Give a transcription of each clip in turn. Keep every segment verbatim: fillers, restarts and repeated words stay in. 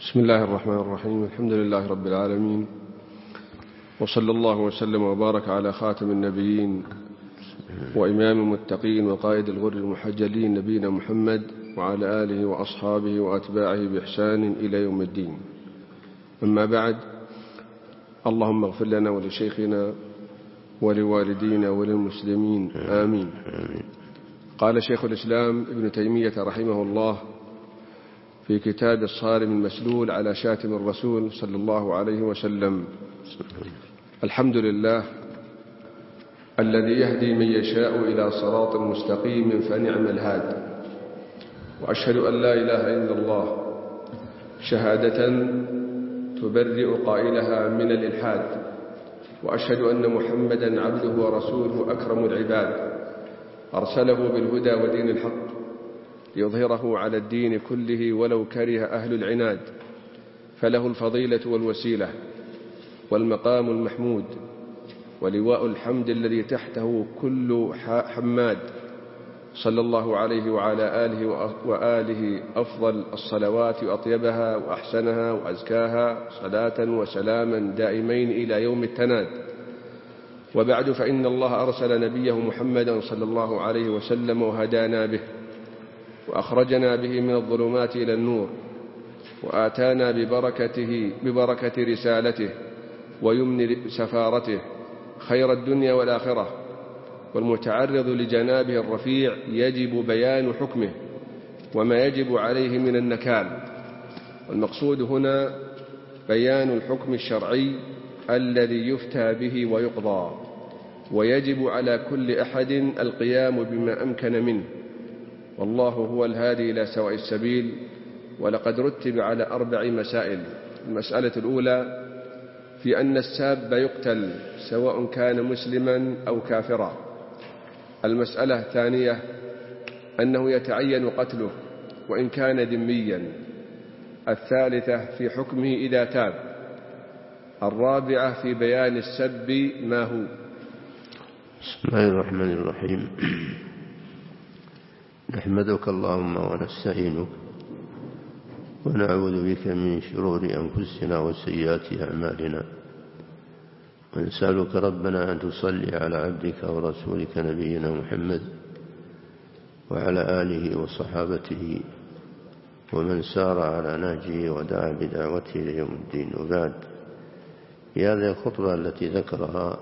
بسم الله الرحمن الرحيم. الحمد لله رب العالمين، وصلى الله وسلم وبارك على خاتم النبيين وإمام المتقين وقائد الغر المحجلين نبينا محمد وعلى آله وأصحابه وأتباعه بإحسان إلى يوم الدين. أما بعد، اللهم اغفر لنا ولشيخنا ولوالدينا وللمسلمين آمين. قال شيخ الإسلام ابن تيمية رحمه الله في كتاب الصارم المسلول على شاتم الرسول صلى الله عليه وسلم: الحمد لله الذي يهدي من يشاء إلى صراط مستقيم فنعم الهاد، وأشهد أن لا إله إلا الله شهادة تبرئ قائلها من الإلحاد، وأشهد أن محمدا عبده ورسوله أكرم العباد، أرسله بالهدى ودين الحق ليظهره على الدين كله ولو كره أهل العناد، فله الفضيلة والوسيلة والمقام المحمود ولواء الحمد الذي تحته كل حماد، صلى الله عليه وعلى آله وآله أفضل الصلوات وأطيبها وأحسنها وأزكاها صلاة وسلاما دائمين إلى يوم التناد. وبعد، فإن الله أرسل نبيه محمدا صلى الله عليه وسلم وهدانا به وأخرجنا به من الظلمات إلى النور، وآتانا ببركته ببركة رسالته ويمن سفارته خير الدنيا والآخرة، والمتعرض لجنابه الرفيع يجب بيان حكمه وما يجب عليه من النكال. والمقصود هنا بيان الحكم الشرعي الذي يفتى به ويقضى، ويجب على كل أحد القيام بما أمكن منه، والله هو الهادي إلى سواء السبيل. ولقد رتب على أربع مسائل. المسألة الأولى في أن الساب يقتل سواء كان مسلما أو كافرا. المسألة الثانية أنه يتعين قتله وإن كان ذميا. الثالثة في حكمه إذا تاب. الرابعة في بيان السب ما هو. بسم الله الرحمن الرحيم. نحمدك اللهم ونستعينك ونعوذ بك من شرور أنفسنا وسيئات أعمالنا، ونسألك ربنا أن تصلي على عبدك ورسولك نبينا محمد وعلى آله وصحابته ومن سار على نهجه ودعا بدعوته إلى يوم الدين. وبعد، في هذه الخطبة التي ذكرها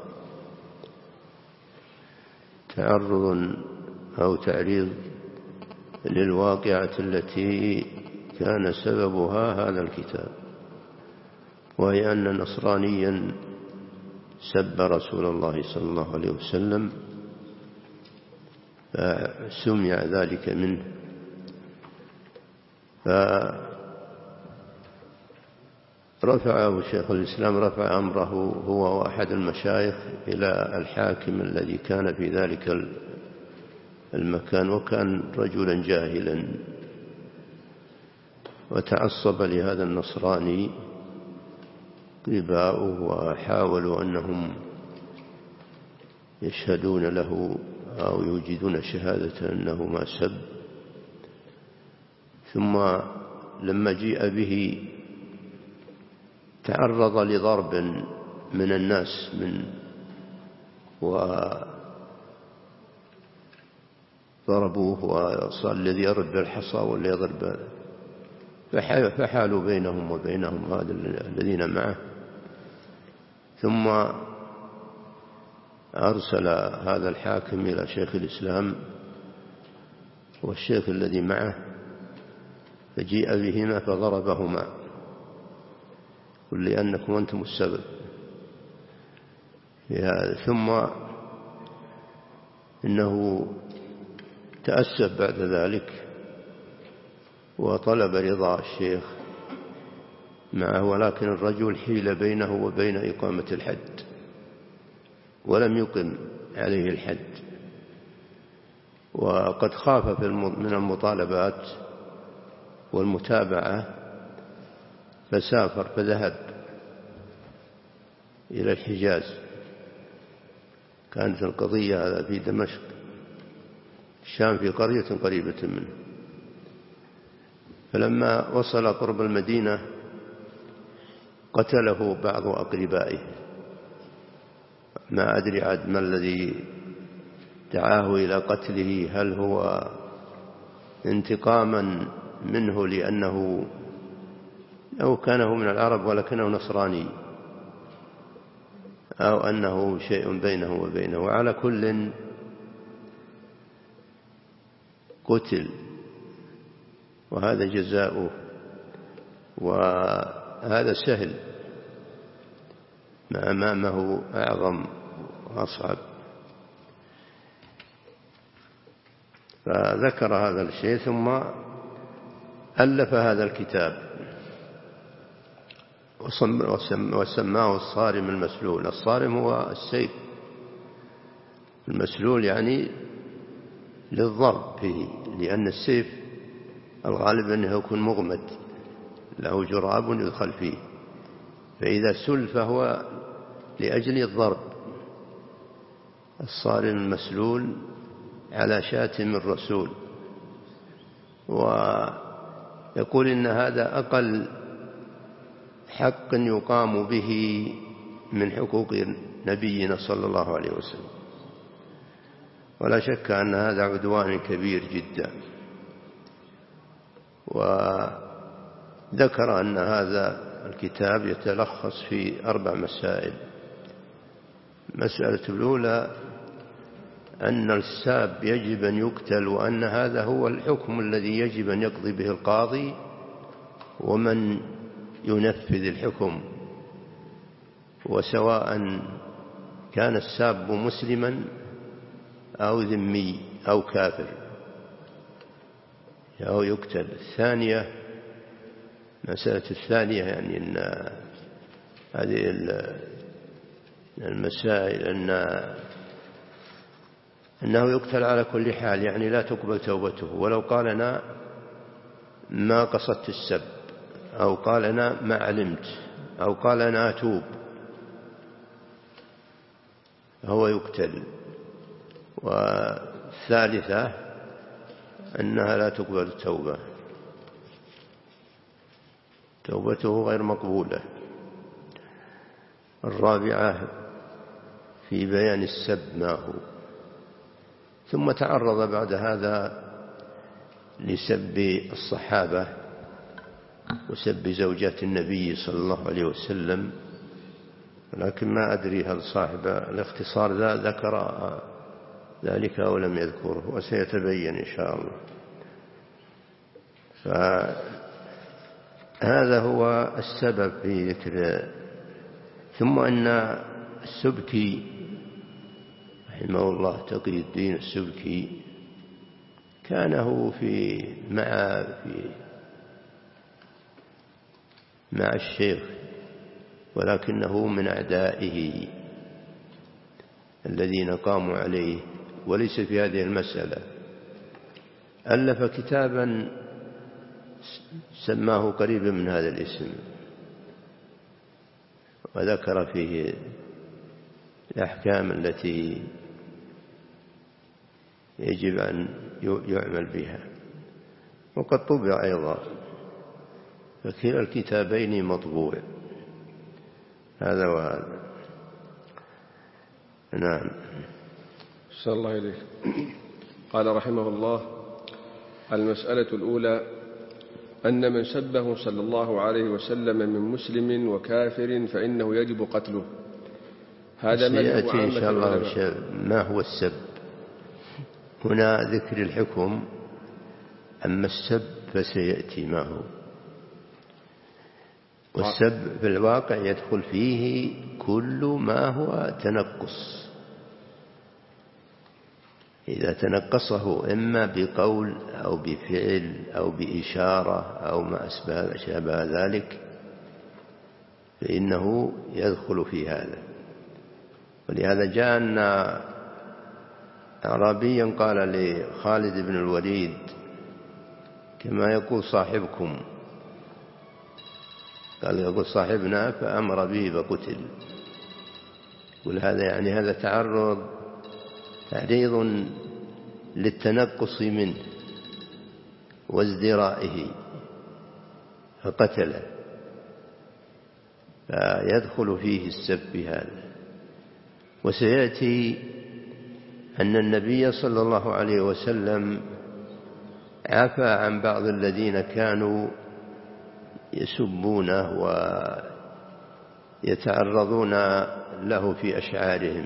تعرض أو تعريض للواقعة التي كان سببها هذا الكتاب، وهي أن نصرانيا سب رسول الله صلى الله عليه وسلم فسمع ذلك منه، فرفعه شيخ الإسلام رفع أمره هو وأحد المشايخ إلى الحاكم الذي كان في ذلك المكان، وكان رجلا جاهلا وتعصب لهذا النصراني قباؤه، وحاولوا أنهم يشهدون له أو يوجدون شهادة أنه ما سب. ثم لما جيء به تعرض لضرب من الناس من وضربوه، وصار الذي يرد بالحصى والذي يضرب، فحالوا بينهم وبينهم هذا الذين معه. ثم أرسل هذا الحاكم إلى شيخ الإسلام والشيخ الذي معه، فجيء بهما فضربهما، قل لأنكم أنتم السبب. ثم إنه تأسف بعد ذلك وطلب رضا الشيخ معه، ولكن الرجل حيل بينه وبين إقامة الحد ولم يقم عليه الحد، وقد خاف من المطالبات والمتابعة فسافر فذهب إلى الحجاز. كانت القضية هذا في دمشق، الشام في قرية قريبة منه. فلما وصل قرب المدينة قتله بعض أقربائه، ما أدري عاد ما الذي دعاه إلى قتله، هل هو انتقاما منه لأنه أو كانه من العرب ولكنه نصراني، أو أنه شيء بينه وبينه، وعلى كل قتل وهذا جزاؤه. وهذا سهل، ما أمامه أعظم وأصعب. فذكر هذا الشيء ثم ألف هذا الكتاب وسماه الصارم المسلول. الصارم هو السيف، المسلول يعني للضرب به، لأن السيف الغالب أنه يكون مغمد له جراب يدخل فيه، فإذا سل فهو لأجل الضرب. الصارم المسلول على شاتم الرسول. ويقول إن هذا أقل حق يقام به من حقوق نبينا صلى الله عليه وسلم، ولا شك أن هذا عدوان كبير جدا. وذكر أن هذا الكتاب يتلخص في أربع مسائل. المسألة الأولى أن الساب يجب أن يقتل، وأن هذا هو الحكم الذي يجب أن يقضي به القاضي ومن ينفذ الحكم، وسواء كان الساب مسلما أو ذمي أو كافر أو يقتل. الثانية، مسألة الثانية يعني أن هذه المسائل أن أنه يقتل على كل حال، يعني لا تقبل توبته، ولو قال أنا ما قصدت السب، أو قال أنا ما علمت، أو قال أنا أتوب، هو يقتل. والثالثة أنها لا تقبل التوبة، توبته غير مقبولة. الرابعة في بيان السب ما هو. ثم تعرض بعد هذا لسب الصحابة وسب زوجات النبي صلى الله عليه وسلم، ولكن ما أدري هل صاحب الاختصار ذا ذكر ذلك أو لم يذكره، وسيتبين إن شاء الله. فهذا هو السبب في ذكر. ثم أن السبكي رحمه الله تقي الدين السبكي كان هو في مع في مع الشيخ، ولكنه من أعدائه الذين قاموا عليه، وليس في هذه المسألة. ألف كتابا سماه قريبا من هذا الاسم، وذكر فيه الأحكام التي يجب أن يعمل بها، وقد طبع أيضا، فكلا الكتابين مطبوع، هذا وهذا. نعم. صلى الله عليه. قال رحمه الله: المسألة الأولى أن من سبه صلى الله عليه وسلم من مسلم وكافر فإنه يجب قتله. هذا ما سيأتي إن شاء الله ما هو السب. هنا ذكر الحكم، أما السب فسيأتي ما هو. والسب في الواقع يدخل فيه كل ما هو تنقص، إذا تنقصه إما بقول أو بفعل أو بإشارة أو ما أشبه ذلك فإنه يدخل في هذا. ولهذا جاء أن أعرابيا قال لخالد بن الوليد: كما يقول صاحبكم، قال يقول صاحبنا فأمر به فقتل. يقول هذا يعني هذا تعرض تعريض للتنقص منه وازدرائه فقتله. فيدخل فيه السب هذا. وسيأتي أن النبي صلى الله عليه وسلم عفى عن بعض الذين كانوا يسبونه ويتعرضون له في أشعارهم،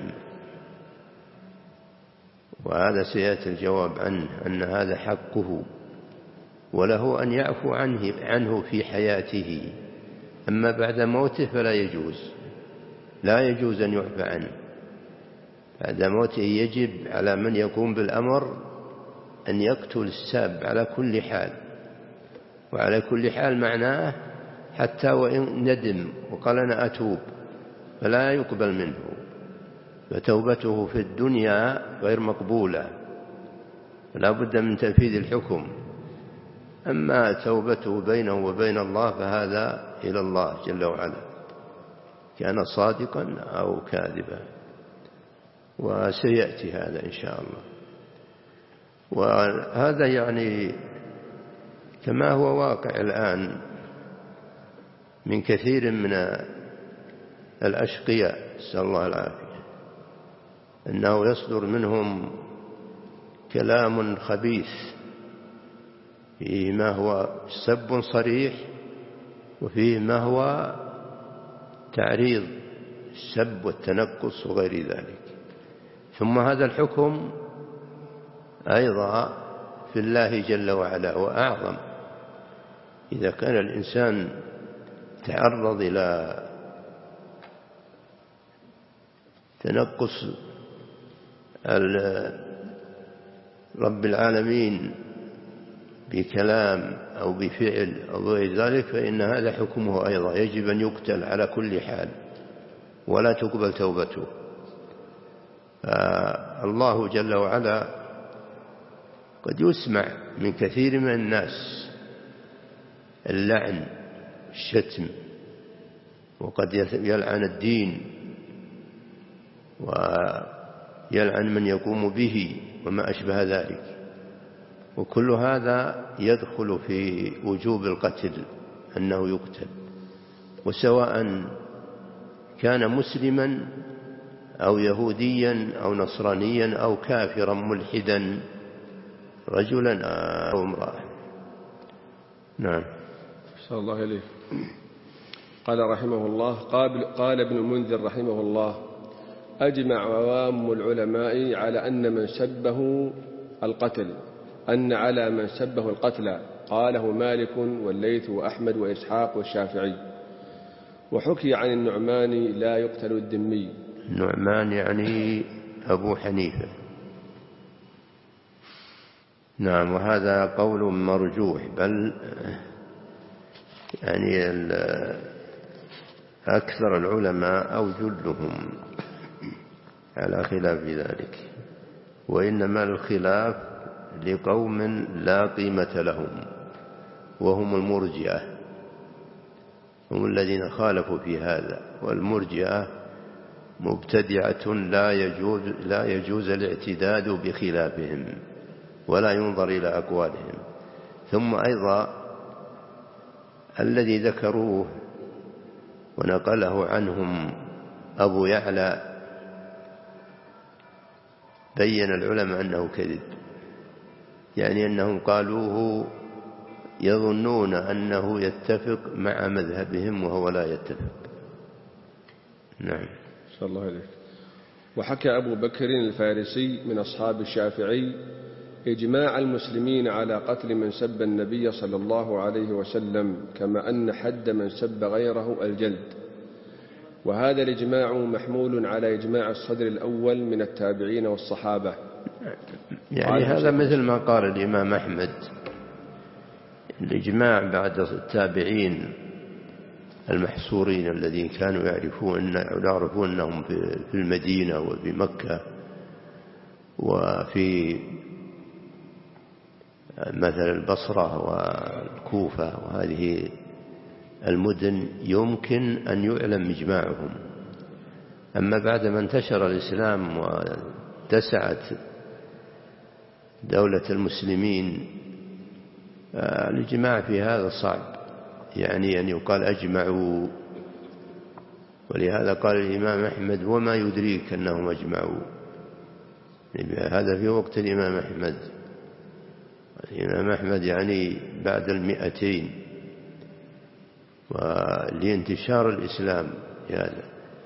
وهذا سيأتي الجواب عنه أن هذا حقه وله أن يعفو عنه, عنه في حياته، أما بعد موته فلا يجوز، لا يجوز أن يعفى عنه بعد موته. يجب على من يقوم بالأمر أن يقتل الساب على كل حال، وعلى كل حال معناه حتى وإن ندم وقال أنا أتوب فلا يقبل منه، فتوبته في الدنيا غير مقبولة، لا بد من تنفيذ الحكم. أما توبته بينه وبين الله فهذا إلى الله جل وعلا، كان صادقا أو كاذبا، وسيأتي هذا إن شاء الله. وهذا يعني كما هو واقع الآن من كثير من الأشقياء، نسأل الله العافية، أنه يصدر منهم كلام خبيث فيه ما هو سب صريح وفيه ما هو تعريض السب والتنقص وغير ذلك. ثم هذا الحكم أيضا في الله جل وعلا وأعظم. إذا كان الإنسان تعرض إلى تنقص رب العالمين بكلام أو بفعل أو غير ذلك، فإن هذا حكمه أيضا يجب أن يقتل على كل حال ولا تقبل توبته. الله جل وعلا قد يسمع من كثير من الناس اللعن الشتم، وقد يلعن الدين ويلعن من يقوم به وما أشبه ذلك، وكل هذا يدخل في وجوب القتل أنه يقتل، وسواء كان مسلما أو يهوديا أو نصرانيا أو كافرا ملحدا، رجلا أو امرأة. نعم. صلى الله عليه. قال رحمه الله: قال ابن المنذر رحمه الله: أجمع عوام العلماء على أن من سبه القتل أن على من سبه القتل. قاله مالك والليث وأحمد وإسحاق والشافعي. وحكي عن النعمان لا يقتل الذمي. النعمان يعني أبو حنيفة. نعم. وهذا قول مرجوح، بل يعني أكثر العلماء أو جلهم على خلاف ذلك، وإنما الخلاف لقوم لا قيمة لهم وهم المرجئة، هم الذين خالفوا في هذا. والمرجئة مبتدعة لا يجوز, لا يجوز الاعتداد بخلافهم ولا ينظر إلى أقوالهم. ثم أيضا الذي ذكروه ونقله عنهم أبو يعلى بين العلماء أنه كذب، يعني أنهم قالوه يظنون أنه يتفق مع مذهبهم وهو لا يتفق. نعم. صلى الله عليه. وحكى أبو بكر الفارسي من أصحاب الشافعي إجماع المسلمين على قتل من سب النبي صلى الله عليه وسلم، كما أن حد من سب غيره الجلد. وهذا الإجماع محمول على إجماع الصدر الأول من التابعين والصحابة. يعني هذا مثل ما قال الإمام أحمد، الإجماع بعد التابعين المحصورين الذين كانوا يعرفون يعرفون أنهم في المدينة وفي مكة وفي مثل البصرة والكوفة وهذه المدن يمكن أن يعلم إجماعهم. أما بعد ما انتشر الإسلام واتسعت دولة المسلمين الإجماع في هذا صعب، يعني أن يقال أجمعوا ولهذا قال الإمام أحمد وما يدريك أنهم أجمعوا، هذا في وقت الإمام أحمد. الإمام أحمد يعني بعد المئتين ولانتشار الإسلام هذا،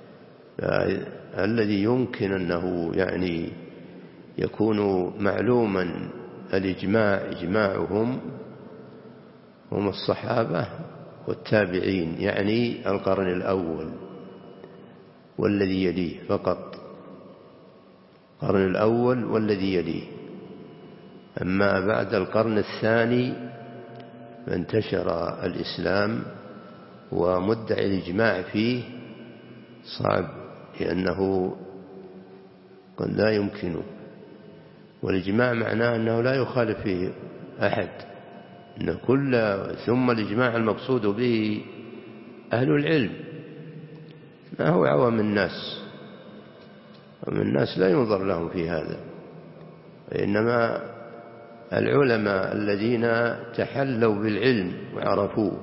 الذي يمكن أنه يعني يكون معلوما الإجماع إجماعهم هم الصحابة والتابعين، يعني القرن الأول والذي يليه فقط، القرن الأول والذي يليه. أما بعد القرن الثاني فانتشر الإسلام ومدعي الإجماع فيه صعب، لأنه قد لا يمكنه، والإجماع معناه أنه لا يخالف فيه أحد، إن كل ثم الإجماع المقصود به أهل العلم، ما هو عوام الناس. عوام الناس لا ينظر لهم في هذا، وإنما العلماء الذين تحلوا بالعلم وعرفوه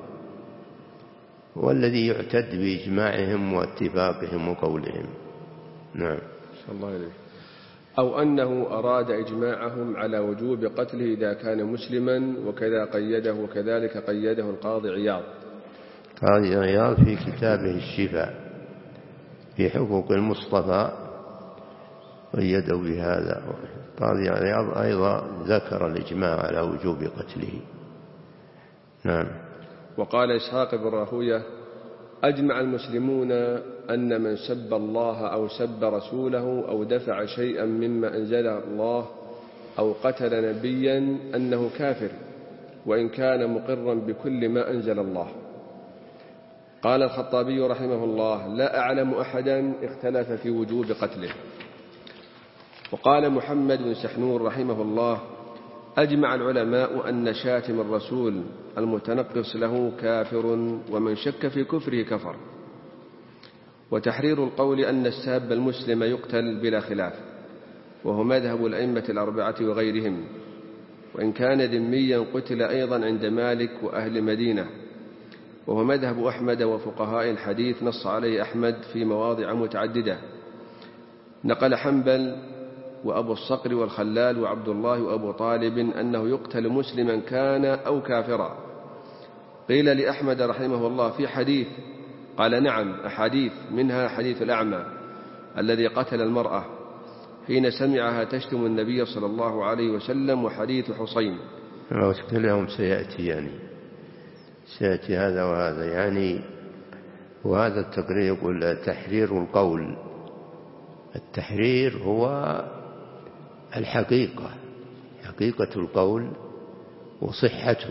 والذي يعتد بإجماعهم واتفاقهم وقولهم. نعم. صلى الله عليه. أو أنه أراد إجماعهم على وجوب قتله إذا كان مسلما، وكذا قيده وكذلك قيده القاضي عياض. قاضي عياض في كتابه الشفاء في حقوق المصطفى قيده بهذا. قاضي عياض أيضا ذكر الإجماع على وجوب قتله. نعم. وقال إسحاق بن راهوية أجمع المسلمون أن من سب الله أو سب رسوله أو دفع شيئا مما أنزله الله أو قتل نبيا أنه كافر، وإن كان مقرا بكل ما أنزل الله. قال الخطابي رحمه الله لا أعلم أحدا اختلف في وجوب قتله. وقال محمد بن سحنون رحمه الله أجمع العلماء أن شاتم الرسول المتنقص له كافر، ومن شك في كفره كفر. وتحرير القول أن الساب المسلم يقتل بلا خلاف، وهو مذهب الأئمة الأربعة وغيرهم، وإن كان ذميا قتل أيضا عند مالك وأهل مدينة، وهو مذهب أحمد وفقهاء الحديث نص عليه أحمد في مواضع متعددة. نقل حنبل وأبو الصقر والخلال وعبد الله وأبو طالب أنه يقتل مسلما كان أو كافرا. قيل لأحمد رحمه الله في حديث، قال نعم أحاديث، منها حديث الأعمى الذي قتل المرأة حين سمعها تشتم النبي صلى الله عليه وسلم، وحديث حسين. وكلهم سيأتي يعني سيأتي هذا وهذا يعني. وهذا التقرير يقول تحرير القول. التحرير هو الحقيقة، حقيقة القول وصحته،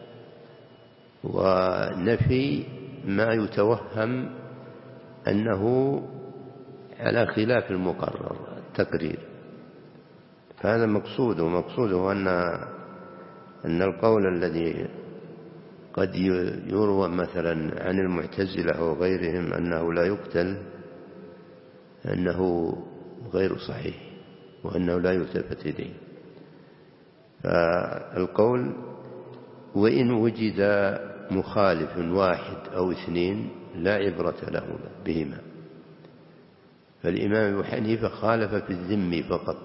ونفي ما يتوهم أنه على خلاف المقرر التقرير. فهذا مقصوده مقصوده أن أن القول الذي قد يروى مثلا عن المعتزلة وغيرهم أنه لا يقتل أنه غير صحيح، وأنه لا يلتفت إليه. فالقول وإن وجد مخالف واحد أو اثنين لا عبرة له بهما. فالإمام أبو حنيفة خالف في الذم فقط،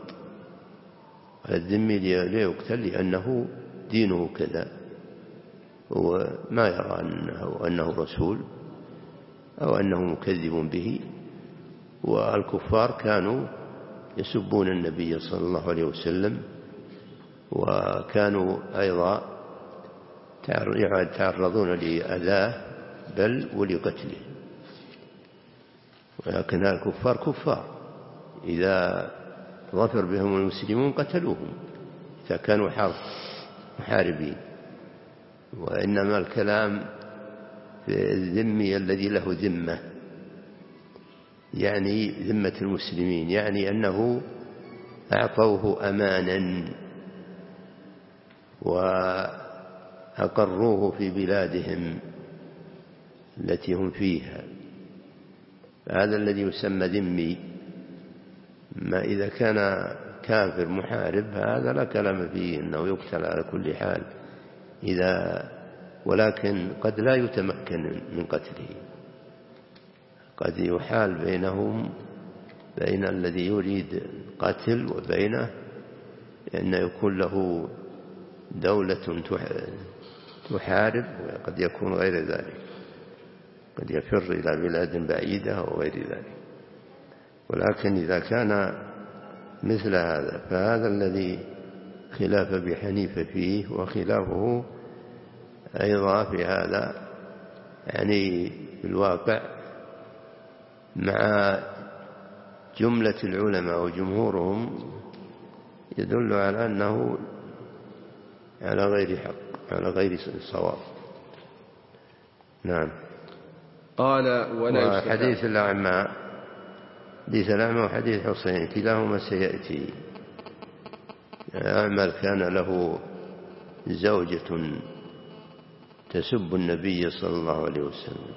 الذم لا يقتل لأنه دينه كذا، وما يرى أنه, أنه رسول أو أنه مكذب به. والكفار كانوا يسبون النبي صلى الله عليه وسلم، وكانوا أيضا يتعرضون لأذاه بل ولقتله. ولكن الكفار كفار، إذا ظفر بهم المسلمون قتلوهم إذا كانوا حرب محاربين. وإنما الكلام في الذمي الذي له ذمة، يعني ذمة المسلمين، يعني أنه أعطوه أمانا وأقروه في بلادهم التي هم فيها، هذا الذي يسمى ذمي. ما إذا كان كافر محارب هذا لا كلام فيه أنه يقتل على كل حال، إذا ولكن قد لا يتمكن من قتله، قد يحال بينهم بين الذي يريد قتل وبينه أن يكون له دولة تحارب، وقد يكون غير ذلك، قد يفر إلى بلاد بعيدة وغير ذلك. ولكن إذا كان مثل هذا فهذا الذي خلاف أبي حنيفة فيه، وخلافه أيضا في هذا يعني في الواقع مع جملة العلماء وجمهورهم يدل على أنه على غير حق، على غير صواب. نعم. قال ولا وحديث الأعمى، حديث الأعمى وحديث حسين كلاهما سيأتي. أعمى كان له زوجة تسب النبي صلى الله عليه وسلم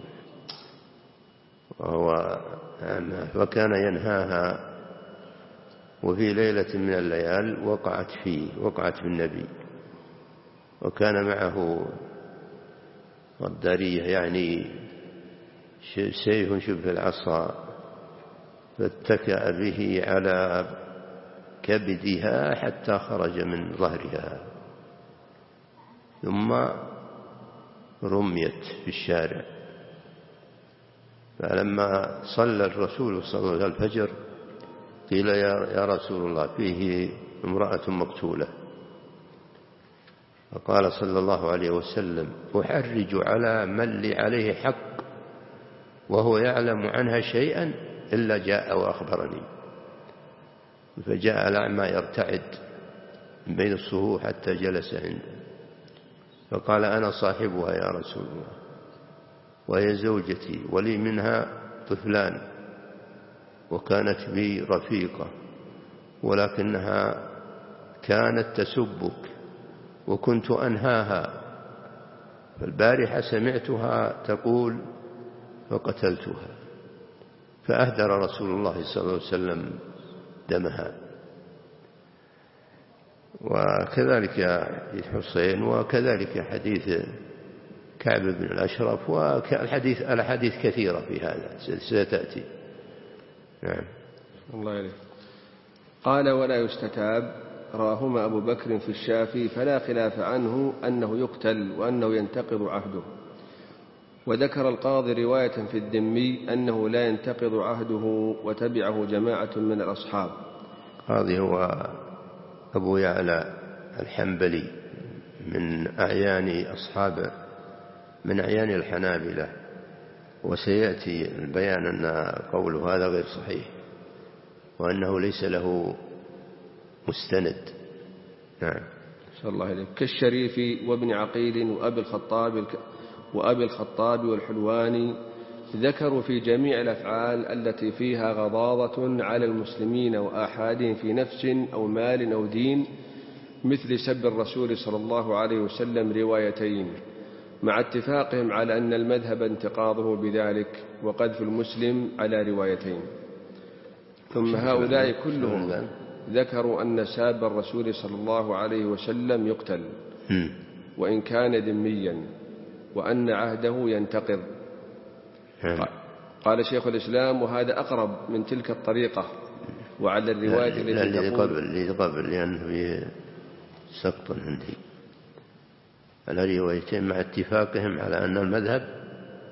وهو أعمى، فكان ينهاها، وفي ليلة من الليال وقعت فيه، وقعت في النبي، وكان معه الدارية يعني سيف شبه العصا، فاتكأ به على كبدها حتى خرج من ظهرها، ثم رميت في الشارع. فلما صلى الرسول صلى الله عليه وسلم الفجر قيل يا رسول الله فيه امرأة مقتولة، فقال صلى الله عليه وسلم أحرج على من لي عليه حق وهو يعلم عنها شيئا إلا جاء وأخبرني. فجاء الأعمى يرتعد من بين الصفوف حتى جلس عنده، فقال أنا صاحبها يا رسول الله، وهي زوجتي ولي منها طفلان، وكانت بي رفيقة، ولكنها كانت تسبك وكنت أنهاها، فالبارحة سمعتها تقول فقتلتها، فأهدر رسول الله صلى الله عليه وسلم دمها. وكذلك حديث حسين، وكذلك حديث كعب بن الأشرف، والحديث الحديث كثيرة في هذا ستأتي. نعم. الله عليه. قال ولا يستتاب راهما أبو بكر في الشافي، فلا خلاف عنه أنه يقتل وأنه ينتقض عهده. وذكر القاضي رواية في الذمي أنه لا ينتقض عهده، وتبعه جماعة من الأصحاب. قاضي هو أبو يعلى الحنبلي من أعيان أصحاب من أعيان الحنابلة، وسيأتي البيان أن قوله هذا غير صحيح، وأنه ليس له مستند. نعم. صلى الله عليه. كالشريف وابن عقيل وأبي الخطاب وأبي الخطاب والحلواني ذكروا في جميع الأفعال التي فيها غضاضة على المسلمين وآحادهم في نفس أو مال أو دين، مثل سب الرسول صلى الله عليه وسلم، روايتين، مع اتفاقهم على أن المذهب انتقاضه بذلك، وقذف المسلم على روايتين. ثم هؤلاء كلهم ذكروا أن ساب الرسول صلى الله عليه وسلم يقتل وإن كان ذميا، وأن عهده ينتقض. قال شيخ الإسلام وهذا أقرب من تلك الطريقة. وعلى الرواية التي تقول اللي قبل لأنه فيه سقط عندي على روايتين مع اتفاقهم على أن المذهب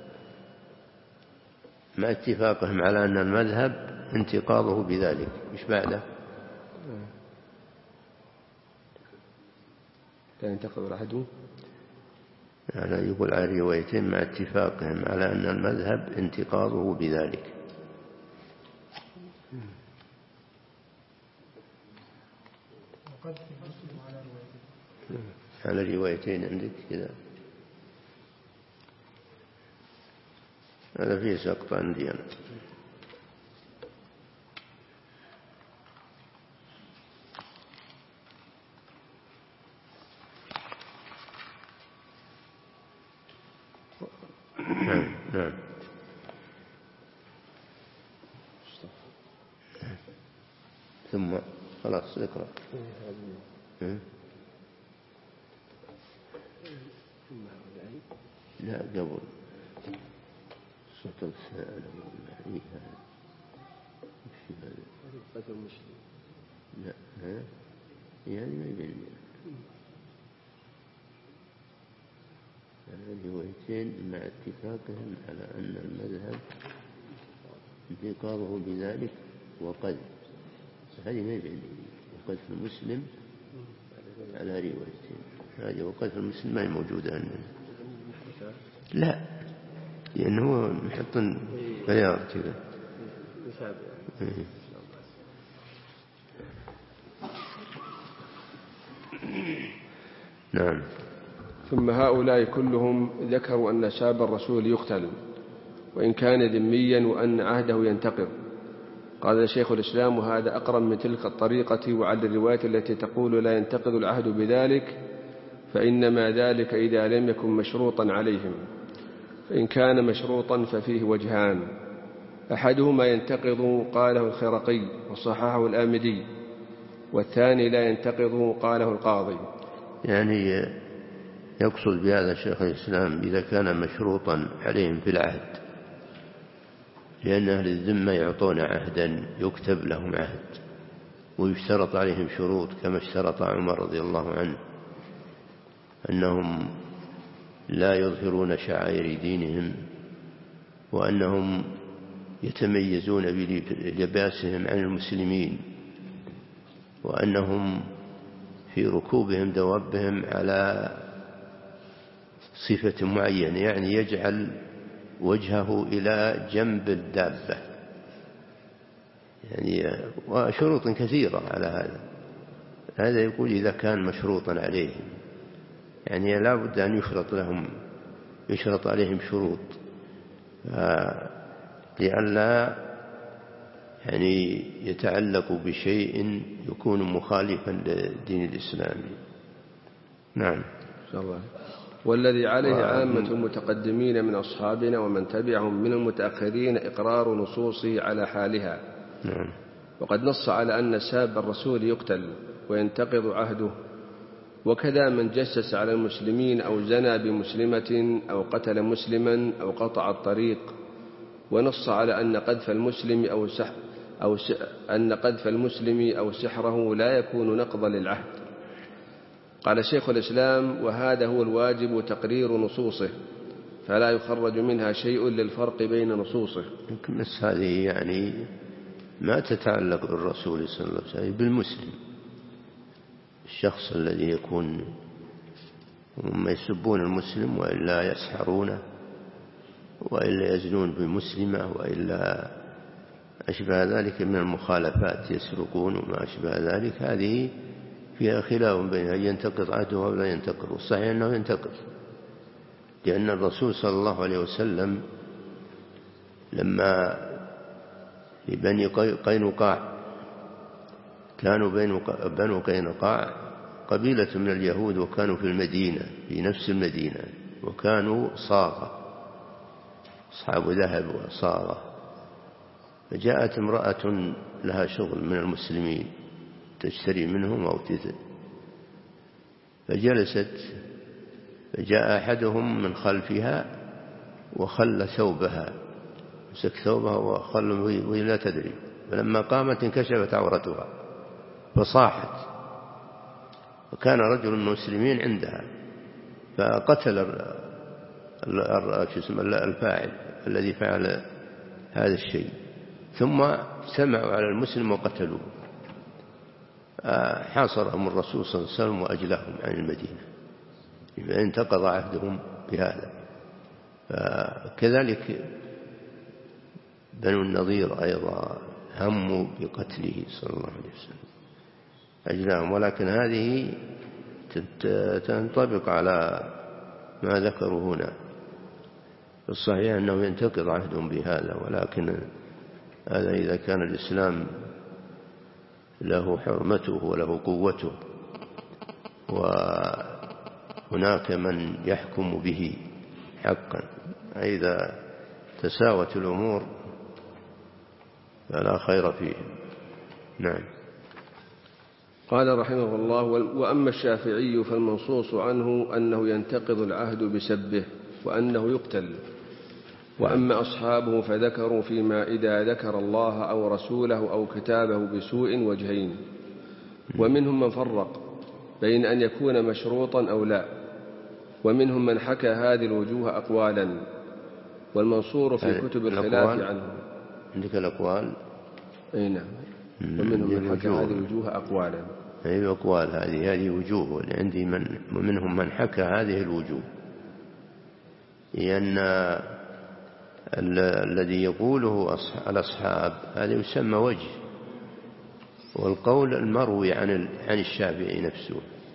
مع اتفاقهم على أن المذهب انتقاضه بذلك. مش بعده لا ينتقض عهده، يعني يقول على روايتين مع اتفاقهم على أن المذهب انتقاضه بذلك. على روايتين عندك كذا، هذا فيه سقط عندي أنا. نعم. نعم. ثم خلاص اقرأ. لا قبل صوت السائل والمحيي هذا وش هذا؟ قتل المسلم. لا ها يعني ما يبين الروايتين مع اتفاقهم على أن المذهب انتقاضه بذلك وقد هذه ما يبين وقذف المسلم على روايتين هذه وقذف المسلم ما هي موجودة عندنا. لا لأنه هو محط بياض كذا. نعم. ثم هؤلاء كلهم ذكروا أن ساب الرسول يقتل وإن كان ذميا وأن عهده ينتقض. قال شيخ الإسلام وهذا أقرب من تلك الطريقة وعلى الرواية التي تقول لا ينتقض العهد بذلك فإنما ذلك إذا لم يكن مشروطا عليهم. فإن كان مشروطا ففيه وجهان أحدهما ينتقض قاله الخرقي وصححه الآمدي والثاني لا ينتقض قاله القاضي. يعني يقصد بهذا شيخ الإسلام إذا كان مشروطا عليهم في العهد لأن أهل الذمة يعطون عهدا يكتب لهم عهد ويشترط عليهم شروط كما اشترط عمر رضي الله عنه أنهم لا يظهرون شعائر دينهم وأنهم يتميزون بلباسهم عن المسلمين وأنهم في ركوبهم دوابهم على صفة معينة يعني يجعل وجهه إلى جنب الدابة يعني وشروط كثيرة على هذا. هذا يقول إذا كان مشروطا عليهم يعني لا بد أن يشرط لهم يشرط عليهم شروط لئلا يعني يتعلقوا بشيء يكون مخالفا للدين الإسلامي. نعم إن شاء الله. والذي عليه عامة المتقدمين من أصحابنا ومن تبعهم من المتأخرين إقرار نصوصه على حالها. نعم. وقد نص على أن ساب الرسول يقتل وينتقض عهده وكذا من جسس على المسلمين أو زنى بمسلمة أو قتل مسلما أو قطع الطريق. ونص على أن قذف المسلم أو سح أو س... أن قذف المسلم أو سحره لا يكون نقضا للعهد. قال شيخ الإسلام وهذا هو الواجب تقرير نصوصه فلا يخرج منها شيء للفرق بين نصوصه. بس هذه يعني ما تتعلق بالرسول صلى الله عليه وسلم بالمسلم الشخص الذي يكون هم يسبون المسلم وإلا يسحرونه وإلا يزنون بمسلمة وإلا أشبه ذلك من المخالفات يسرقون وما أشبه ذلك هذه فيها خلاف بين أن ينتقض عهده أو لا ينتقض. والصحيح أنه ينتقض لأن الرسول صلى الله عليه وسلم لما لبني قينقاع كانوا بنو قينقاع قبيلة من اليهود وكانوا في المدينة في نفس المدينة وكانوا صاغة أصحاب ذهب وصاغة فجاءت امرأة لها شغل من المسلمين تشتري منهم أو تزن فجلست فجاء أحدهم من خلفها وخل ثوبها مسك ثوبها وخل وهي لا تدري فلما قامت انكشفت عورتها فصاحت وكان رجل من المسلمين عندها فقتل الفاعل الذي فعل هذا الشيء ثم سمعوا على المسلم وقتلوه حاصرهم الرسول صلى الله عليه وسلم وأجلهم عن المدينة انتقض عهدهم بهذا. كذلك بنو النضير أيضا هموا بقتله صلى الله عليه وسلم أجلهم ولكن هذه تنطبق على ما ذكروا هنا. الصحيح أنه ينتقض عهدهم بهذا ولكن هذا إذا كان الإسلام له حرمته وله قوته وهناك من يحكم به حقا إذا تساوت الأمور فلا خير فيه. نعم. قال رحمه الله وأما الشافعي فالمنصوص عنه أنه ينتقض العهد بسبه وأنه يقتل وأما أصحابه فذكروا فيما إذا ذكر الله أو رسوله أو كتابه بسوء وجهين، ومنهم من فرق بين أن يكون مشروطا أو لا، ومنهم من حكى هذه الوجوه أقوالا، والمنصور في كتب الخلاف عنه. عندك الأقوال؟ أي نعم. ومنهم من حكى هذه الوجوه أقوالا. أي أقوال هذه هذه وجوه، عندي من ومنهم من حكى هذه الوجوه، لأن الذي يقوله الأصحاب هذا يسمى وجه، والقول المروي عن عن الشافعي نفسه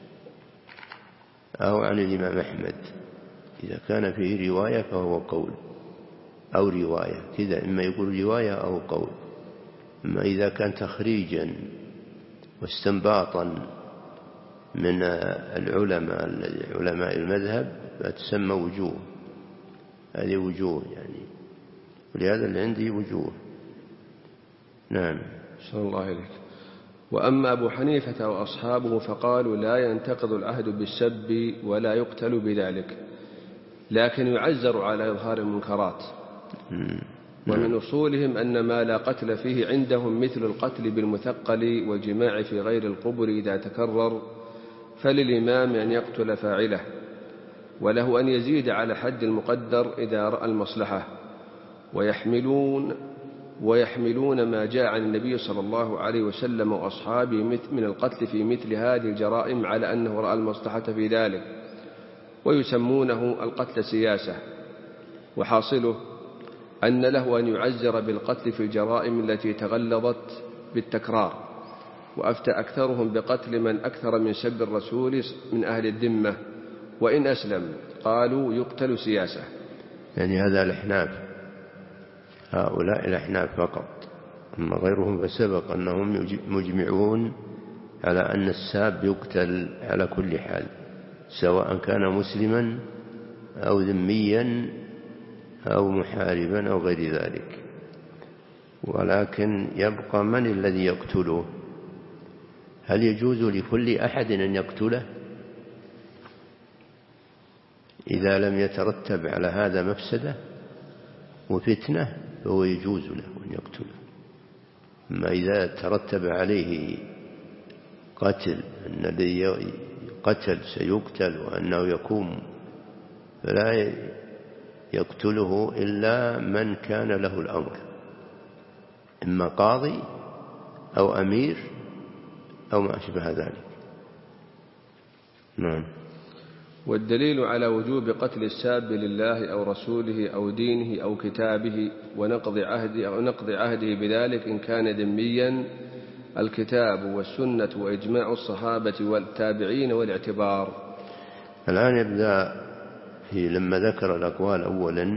أو عن الإمام أحمد إذا كان فيه رواية فهو قول أو رواية كذا، إما يقول رواية أو قول. أما إذا كان تخريجا واستنباطا من العلماء علماء المذهب فتسمى وجوه، هذه وجوه يعني، ولهذا اللي عندي وجوه. نعم. صلى الله عليك. وأما أبو حنيفة وأصحابه فقالوا لا ينتقض العهد بالسب ولا يقتل بذلك، لكن يعزر على إظهار المنكرات. ومن أصولهم أن ما لا قتل فيه عندهم مثل القتل بالمثقل والجماع في غير القبر إذا تكرر، فللإمام أن يقتل فاعله، وله أن يزيد على حد المقدر إذا رأى المصلحة، ويحملون ويحملون ما جاء عن النبي صلى الله عليه وسلم وأصحابه من القتل في مثل هذه الجرائم على أنه رأى المصلحة في ذلك، ويسمونه القتل سياسة. وحاصله أن له أن يعزر بالقتل في الجرائم التي تغلظت بالتكرار. وأفتى أكثرهم بقتل من أكثر من سب الرسول من أهل الذمة وإن أسلم، قالوا يقتل سياسة. يعني هذا الأحناف، هؤلاء الأحناف فقط، أما غيرهم فسبق أنهم مجمعون على أن الساب يقتل على كل حال، سواء كان مسلما أو ذميا أو محاربا أو غير ذلك. ولكن يبقى من الذي يقتله؟ هل يجوز لكل أحد أن يقتله؟ إذا لم يترتب على هذا مفسدة وفتنة فهو يجوز له أن يقتله. أما إذا ترتب عليه قتل، أن الذي قتل سيقتل وأنه يقوم، فلا يقتله إلا من كان له الأمر، إما قاضي أو أمير أو ما أشبه ذلك. نعم. والدليل على وجوب قتل الساب لله أو رسوله أو دينه أو كتابه ونقض عهده أو نقض عهده بذلك إن كان ذميا الكتاب والسنة وإجماع الصحابة والتابعين والاعتبار. الآن يبدأ في لما ذكر الأقوال أولا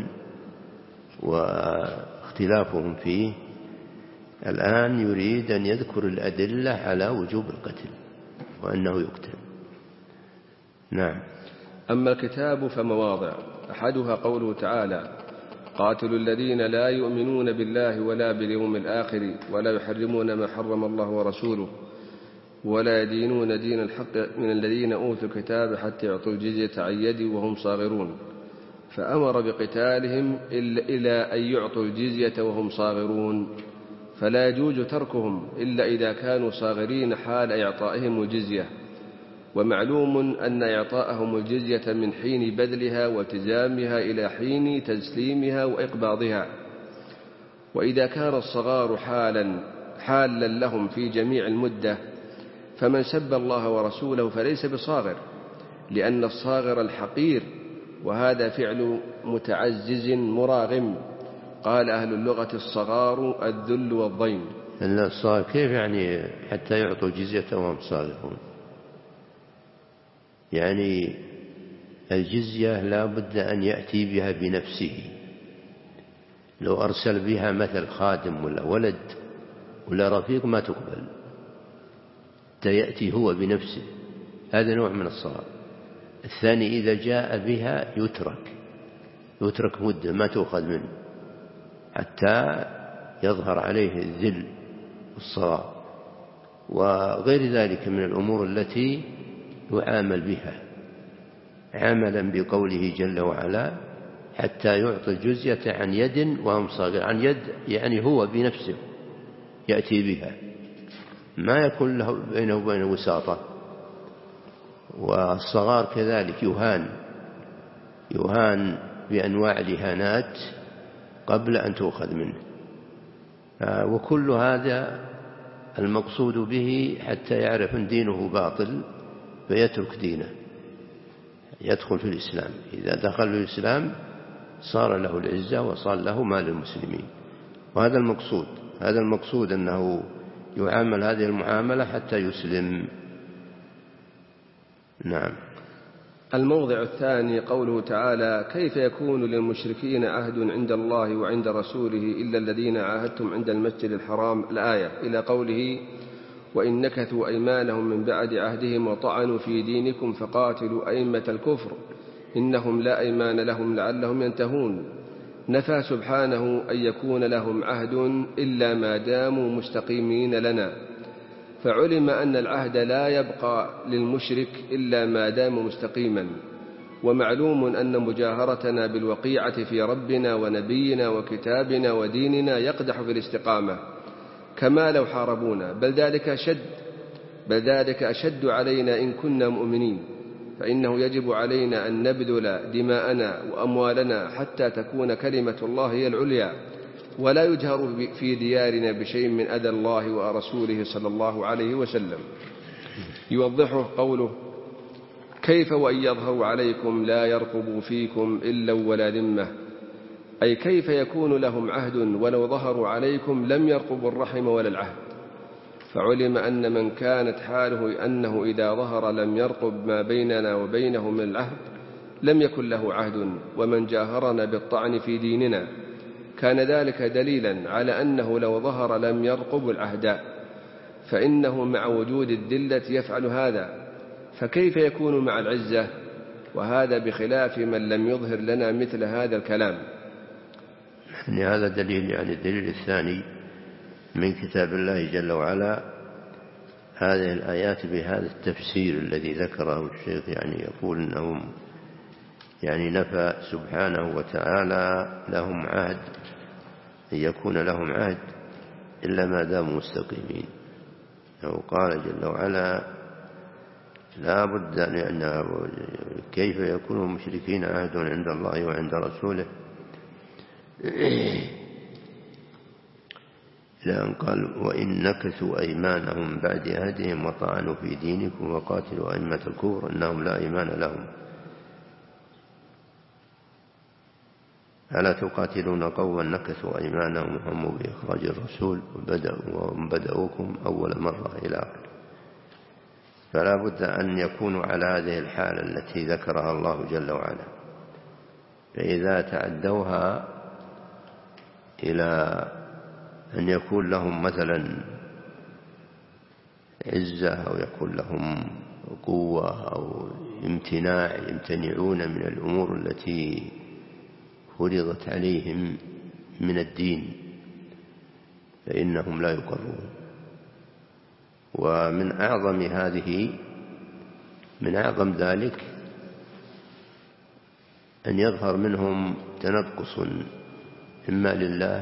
واختلافهم فيه، الآن يريد أن يذكر الأدلة على وجوب القتل وأنه يقتل. نعم. أما الكتاب فمواضع، أحدها قوله تعالى قاتلوا الذين لا يؤمنون بالله ولا باليوم الآخر ولا يحرمون ما حرم الله ورسوله ولا يدينون دين الحق من الذين أوتوا الكتاب حتى يعطوا الجزية عن يد وهم صاغرون، فأمر بقتالهم إلى أن يعطوا الجزية وهم صاغرون، فلا يجوز تركهم إلا إذا كانوا صاغرين حال إعطائهم الجزية. ومعلوم أن إعطاءهم الجزية من حين بذلها والتزامها إلى حين تسليمها وإقباضها. وإذا كان الصغار حالا حالا لهم في جميع المدة، فمن سب الله ورسوله فليس بصاغر، لأن الصاغر الحقير، وهذا فعل متعزز مراغم. قال أهل اللغة الصغار الذل والضيم. الصغار كيف يعني حتى يعطوا جزية وهم صاغرون؟ يعني الجزية لا بد أن يأتي بها بنفسه، لو أرسل بها مثل خادم ولا ولد ولا رفيق ما تقبل، يأتي هو بنفسه، هذا نوع من الصغار. الثاني إذا جاء بها يترك يترك مدة ما تؤخذ منه حتى يظهر عليه الذل والصغار وغير ذلك من الأمور التي يعامل بها، عملا بقوله جل وعلا حتى يعطي الجزية عن يد وهم صاغر. عن يد يعني هو بنفسه يأتي بها، ما يكون له بينه وبين وساطة. والصغار كذلك يهان يهان بأنواع الإهانات قبل أن تؤخذ منه. وكل هذا المقصود به حتى يعرف أن دينه باطل فيترك دينه، يدخل في الإسلام. إذا دخل في الإسلام صار له العزة وصار له مال المسلمين. وهذا المقصود هذا المقصود أنه يعامل هذه المعاملة حتى يسلم. نعم. الموضع الثاني قوله تعالى: كيف يكون للمشركين عهد عند الله وعند رسوله إلا الذين عاهدتم عند المسجد الحرام، الآية، إلى قوله: وإن نكثوا أيمانهم من بعد عهدهم وطعنوا في دينكم فقاتلوا أئمة الكفر إنهم لا أيمان لهم لعلهم ينتهون. نفى سبحانه أن يكون لهم عهد إلا ما داموا مستقيمين لنا، فعلم أن العهد لا يبقى للمشرك إلا ما دام مستقيما. ومعلوم أن مجاهرتنا بالوقيعة في ربنا ونبينا وكتابنا وديننا يقدح في الاستقامة كما لو حاربونا، بل ذلك أشد بل ذلك أشد علينا إن كنا مؤمنين، فإنه يجب علينا أن نبذل دماءنا وأموالنا حتى تكون كلمة الله هي العليا، ولا يجهر في ديارنا بشيء من أذى الله ورسوله صلى الله عليه وسلم. يوضحه قوله: كيف وإن يظهروا عليكم لا يرقبوا فيكم إلا ولا ذمة، أي كيف يكون لهم عهد ولو ظهروا عليكم لم يرقبوا الرحم ولا العهد. فعلم أن من كانت حاله أنه إذا ظهر لم يرقب ما بيننا وبينه من العهد لم يكن له عهد، ومن جاهرنا بالطعن في ديننا كان ذلك دليلا على أنه لو ظهر لم يرقب العهد، فإنه مع وجود الذلة يفعل هذا، فكيف يكون مع العزة؟ وهذا بخلاف من لم يظهر لنا مثل هذا الكلام. يعني هذا دليل يعني الدليل الثاني من كتاب الله جل وعلا هذه الآيات بهذا التفسير الذي ذكره الشيخ، يعني يقول أنهم يعني نفى سبحانه وتعالى لهم عهد، أن يكون لهم عهد إلا ما داموا مستقيمين. وقال جل وعلا: لا بد أن كيف يكون المشركين عهد عند الله وعند رسوله، إلى أن قال: وإن نكثوا أيمانهم بعد عهدهم وطعنوا في دينكم وقاتلوا أئمة الكفر إنهم لا أيمان لهم ألا تقاتلون قوما نكثوا أيمانهم وهموا بإخراج الرسول وهم بدأوكم أول مرة إلى آخره. فلا بد أن يكونوا على هذه الحالة التي ذكرها الله جل وعلا، فإذا تعدوها إلى أن يكون لهم مثلا عزة أو يكون لهم قوة أو امتناع يمتنعون من الأمور التي فرضت عليهم من الدين فإنهم لا يقرون. ومن أعظم هذه من أعظم ذلك أن يظهر منهم تنقص إما لله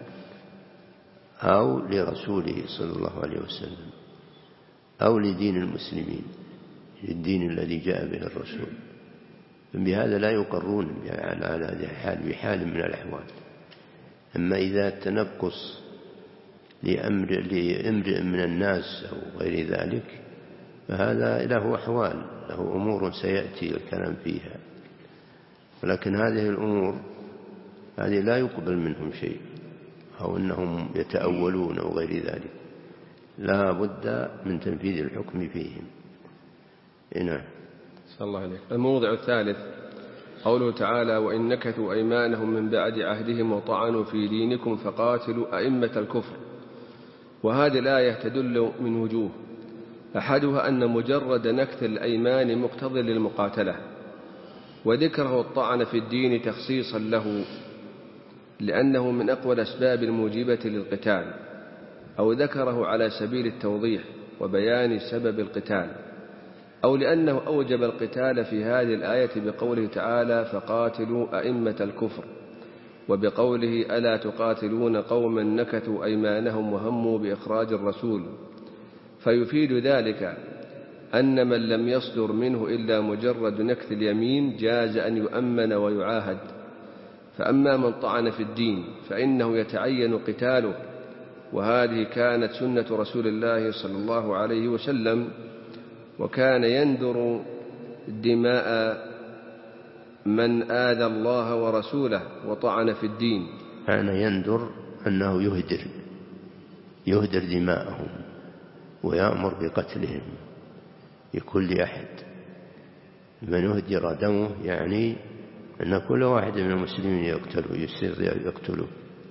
أو لرسوله صلى الله عليه وسلم أو لدين المسلمين، للدين الذي جاء به الرسول، بهذا لا يقرون على هذه الحال بحال من الأحوال. أما إذا تنقص لأمر لامرئ من الناس أو غير ذلك فهذا له أحوال، له أمور سيأتي الكلام فيها، ولكن هذه الأمور هذه لا يقبل منهم شيء، أو أنهم يتأولون أو غير ذلك، لا بد من تنفيذ الحكم فيهم. نعم. صلى الله عليك. الموضع الثالث قوله تعالى: وإن نكثوا أيمانهم من بعد عهدهم وطعنوا في دينكم فقاتلوا أئمة الكفر. وهذه الآية تدل من وجوه، أحدها أن مجرد نكث الأيمان مقتضي للمقاتلة، وذكره الطعن في الدين تخصيصا له لأنه من أقوى الأسباب الموجبة للقتال، أو ذكره على سبيل التوضيح وبيان سبب القتال. أو لأنه أوجب القتال في هذه الآية بقوله تعالى فقاتلوا أئمة الكفر، وبقوله ألا تقاتلون قوما نكثوا أيمانهم وهموا بإخراج الرسول، فيفيد ذلك أن من لم يصدر منه إلا مجرد نكث اليمين جاز أن يؤمن ويعاهد. فأما من طعن في الدين فإنه يتعين قتاله، وهذه كانت سنة رسول الله صلى الله عليه وسلم، وكان يندر دماء من آذى الله ورسوله وطعن في الدين. كان يندر أنه يهدر يهدر دماءهم ويأمر بقتلهم لكل أحد. من يهدر دمه يعني أن كل واحد من المسلمين يقتله، يسير يقتله.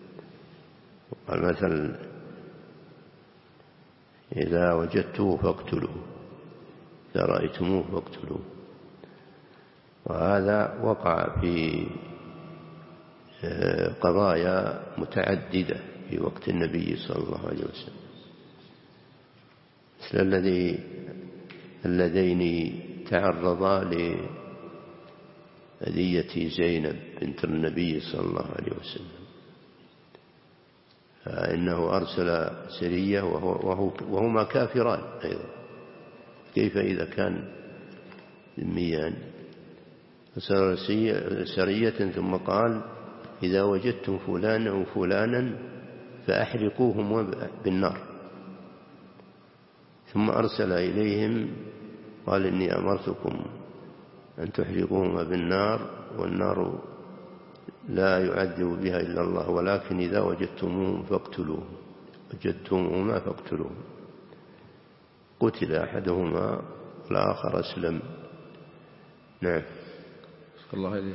المثل إذا وجدتوه فاقتلوه، إذا رأيتموه فاقتلوه. وهذا وقع في قضايا متعددة في وقت النبي صلى الله عليه وسلم، مثل الذي اللذين تعرضا لأذية زينب بنت النبي صلى الله عليه وسلم، فإنه أرسل سرية وهو وهو وهما كافران أيضا، كيف إذا كان ذميان؟ أرسل سرية ثم قال إذا وجدتم فلانا وفلانا فأحرقوهم بالنار، ثم أرسل إليهم قال إني أمرتكم أن تحرقوهما بالنار، والنار لا يعذب بها إلا الله، ولكن إذا وجدتموهم فاقتلوهم وجدتموهما فاقتلوهم. قتل أحدهما والآخر أسلم. نعم. الله عليه.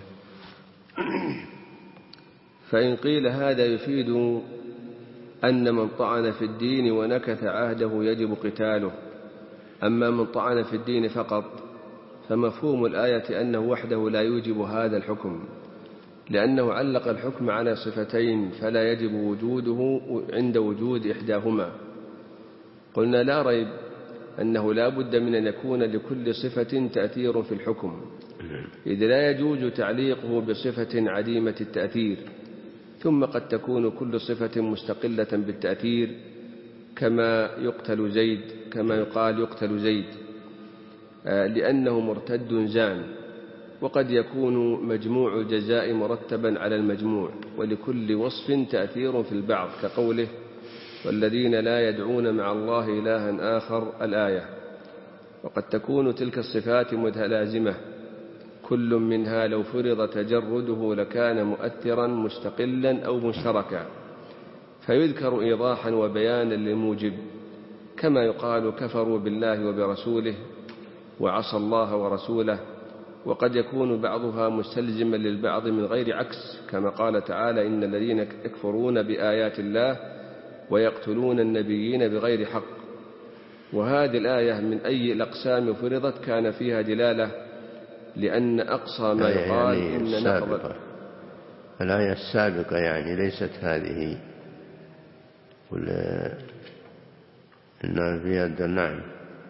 فإن قيل هذا يفيد أن من طعن في الدين ونكث عهده يجب قتاله، أما من طعن في الدين فقط فمفهوم الآية أنه وحده لا يوجب هذا الحكم، لأنه علق الحكم على صفتين فلا يجب وجوده عند وجود إحداهما. قلنا لا ريب أنه لا بد من أن يكون لكل صفة تأثير في الحكم، إذ لا يجوز تعليقه بصفة عديمة التأثير. ثم قد تكون كل صفة مستقلة بالتأثير، كما يقتل زيد كما يقال يقتل زيد لأنه مرتد زان، وقد يكون مجموع الجزاء مرتبا على المجموع، ولكل وصف تأثير في البعض، كقوله والذين لا يدعون مع الله إلها آخر الآية. وقد تكون تلك الصفات متلازمة، كل منها لو فرض تجرده لكان مؤثرا مستقلا أو مشتركا، فيذكر إيضاحا وبيانا للموجب، كما يقال كفروا بالله وبرسوله وعصى الله ورسوله. وقد يكون بعضها مستلزما للبعض من غير عكس، كما قال تعالى إن الذين يكفرون بآيات الله ويقتلون النبيين بغير حق. وهذه الآية من أي الأقسام فرضت كان فيها دلالة، لأن أقصى ما يقال يعني إن نقض الآية السابقة يعني ليست هذه ولا إنها فيها دلالة. نعم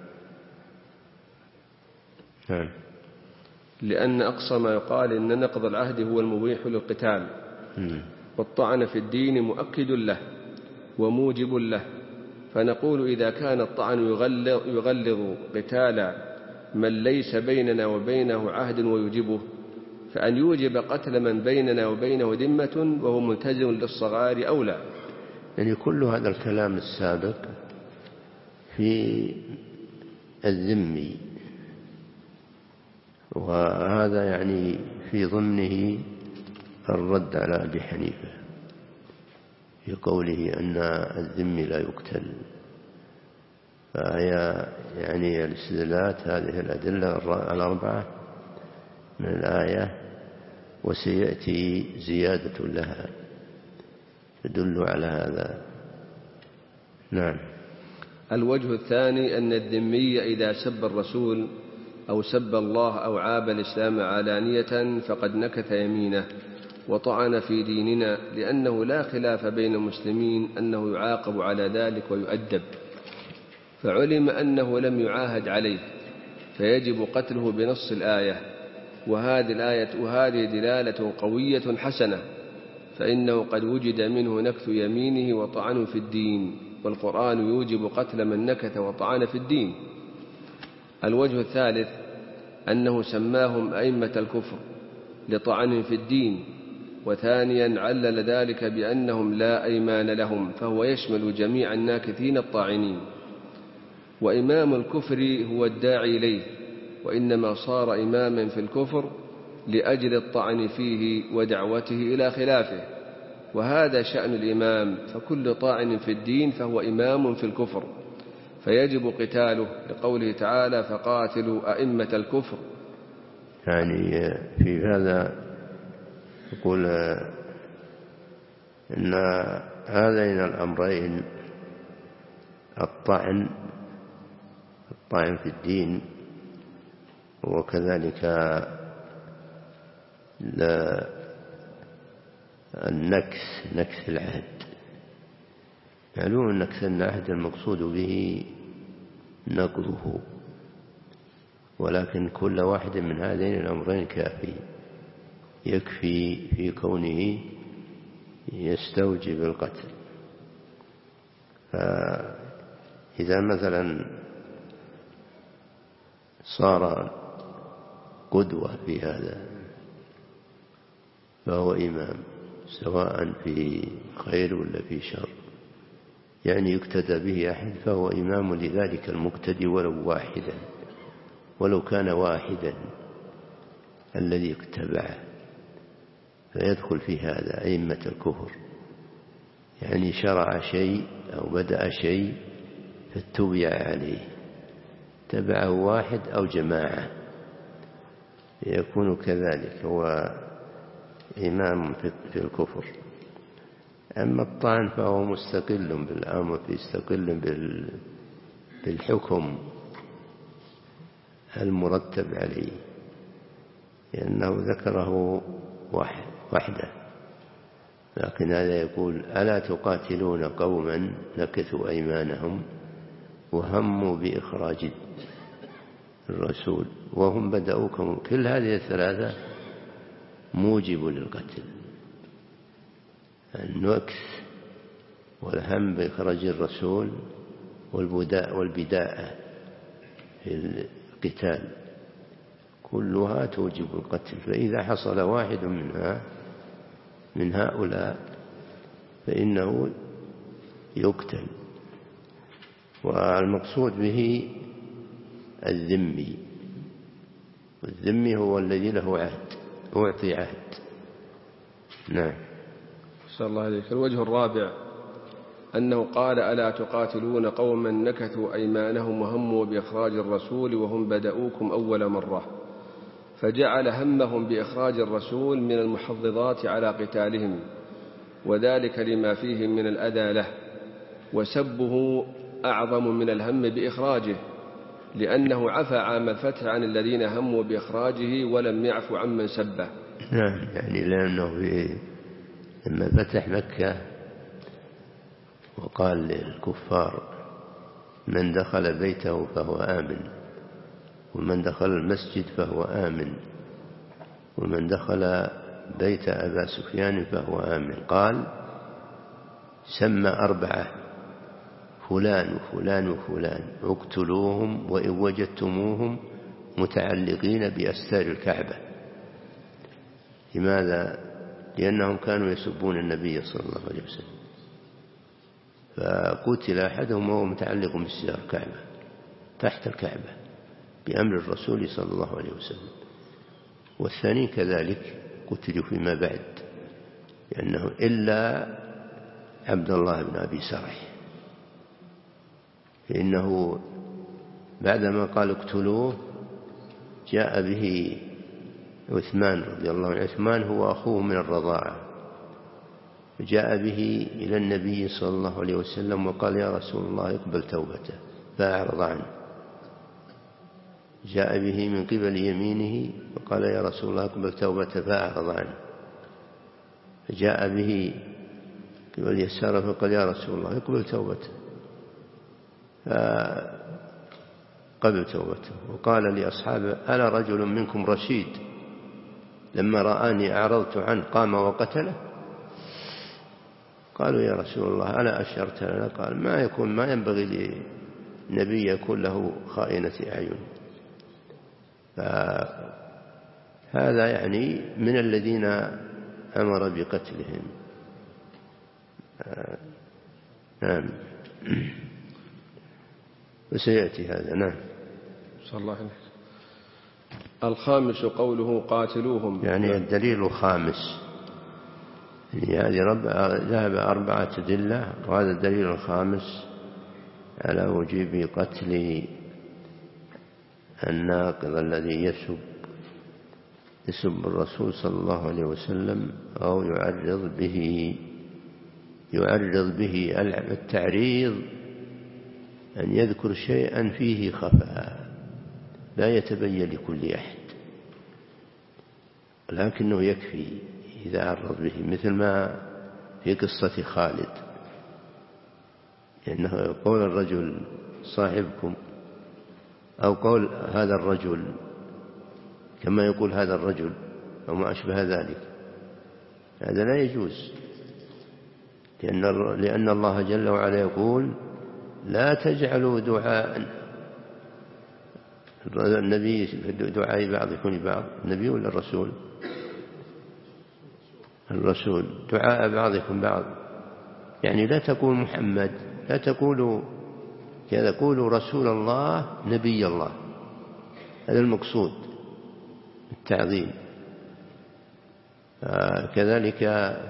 نعم. لأن أقصى ما يقال إن نقض العهد هو المبيح للقتال، والطعن في الدين مؤكد له وموجب له. فنقول إذا كان الطعن يغلظ, يغلظ قتال من ليس بيننا وبينه عهد ويوجبه، فأن يوجب قتل من بيننا وبينه ذمة وهو ملتزم للصغار أولى. يعني كل هذا الكلام السابق في الذمي، وهذا يعني في ضمنه الرد على أبي حنيفة في قوله أن الذمي لا يقتل. فهي يعني الاستدلالات هذه الأدلة الأربعة من الآية، وسيأتي زيادة لها تدل على هذا. نعم. الوجه الثاني أن الذمي إذا سب الرسول أو سب الله أو عاب الإسلام علانية فقد نكث يمينه وطعن في ديننا، لأنه لا خلاف بين المسلمين أنه يعاقب على ذلك ويؤدب، فعلم أنه لم يعاهد عليه فيجب قتله بنص الآية، وهذه الآية وهذه دلالة قوية حسنة، فإنه قد وجد منه نكث يمينه وطعن في الدين، والقرآن يوجب قتل من نكث وطعن في الدين. الوجه الثالث أنه سماهم أئمة الكفر لطعن في الدين، وثانيا علل ذلك بأنهم لا أيمان لهم، فهو يشمل جميع الناكثين الطاعنين. وإمام الكفر هو الداعي إليه، وإنما صار إماما في الكفر لأجل الطعن فيه ودعوته إلى خلافه، وهذا شأن الإمام، فكل طاعن في الدين فهو إمام في الكفر، فيجب قتاله، لقوله تعالى فقاتلوا أئمة الكفر. يعني في هذا يقول إن هذين الأمرين، الطعن الطعن في الدين، وكذلك النكث نكث العهد. معلوم نكث العهد المقصود به نقضه، ولكن كل واحد من هذين الأمرين كافي، يكفي في كونه يستوجب القتل. فإذا مثلا صار قدوة في هذا فهو إمام، سواء في خير ولا في شر، يعني يقتدى به أحد فهو إمام لذلك المقتدي ولو واحدا، ولو كان واحدا الذي اتبعه، فيدخل في هذا أئمة الكفر، يعني شرع شيء أو بدأ شيء فاتبع عليه، تبعه واحد أو جماعة، يكون كذلك هو إمام في الكفر. أما الطعن فهو مستقل بالأمر، مستقل بالحكم المرتب عليه، لأنه ذكره وحده. لكن هذا يقول ألا تقاتلون قوما نكثوا أيمانهم وهموا بإخراج الرسول وهم بدأوكم. كل هذه الثلاثة موجب للقتل، النكث والهم بإخراج الرسول والبداء والبداءة في القتال، كلها توجب القتل. فإذا حصل واحد منها من هؤلاء فإنه يقتل. والمقصود به الذمي، والذمي هو الذي له عهد، أعطي عهد. نعم. صلى الله عليك. الوجه الرابع أنه قال ألا تقاتلون قوما نكثوا أيمانهم وهموا بإخراج الرسول وهم بدأوكم أول مرة، فجعل همهم بإخراج الرسول من المحظظات على قتالهم، وذلك لما فيه من الأذى له، وسبه أعظم من الهم بإخراجه، لأنه عفى عام الفتح عن الذين هموا بإخراجه ولم يعفو عمن سبه. نعم، يعني لأنه في لما فتح مكة وقال للكفار من دخل بيته فهو آمن، ومن دخل المسجد فهو آمن، ومن دخل بيت أبا سفيان فهو آمن، قال سمى أربعة فلان وفلان وفلان اقتلوهم وإن وجدتموهم متعلقين بأستار الكعبة. لماذا؟ لأنهم كانوا يسبون النبي صلى الله عليه وسلم، فقتل أحدهم وهو متعلق بأستار الكعبة تحت الكعبة بأمر الرسول صلى الله عليه وسلم، والثاني كذلك قتلوا فيما بعد، لأنه إلا عبد الله بن أبي سرح، فإنه بعدما قال اقتلوه جاء به عثمان رضي الله عنه. عثمان هو أخوه من الرضاعة، جاء به إلى النبي صلى الله عليه وسلم وقال يا رسول الله اقبل توبته، فأعرض عنه. جاء به من قبل يمينه وقال يا رسول الله اقبل توبته، فأعرض عنه. فجاء به قبل يساره فقال يا رسول الله اقبل توبته، قبل توبته. وقال لأصحابه: ألا رجل منكم رشيد لما رآني أعرضت عنه قام وقتله؟ قالوا: يا رسول الله ألا أشرت لنا؟ قال: ما يكون ما ينبغي لنبي يكون له خائنة أعين. فهذا يعني من الذين أمر بقتلهم. نعم. وسيأتي هذا. نعم. صلى الله عليه وسلم. الخامس قوله: قاتلوهم. يعني الدليل الخامس، يعني هذه رب ذهب أربعة أدلة، وهذا الدليل الخامس على وجوب قتل الناقض الذي يسب يسب الرسول صلى الله عليه وسلم أو يعرض به يعرض به. التعريض أن يذكر شيئا فيه خفاء لا يتبين لكل أحد، لكنه يكفي إذا عرض به، مثل ما في قصة خالد، لأنه قول الرجل صاحبكم أو قول هذا الرجل كما يقول هذا الرجل أو ما أشبه ذلك، هذا لا يجوز، لأن لأن الله جل وعلا يقول: لا تجعلوا دعاء النبي في دعاء بعضكم لبعض. النبي ولا الرسول؟ الرسول. دعاء بعضكم بعض، يعني لا تقول محمد، لا تقولوا كذا، قولوا رسول الله نبي الله، هذا المقصود التعظيم. كذلك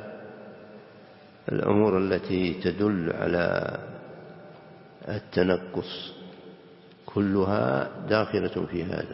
الأمور التي تدل على التنقص كلها داخلة في هذا.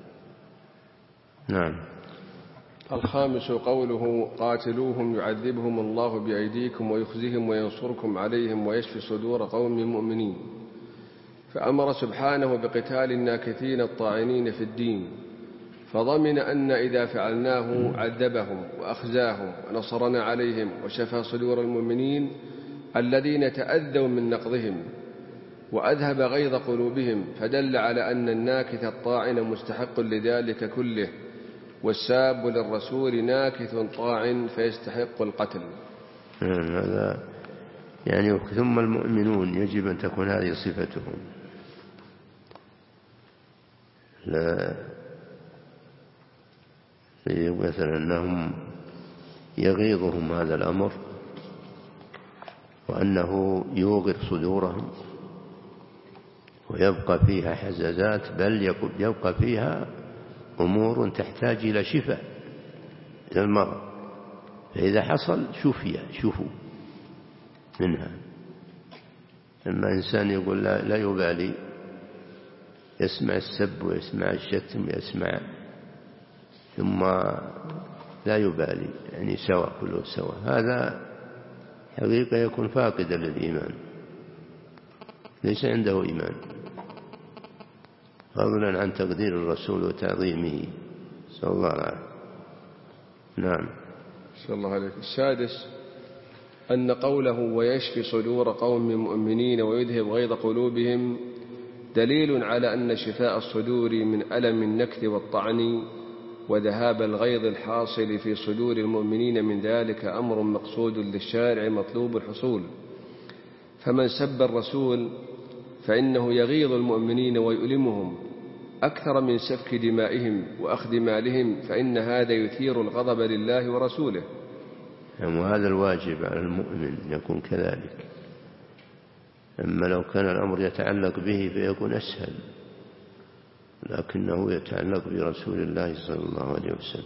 نعم. الخامس قوله: قاتلوهم يعذبهم الله بأيديكم ويخزهم وينصركم عليهم ويشفي صدور قوم مؤمنين. فأمر سبحانه بقتال الناكثين الطاعنين في الدين، فضمن أن إذا فعلناه عذبهم وأخزاهم ونصرنا عليهم وشفى صدور المؤمنين الذين تأذوا من نقضهم وأذهب غيظ قلوبهم، فدل على أن الناكث الطاعن مستحق لذلك كله، والساب للرسول ناكث طاعن فيستحق القتل. هذا يعني ثم المؤمنون يجب أن تكون هذه صفتهم، لا مثلا أنهم يغيظهم هذا الأمر وأنه يوغر صدورهم ويبقى فيها حزازات، بل يبقى فيها أمور تحتاج إلى شفاء إلى المرض، فإذا حصل شفي شفوا منها. لما إنسان يقول لا, لا يبالي، يسمع السب ويسمع الشتم ويسمع ثم لا يبالي، يعني سوا كله سوا، هذا حقيقة يكون فاقدا للإيمان، ليس عنده إيمان، فضلا عن تقدير الرسول وتعظيمه صلى الله عليه وسلم. نعم. صلى الله عليه. السادس أن قوله ويشفي صدور قوم مؤمنين ويذهب غيظ قلوبهم دليل على أن شفاء الصدور من ألم النكث والطعن وذهاب الغيظ الحاصل في صدور المؤمنين من ذلك أمر مقصود للشارع مطلوب الحصول. فمن سب الرسول فإنه يغيظ المؤمنين ويؤلمهم أكثر من سفك دمائهم وأخذ مالهم، فإن هذا يثير الغضب لله ورسوله. وهذا الواجب على المؤمن يكون كذلك، أما لو كان الأمر يتعلق به فيكون أسهل، لكنه يتعلق برسول الله صلى الله عليه وسلم.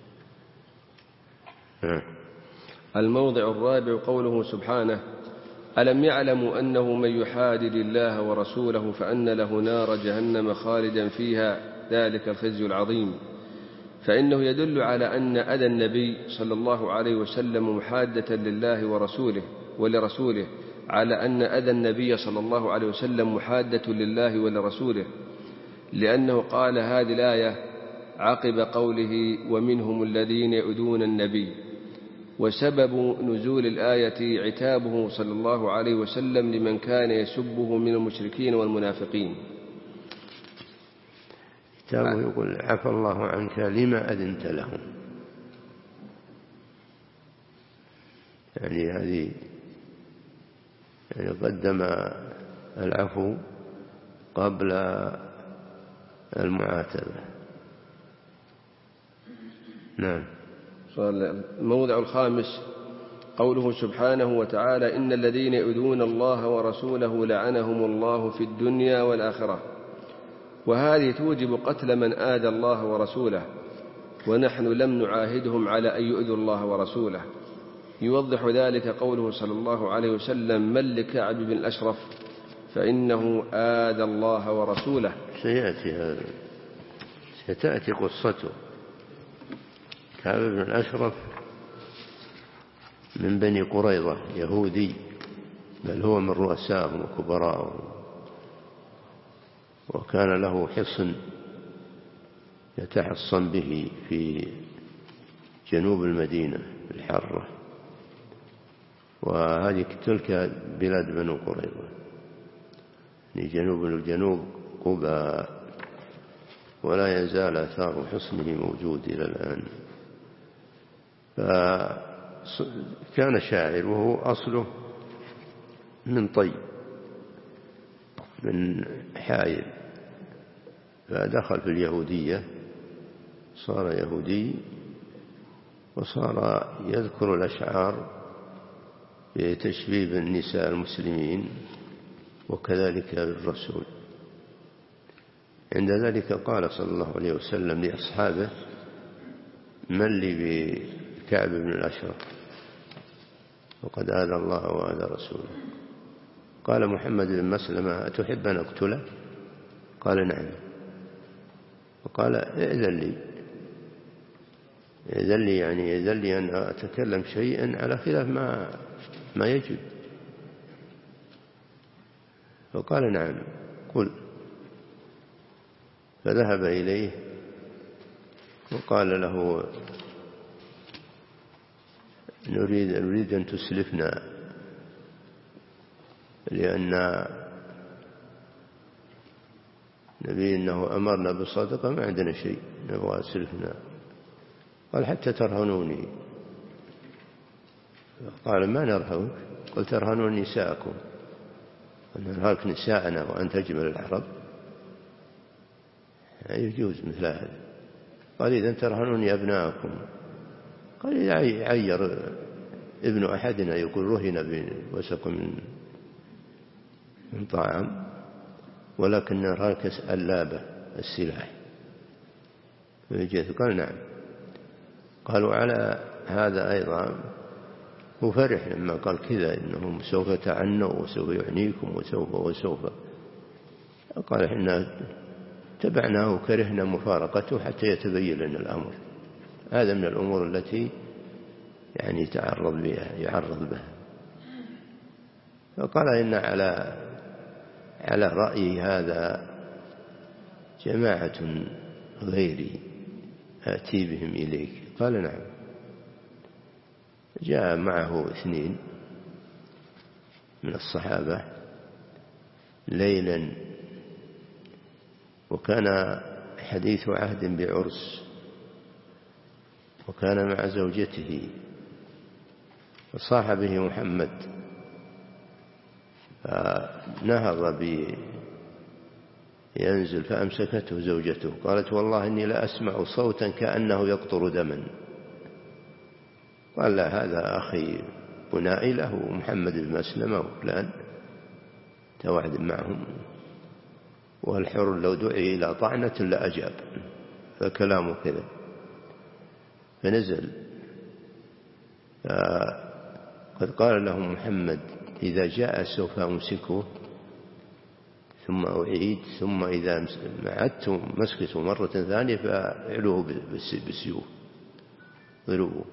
الموضع الرابع قوله سبحانه: ألم يعلموا أنه من يحادد الله ورسوله فأن له نار جهنم خالدا فيها ذلك الخزي العظيم. فإنه يدل على أن أذى النبي صلى الله عليه وسلم محادة لله ورسوله ولرسوله، على أن أذى النبي صلى الله عليه وسلم محادة لله ولرسوله، لأنه قال هذه الآية عقب قوله ومنهم الذين يؤذون النبي. وسبب نزول الآية عتابه صلى الله عليه وسلم لمن كان يسبه من المشركين والمنافقين. كتابه يقول عفى الله عنك لما أذنت لهم، يعني هذه يعني قدم العفو قبل المعاتبة. نعم. الموضع الخامس قوله سبحانه وتعالى إن الذين يؤذون الله ورسوله لعنهم الله في الدنيا والآخرة، وهذه توجب قتل من آذى الله ورسوله، ونحن لم نعاهدهم على أن يؤذوا الله ورسوله. يوضح ذلك قوله صلى الله عليه وسلم من لكعب بن الأشرف فإنه آذى الله ورسوله. سيأتي هذا، ستأتي قصته. كعب بن الأشرف من بني قريظة، يهودي، بل هو من رؤسائهم وكبراءهم، وكان له حصن يتحصن به في جنوب المدينة الحارة، وهذه تلك بلاد بنو قريظة، يعني جنوب الجنوب قبى، ولا يزال أثار حصنه موجود إلى الآن. فكان شاعر، وهو أصله من طي، من حائل، فدخل في اليهودية، صار يهودي، وصار يذكر الأشعار بتشبيب النساء المسلمين وكذلك الرسول. عند ذلك قال صلى الله عليه وسلم لأصحابه من لي بكعب بن الأشرف وقد آذى الله وآذى رسوله. قال محمد بن مسلمة أتحب أن أقتله؟ قال نعم. وقال إذن لي، إذن لي يعني إذن لي أن أتكلم شيئا على خلاف ما ما يجب. فقال نعم قل. فذهب إليه وقال له نريد, نريد أن تسلفنا، لأن نبي إنه أمرنا بالصدقة ما عندنا شيء نبغى أسلفنا. قال حتى ترهنوني. قال ما نرهنك. قل ترهنون نساءكم، نرهنك نساءنا وأنت أجمل العرب، يجوز مثل هذا. قال إذا ترهنوني أبناءكم. قال إذا عير ابن أحدنا يقول رهن بوسق من من طعام، ولكن نرهنك اللابة السلاح. قال نعم. قالوا على هذا أيضا وفرح لما قال كذا إنهم سوف تعنوا وسوف يعنيكم وسوف وسوف. قال إحنا تبعناه وكرهنا مفارقته حتى يتبين لنا الأمر. هذا من الأمور التي يعني تعرض بها يعرض بها. فقال إن على على رأي هذا جماعة غيري آتي بهم إليك. قال نعم. جاء معه اثنين من الصحابة ليلا، وكان حديث عهد بعرس، وكان مع زوجته، فصاح به محمد، فنهض ينزل فأمسكته زوجته، قالت والله إني لا أسمع صوتا كأنه يقطر دما. قال لا هذا أخي بنائي له محمد بن مسلمة وفلان توعد معهم، والحر لو دعي إلى طعنة لأجاب، فكلامه كذا. فنزل قد قال لهم محمد إذا جاء سوف أمسكه ثم أعيد، ثم إذا عدت مسكته مرة ثانية فاعلوه بالسيوف ضربوه.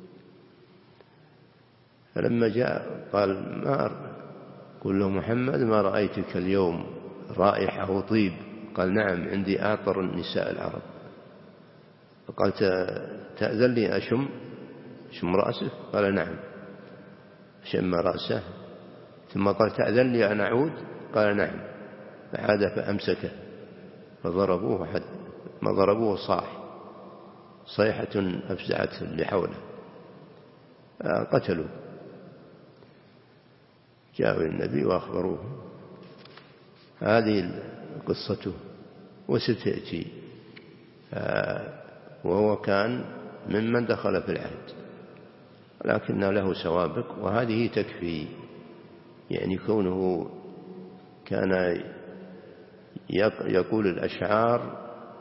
فلما جاء قال ما قل له محمد ما رأيتك اليوم رائحة وطيب؟ قال نعم عندي آطر النساء العرب. فقال تأذن لي أشم شم رأسه؟ قال نعم. شم رأسه ثم قال تأذن لي أن أعود؟ قال نعم. فعاد فأمسكه فضربوه ما ضربوه صاح صيحة أفزعت اللي حوله قتلوا. جاءوا النبي وأخبروه. هذه قصته وستأتي. وهو كان ممن دخل في العهد لكن له سوابق، وهذه تكفي. يعني كونه كان يقول الأشعار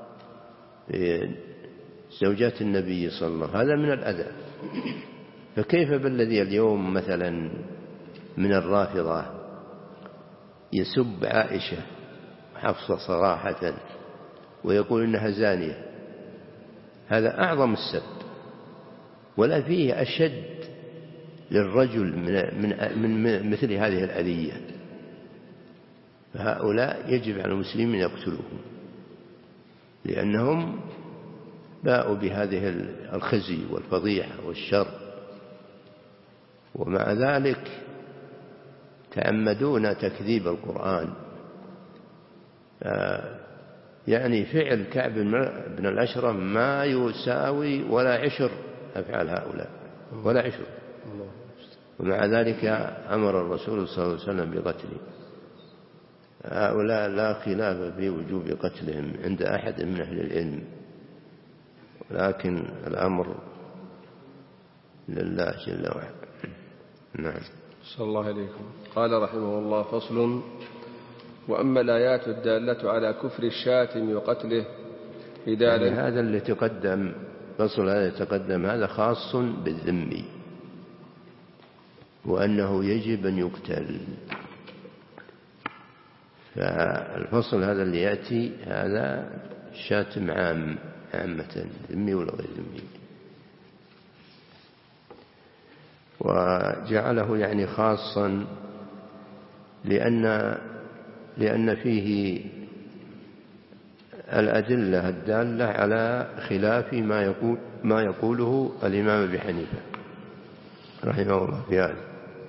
زوجات النبي صلى الله عليه وسلم، هذا من الأدب. فكيف بالذي اليوم مثلا من الرافضة يسب عائشة حفصة صراحة ويقول إنها زانية؟ هذا أعظم السب، ولا فيه أشد للرجل من, من, من مثل هذه الأذية. فهؤلاء يجب على المسلمين يقتلوهم، لأنهم باءوا بهذه الخزي والفضيحة والشر، ومع ذلك تعمدون تكذيب القرآن. يعني فعل كعب بن الأشرف ما يساوي ولا عشر أفعال هؤلاء، ولا عشر، ومع ذلك أمر الرسول صلى الله عليه وسلم بقتله. هؤلاء لا خلاف في وجوب قتلهم عند أحد من أهل العلم، لكن الأمر لله جل وعلا. نعم. صلى الله عليكم. قال رحمه الله: فصل: وأما الآيات الدالة على كفر الشاتم وقتله إذا يعني هذا اللي تقدم، فصل هذا يتقدم، هذا خاص بالذمي وأنه يجب أن يقتل. فالفصل هذا اللي يأتي هذا شاتم عام، عامة ذمي ولا غير ذمي، وجعله يعني خاصا لأن لأن فيه الأدلة الدالة على خلاف ما يقول ما يقوله الإمام أبي حنيفة رحمه الله في هذا.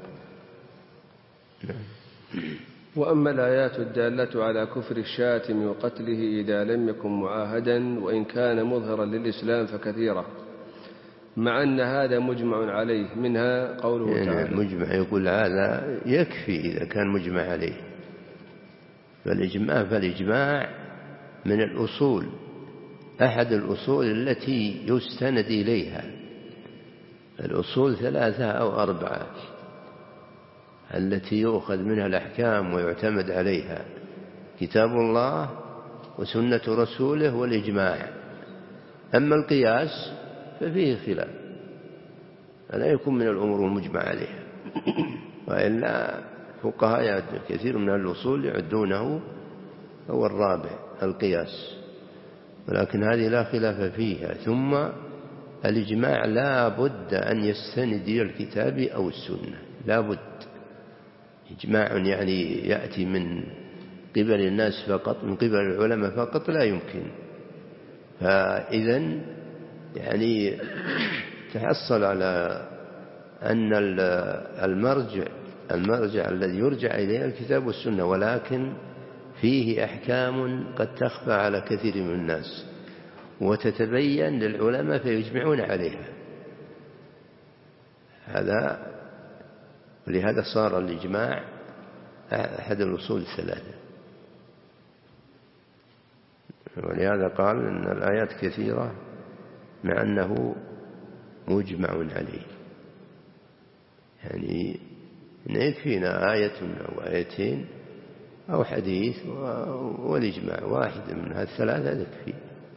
وأما الآيات الدالة على كفر الشاتم وقتله إذا لم يكن معاهدا وإن كان مظهرا للإسلام فكثيرة، مع أن هذا مجمع عليه، منها قوله يعني تعالى. مجمع يقول هذا يكفي إذا كان مجمع عليه. فالإجماع فالإجماع من الأصول، أحد الأصول التي يستند إليها. الأصول ثلاثة أو أربعة التي يؤخذ منها الأحكام ويعتمد عليها: كتاب الله وسنة رسوله والإجماع. أما القياس ففيه خلاف، لا يكون من الأمور المجمع عليها، وإلا فقهاء كثير من الأصول يعدونه هو الرابع القياس، ولكن هذه لا خلاف فيها. ثم الإجماع لا بد أن يستند إلى الكتاب أو السنة، لا بد. إجماع يعني يأتي من قبل الناس فقط، من قبل العلماء فقط، لا يمكن. فإذن يعني تحصل على أن المرجع المرجع الذي يرجع إليه الكتاب والسنة، ولكن فيه أحكام قد تخفى على كثير من الناس وتتبين للعلماء فيجمعون عليها. هذا ولهذا صار الإجماع أحد الأصول الثلاثة. ولهذا قال إن الآيات كثيرة مع أنه مجمع عليه. يعني يكفينا آية أو آيتين أو حديث والإجماع واحد من هذه الثلاثة يكفي.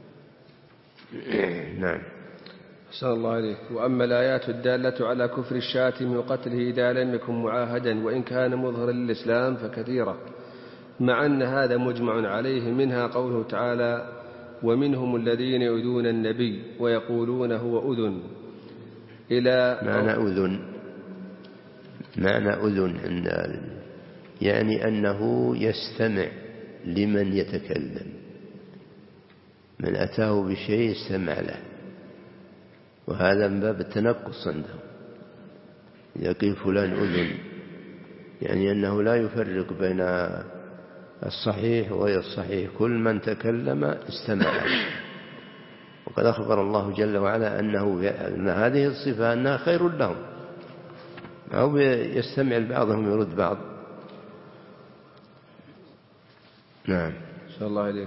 نعم. أحسن الله عليك. وأما الآيات الدالة على كفر الشاتم وقتله إذا لم يكن معاهدا وإن كان مظهرا للإسلام فكثيرة، مع أن هذا مجمع عليه، منها قوله تعالى: ومنهم الذين يؤذون النبي ويقولون هو أذن، إلى معنى أذن، معنى أذن عند يعني أنه يستمع لمن يتكلم، من أتاه بشيء استمع له، وهذا من باب التنقص عنده. يقول فلان أذن يعني أنه لا يفرق بين الصحيح وغير الصحيح، كل من تكلم استمع له. وقد أخبر الله جل وعلا أنه أن هذه الصفة أنها خير لهم، أو يستمع بعضهم يرد بعض. نعم. شاء الله عليك.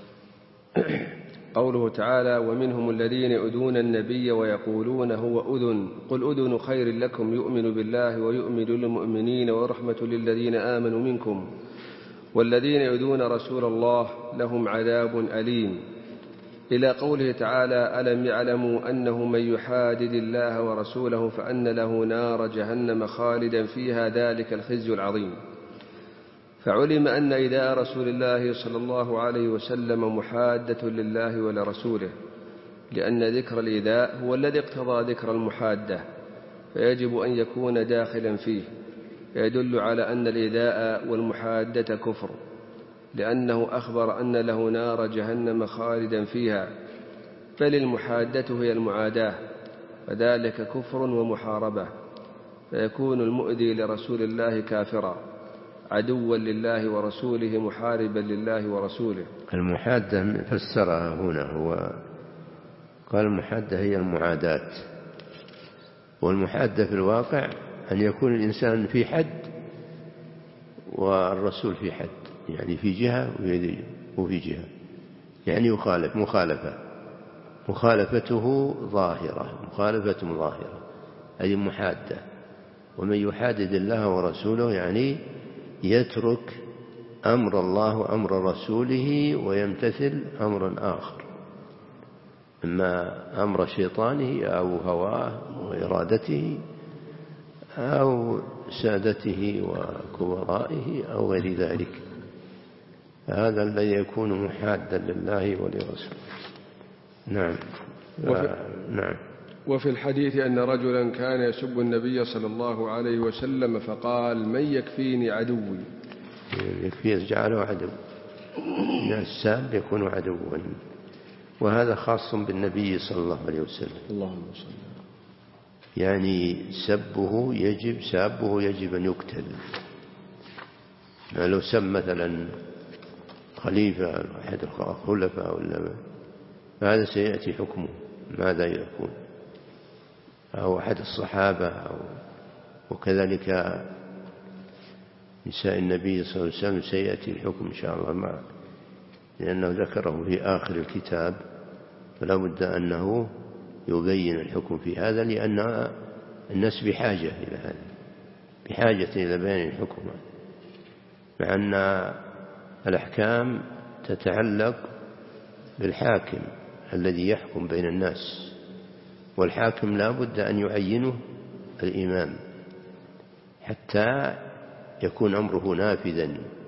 قوله تعالى: ومنهم الذين يؤذون النبي ويقولون هو أذن قل أذن خير لكم يؤمن بالله ويؤمن للمؤمنين ورحمة للذين آمنوا منكم والذين يؤذون رسول الله لهم عذاب أليم، إلى قوله تعالى: ألم يعلموا أنه من يحادد الله ورسوله فأن له نار جهنم خالدا فيها ذلك الخزي العظيم. فعلم أن إيذاء رسول الله صلى الله عليه وسلم محادة لله ولرسوله، لأن ذكر الإيذاء هو الذي اقتضى ذكر المحادة، فيجب أن يكون داخلا فيه، يدل على أن الإيذاء والمحادة كفر، لأنه أخبر أن له نار جهنم خالدا فيها، بل المحادة هي المعاداة، فذلك كفر ومحاربة، فيكون المؤذي لرسول الله كافرا عدوا لله ورسوله محاربا لله ورسوله. المحادة فسرها هنا، هو قال المحادة هي المعاداة، والمحادة في الواقع أن يكون الإنسان في حد والرسول في حد، يعني في جهة وفي جهة، يعني يخالف مخالفة مخالفته ظاهرة مخالفة ظاهرة أي محادة. ومن يحادد الله ورسوله يعني يترك أمر الله وأمر رسوله ويمتثل أمرا آخر، إما أمر شيطانه أو هواه وإرادته أو سادته وكبرائه أو غير ذلك، هذا الذي يكون محادا لله ولرسوله. نعم. وفي, نعم. وفي الحديث أن رجلا كان يسب النبي صلى الله عليه وسلم فقال: من يكفيني عدوي؟ يكفي جعله عدو، الساب يكون عدوا، وهذا خاص بالنبي صلى الله عليه وسلم. اللهم صل. يعني سبه يجب سابه يجب أن يقتل. لو سب مثلا خليفة أحد الخلفاء ولا هذا سيأتي حكمه ماذا يكون، أو أحد الصحابة، أو وكذلك نساء النبي صلى الله عليه وسلم سيأتي الحكم إن شاء الله معه، لأنه ذكره في آخر الكتاب، فلا بد أنه يبين الحكم في هذا، لأن الناس بحاجة إلى هذا، بحاجة إلى بيان الحكم، مع أن الأحكام تتعلق بالحاكم الذي يحكم بين الناس، والحاكم لا بد أن يعينه الإمام حتى يكون أمره نافذا.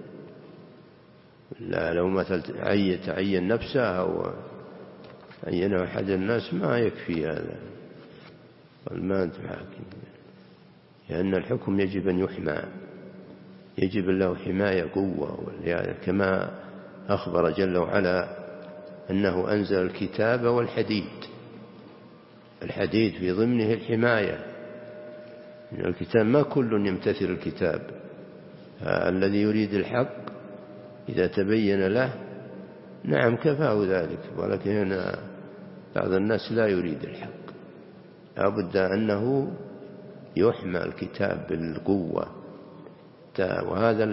لا لو مثل تعين نفسه أو عين أحد الناس ما يكفي هذا، ما أنت حاكم، لأن الحكم يجب أن يحمى، يجب له حماية قوة، كما أخبر جل وعلا أنه أنزل الكتاب والحديد، الحديد في ضمنه الحماية، الكتاب ما كل يمتثل الكتاب، الذي يريد الحق إذا تبين له نعم كفاه ذلك، ولكن هنا بعض الناس لا يريد الحق، لا بد أنه يحمى الكتاب بالقوة، وهذا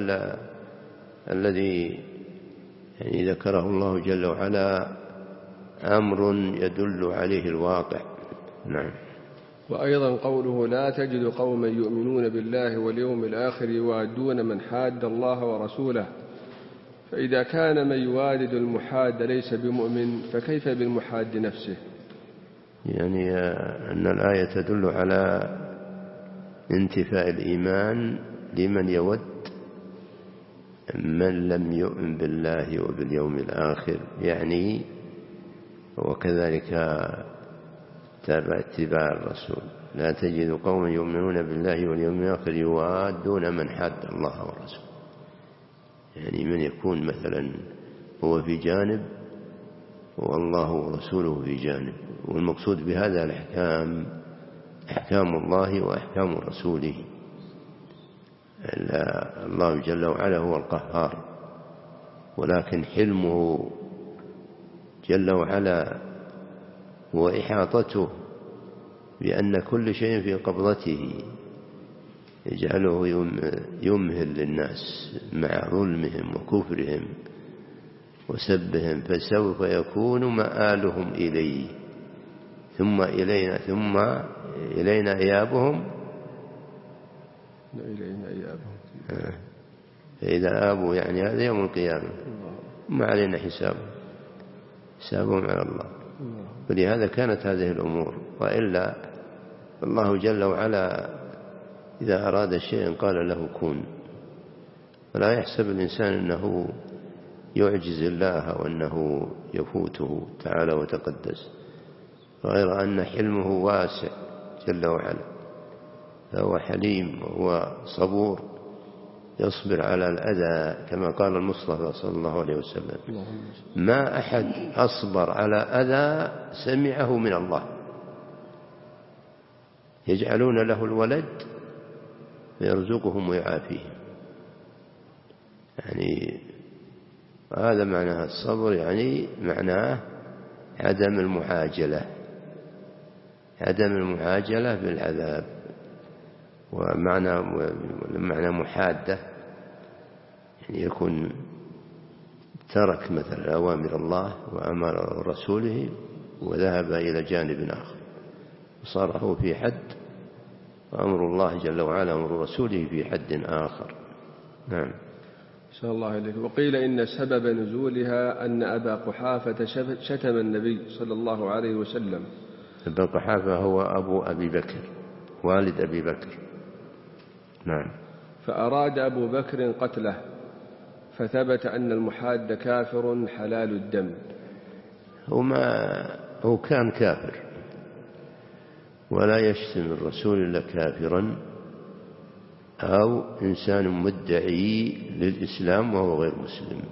الذي يعني ذكره الله جل وعلا أمر يدل عليه الواقع. نعم. وأيضا قوله: لا تجد قوما يؤمنون بالله واليوم الآخر يوادون من حاد الله ورسوله، فإذا كان من يوادد المحاد ليس بمؤمن فكيف بالمحاد نفسه؟ يعني أن الآية تدل على انتفاء الإيمان لمن يود من لم يؤمن بالله وباليوم الآخر، يعني وكذلك تابع اتباع الرسول. لا تجد قوما يؤمنون بالله واليوم الآخر يوادون من حاد الله ورسوله، يعني من يكون مثلا هو في جانب والله ورسوله في جانب، والمقصود بهذا الأحكام أحكام الله وأحكام رسوله. الله جل وعلا هو القهار، ولكن حلمه جل وعلا وإحاطته بأن كل شيء في قبضته يجعله يمهل للناس مع ظلمهم وكفرهم وسبهم، فسوف يكون مآلهم إليه ثم إلينا ثم إلينا إيابهم إلينا إيابهم فإذا آبوا يعني هذا يوم القيامة ما علينا حسابهم حسابهم على الله. ولهذا كانت هذه الأمور، وإلا الله جل وعلا إذا أراد شيئا قال له كن، ولا يحسب الإنسان أنه يعجز الله وأنه يفوته تعالى وتقدس، غير أن حلمه واسع جل وعلا، فهو حليم وهو صبور يصبر على الأذى كما قال المصطفى صلى الله عليه وسلم: ما أحد أصبر على أذى سمعه من الله. يجعلون له الولد ويرزقهم ويعافيهم، يعني هذا معنى الصبر، يعني معناه عدم المعاجلة عدم المعاجلة بالعذاب. ومعنى معنى محادة يعني يكون ترك مثل أوامر الله وأمر رسوله وذهب إلى جانب آخر، وصار هو في حد، وأمر الله جل وعلا أمر رسوله في حد آخر. نعم. شاء الله عليك. وقيل إن سبب نزولها أن أبا قحافة شتم النبي صلى الله عليه وسلم. أبا قحافة هو أبو أبي بكر، والد أبي بكر. نعم. فأراد أبو بكر قتله، فثبت أن المحاد كافر حلال الدم. هو, ما هو كان كافر، ولا يشتم الرسول إلا كافرا أو إنسان مدعي للإسلام وهو غير مسلم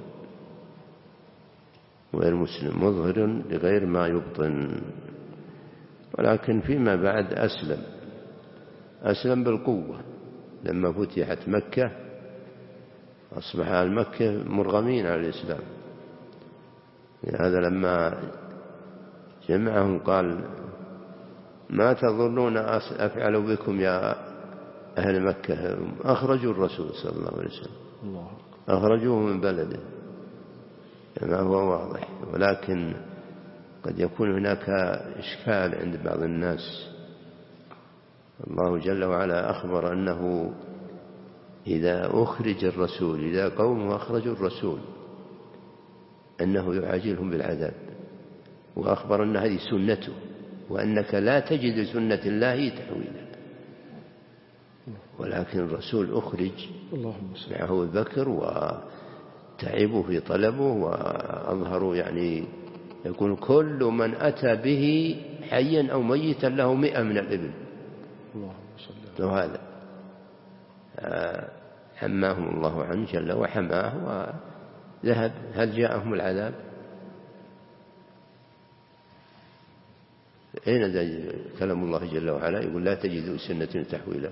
غير مسلم مظهر لغير ما يبطن. ولكن فيما بعد أسلم أسلم بالقوة لما فتحت مكة، أصبح أهل مكة مرغمين على الإسلام. هذا لما جمعهم قال: ما تظنون أفعل بكم يا أهل مكة؟ أخرجوا الرسول صلى الله عليه وسلم، أخرجوه من بلده كما هو واضح. ولكن قد يكون هناك إشكال عند بعض الناس. الله جل وعلا أخبر أنه إذا أخرج الرسول، إذا قوم أخرجوا الرسول، أنه يعاجلهم بالعذاب، وأخبر أن هذه سنته، وأنك لا تجد سنة الله تحويلا. ولكن الرسول أخرج معه أبو بكر وتعبوا في طلبه، وأظهروا يعني يكون كل من أتى به حيا أو ميتا له مئة من الإبل. وهذا حماهم الله عنه جل وحماه وذهب. هل جاءهم العذاب؟ أين ذا كلام الله جل وعلا يقول: لا تجد سنة تحويلا؟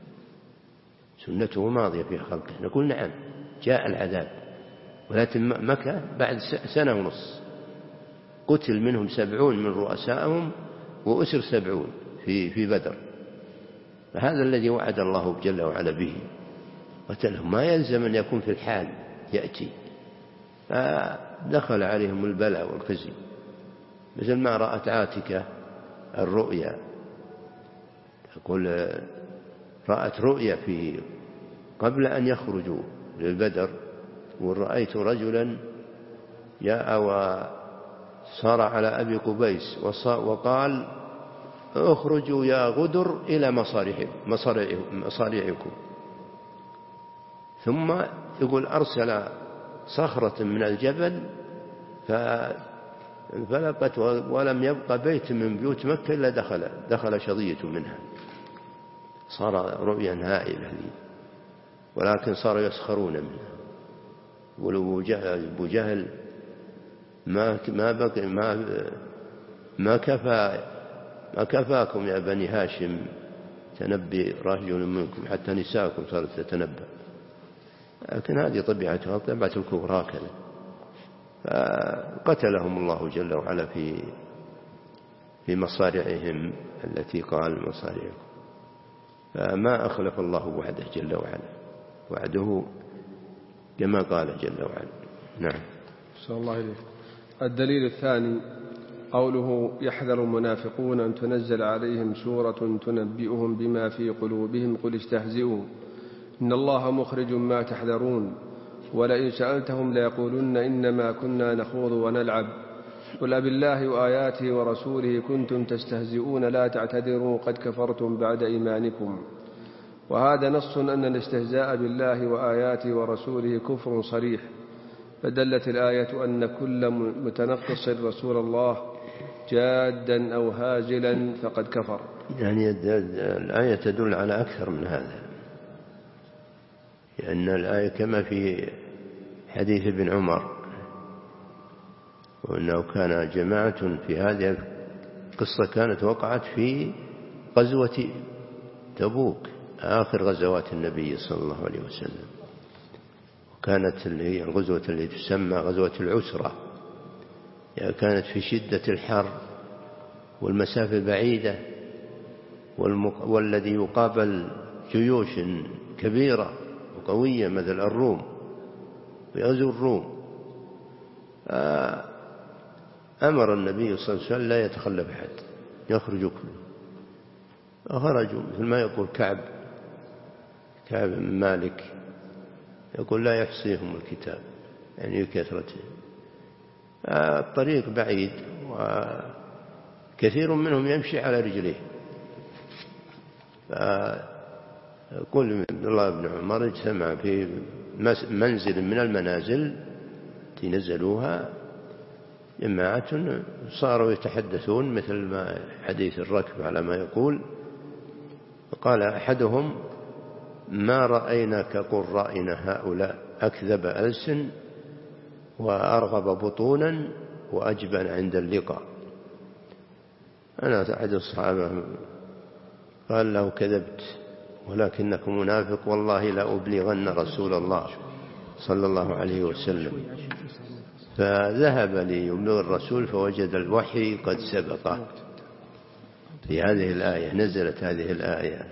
سنته ماضية في خلقه. نقول: نعم، جاء العذاب، ولكن مكة بعد سنة ونص قتل منهم سبعون من رؤسائهم، وأسر سبعون في في بدر. فهذا الذي وعد الله جل وعلا به قتلهم. ما يلزم أن يكون في الحال يأتي. فدخل عليهم البلاء والخزي، مثل ما رأت عاتكة الرؤيا، تقول: رأت رؤيا في قبل أن يخرجوا للبدر، ورأيت رجلا جاء وصار على أبي قبيس وقال: اخرجوا يا غدر إلى مصارعكم. ثم يقول: أرسل صخرة من الجبل فانفلقت، ولم يبقى بيت من بيوت مكة إلا دخل دخل شظية منها. صار رؤيا هائلة لي، ولكن صاروا يسخرون منها. يقولوا: أبو جهل ما ما بقي ما ما كفى ما كفاكم يا بني هاشم تنبي رجل منكم، حتى نساءكم صارت تتنبأ. لكن هذه طبيعتها، طبيعة الكفر هكذا. فقتلهم الله جل وعلا في بمصارعهم التي قال مصارعكم. فما أخلف الله وعده جل وعلا، وعده كما قال جل وعلا. نعم. صلى الله عليه. الدليل الثاني قوله يحذر المنافقون أن تنزل عليهم سورة تنبئهم بما في قلوبهم قل استهزئوا إن الله مخرج ما تحذرون ولئن سألتهم ليقولن إنما كنا نخوض ونلعب قل أبالله وآياته ورسوله كنتم تستهزئون لا تعتذروا قد كفرتم بعد إيمانكم. وهذا نص أن الاستهزاء بالله وآياته ورسوله كفر صريح، فدلت الآية أن كل متنقص رسول الله جادا أو هازلا فقد كفر. يعني الآية تدل على أكثر من هذا، لأن الآية كما في حديث ابن عمر وأنه كان جماعة في هذه القصة كانت وقعت في غزوة تبوك آخر غزوات النبي صلى الله عليه وسلم، وكانت اللي هي الغزوة التي تسمى غزوة العسرة، يعني كانت في شدة الحر والمسافة بعيدة والمق... والذي يقابل جيوش كبيرة وقوية مثل الروم ويغزو الروم. أمر النبي صلى الله عليه وسلم لا يتخلف أحد، يخرج كله. خرجوا مثل ما يقول كعب كعب بن مالك يقول لا يحصيهم الكتاب، يعني كثرته. الطريق بعيد وكثير منهم يمشي على رجليه. فقل عبد الله بن عمر اجتمع في منزل من المنازل تنزلوها جماعة صاروا يتحدثون مثل ما حديث الركب على ما يقول. فقال أحدهم ما رأينا كقرائنا هؤلاء أكذب ألسن وأرغب بطونا وأجبن عند اللقاء. أنا أحد الصحابة قال له كذبت ولكنك منافق والله لا أبلغن رسول الله صلى الله عليه وسلم. فذهب ليبلغ الرسول فوجد الوحي قد سبقه في هذه الآية، نزلت هذه الآية.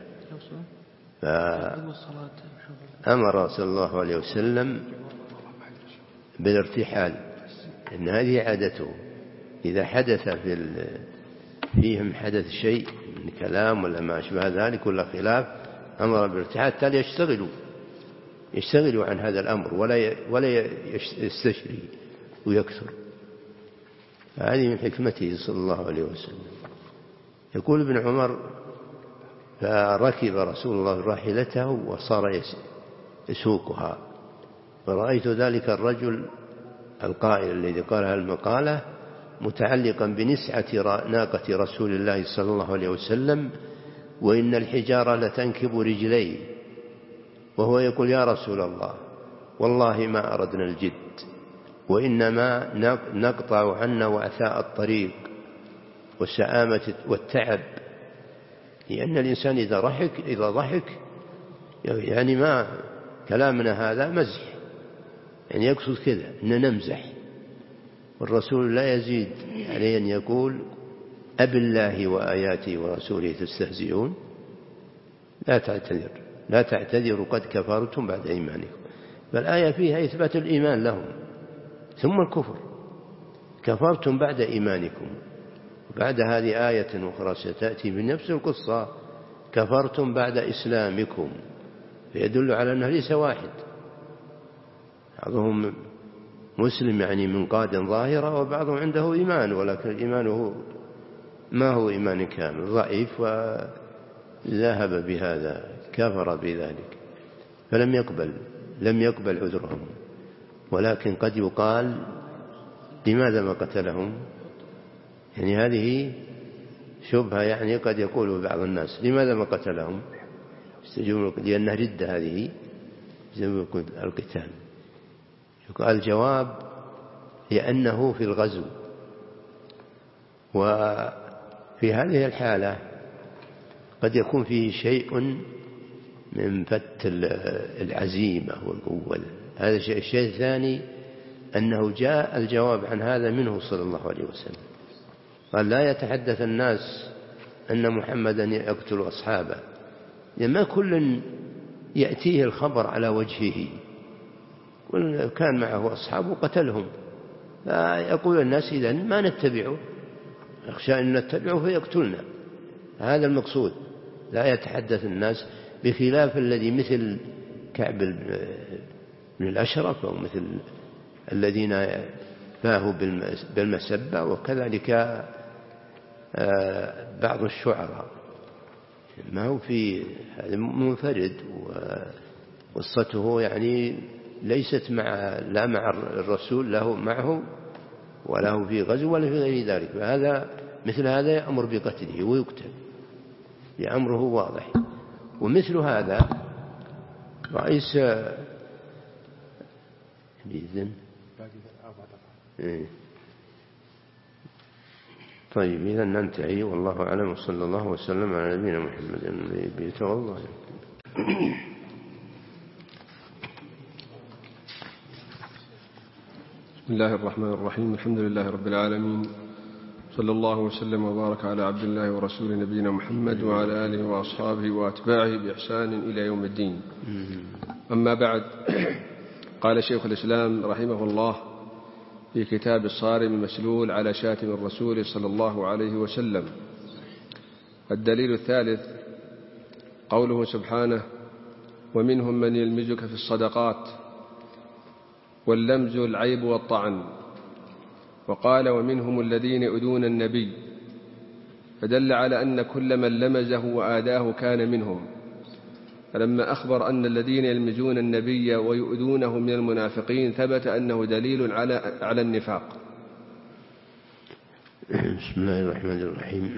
فأمر صلى الله عليه وسلم بالارتحال، إن هذه عادته إذا حدث في فيهم حدث شيء من كلام ولا ما أشبه ذلك ولا خلاف أمر بالارتحال حتى يشتغلوا يشتغلوا عن هذا الأمر ولا ولا يستشري ويكثر. هذه من حكمته صلى الله عليه وسلم. يقول ابن عمر فركب رسول الله راحلته وصار يسوقها، فرأيت ذلك الرجل القائل الذي قال المقالة متعلقا بنسعة ناقة رسول الله صلى الله عليه وسلم وإن الحجارة لتنكب رجليه، وهو يقول يا رسول الله والله ما أردنا الجد وإنما نقطع عنا وعثاء الطريق والسآمة والتعب، لأن الإنسان إذا ضحك إذا ضحك يعني ما كلامنا هذا مزح، يعني يقصد كذا إن نمزح. والرسول لا يزيد عليه أن يقول أبالله وآياته ورسوله تستهزئون لا تعتذر لا تعتذروا قد كفرتم بعد إيمانكم. فالآية فيها إثبات الإيمان لهم ثم الكفر، كفرتم بعد إيمانكم. بعد هذه آية أخرى ستأتي بنفس القصة كفرتم بعد إسلامكم، فيدل على أنه ليس واحد، بعضهم مسلم يعني من قاد ظاهرة وبعضهم عنده إيمان ولكن إيمانه ما هو إيمان كامل ضعيف وذهب بهذا كفر بذلك فلم يقبل لم يقبل عذرهم. ولكن قد يقال لماذا ما قتلهم، يعني هذه شبهة، يعني قد يقول بعض الناس لماذا ما قتلهم لأنها ردة هذه زي ما يقول القتال. يقال الجواب لأنه في الغزو، وفي هذه الحالة قد يكون فيه شيء من فت العزيمة والقوة. هذا الشيء. الشيء الثاني أنه جاء الجواب عن هذا منه صلى الله عليه وسلم قال لا يتحدث الناس أن محمدا يقتل أصحابه، لما كل يأتيه الخبر على وجهه، كان معه أصحابه قتلهم، فيقول الناس إذن ما نتبعه، يخشى أن نتبعه فيقتلنا. هذا المقصود، لا يتحدث الناس، بخلاف الذي مثل كعب بن الأشرف أو مثل الذين باهوا بالمسبة، وكذلك بعض الشعراء، ما هو في هذا منفرد، وقصته يعني ليست مع لا مع الرسول له معه ولا هو في غزو ولا في غير ذلك، فهذا مثل هذا يأمر بقتله ويقتل، لأمره واضح. ومثل هذا رئيس بإذن طيب إذا ننتهي، والله أعلم، وصلى الله وسلم على نبينا محمد. بيته الله. بسم الله الرحمن الرحيم. الحمد لله رب العالمين، صلى الله وسلم وبارك على عبد الله ورسول نبينا محمد وعلى آله وأصحابه وأتباعه بإحسان إلى يوم الدين. أما بعد، قال شيخ الإسلام رحمه الله في كتاب الصارم المسلول على شاتم الرسول صلى الله عليه وسلم: الدليل الثالث قوله سبحانه: ومنهم من يلمزك في الصدقات، واللمز العيب والطعن. وقال: ومنهم الذين يؤذون النبي، فدل على أن كل من لمزه وآذاه كان منهم. فلما أخبر أن الذين يلمزون النبي ويؤذونه من المنافقين، ثبت أنه دليل على على النفاق. بسم الله الرحمن الرحيم.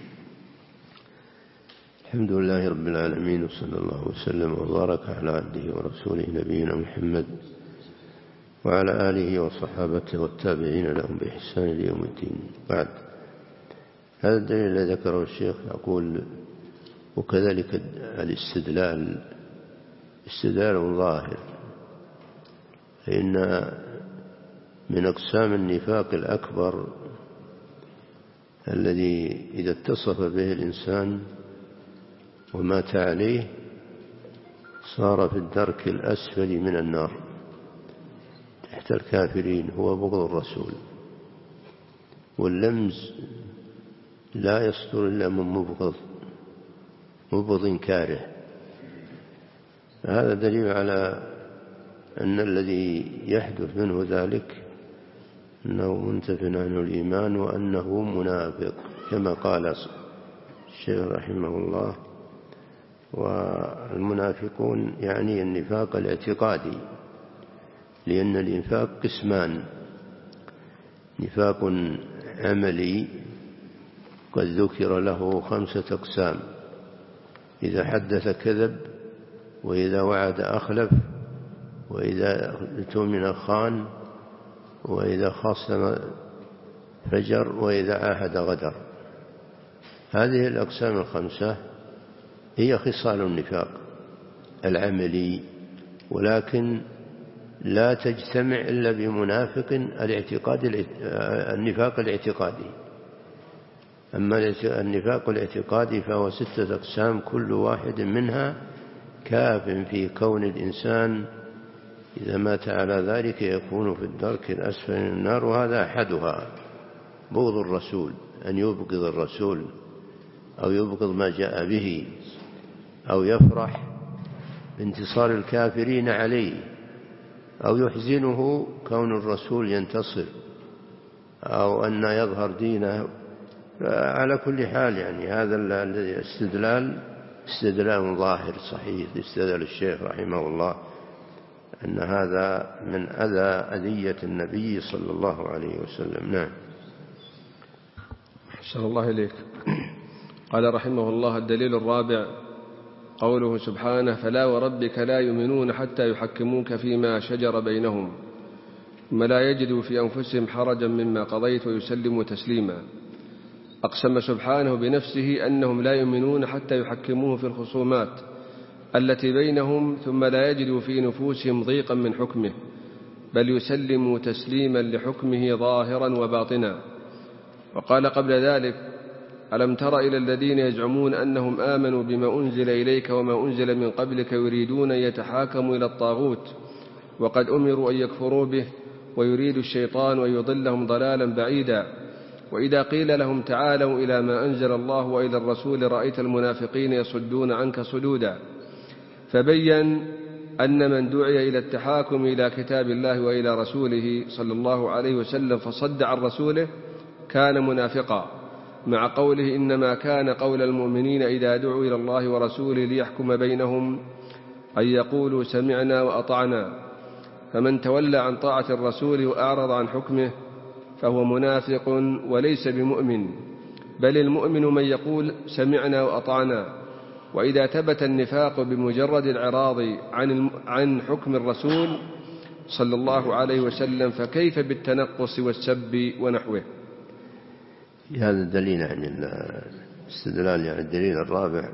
الحمد لله رب العالمين، وصلى الله وسلم وبارك على عبده ورسوله نبينا محمد وعلى آله وصحابته والتابعين لهم بإحسان ليوم الدين. بعد، هذا الدليل الذي ذكره الشيخ يقول: وكذلك الاستدلال استدلال ظاهر، فإن من أقسام النفاق الأكبر الذي إذا اتصف به الإنسان ومات عليه صار في الدرك الأسفل من النار تحت الكافرين، هو بغض الرسول. واللمز لا يصدر إلا من مبغض مبغض كاره. هذا دليل على أن الذي يحدث منه ذلك أنه منتف عنه الإيمان وأنه منافق، كما قال الشيخ رحمه الله: والمنافقون يعني النفاق الاعتقادي، لأن النفاق قسمان: نفاق عملي قد ذكر له خمسة أقسام: إذا حدث كذب، وإذا وعد أخلف، وإذا اؤتمن خان، وإذا خاصم فجر، وإذا عاهد غدر. هذه الأقسام الخمسة هي خصال النفاق العملي، ولكن لا تجتمع إلا بمنافق الاعتقاد النفاق الاعتقادي. أما النفاق الاعتقادي فهو ستة أقسام، كل واحد منها كاف في كون الإنسان إذا مات على ذلك يكون في الدرك الأسفل من النار. وهذا أحدها بغض الرسول، أن يبغض الرسول أو يبغض ما جاء به، أو يفرح بانتصار الكافرين عليه، أو يحزنه كون الرسول ينتصر، أو أن يظهر دينه. على كل حال يعني هذا الذي استدلال استدلال ظاهر صحيح. استدل الشيخ رحمه الله أن هذا من أذى أذية النبي صلى الله عليه وسلم. نعم. أحسن الله إليك. قال رحمه الله: الدليل الرابع قوله سبحانه: فلا وربك لا يؤمنون حتى يحكموك فيما شجر بينهم ثم لا يجدوا في أنفسهم حرجا مما قضيت ويسلموا تسليما. أقسم سبحانه بنفسه أنهم لا يؤمنون حتى يحكموه في الخصومات التي بينهم ثم لا يجدوا في نفوسهم ضيقا من حكمه، بل يسلموا تسليما لحكمه ظاهرا وباطنا. وقال قبل ذلك: ألم تر إلى الذين يزعمون أنهم آمنوا بما أنزل إليك وما أنزل من قبلك يريدون أن يتحاكموا إلى الطاغوت وقد أمروا أن يكفروا به ويريد الشيطان أن يضلهم ضلالا بعيدا. وإذا قيل لهم تعالوا إلى ما أنزل الله وإلى الرسول رأيت المنافقين يصدون عنك صدودا. فبين أن من دعي إلى التحاكم إلى كتاب الله وإلى رسوله صلى الله عليه وسلم فصد عن رسوله كان منافقا، مع قوله: إنما كان قول المؤمنين إذا دعوا إلى الله ورسوله ليحكم بينهم أن يقولوا سمعنا وأطعنا. فمن تولى عن طاعة الرسول وأعرض عن حكمه فهو منافق وليس بمؤمن، بل المؤمن من يقول سمعنا وأطعنا. وإذا ثبت النفاق بمجرد الإعراض عن عن حكم الرسول صلى الله عليه وسلم فكيف بالتنقص والسب ونحوه؟ هذا الدليل عن الاستدلال، يعني الدليل الرابع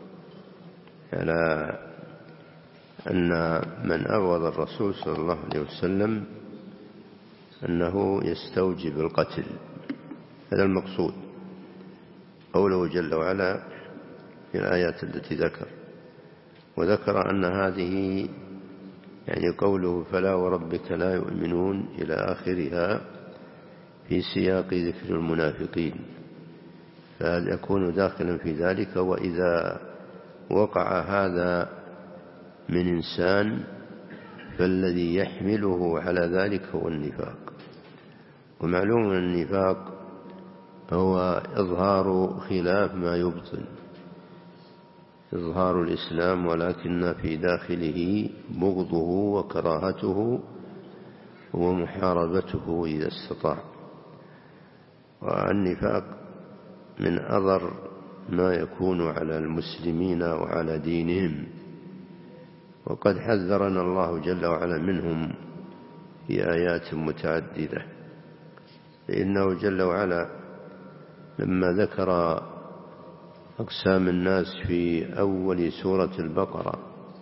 على أن من أبغض الرسول صلى الله عليه وسلم أنه يستوجب القتل. هذا المقصود. قوله جل وعلا في الآيات التي ذكر، وذكر أن هذه يعني قوله فلا وربك لا يؤمنون إلى آخرها في سياق ذكر المنافقين، فهذا يكون داخلا في ذلك. وإذا وقع هذا من إنسان فالذي يحمله على ذلك هو النفاق. ومعلوم أن النفاق هو إظهار خلاف ما يبطن، إظهار الإسلام ولكن في داخله بغضه وكراهته ومحاربته إذا استطاع. والنفاق من أضر ما يكون على المسلمين وعلى دينهم، وقد حذرنا الله جل وعلا منهم في آيات متعددة. فإنه جل وعلا لما ذكر أقسام الناس في أول سورة البقرة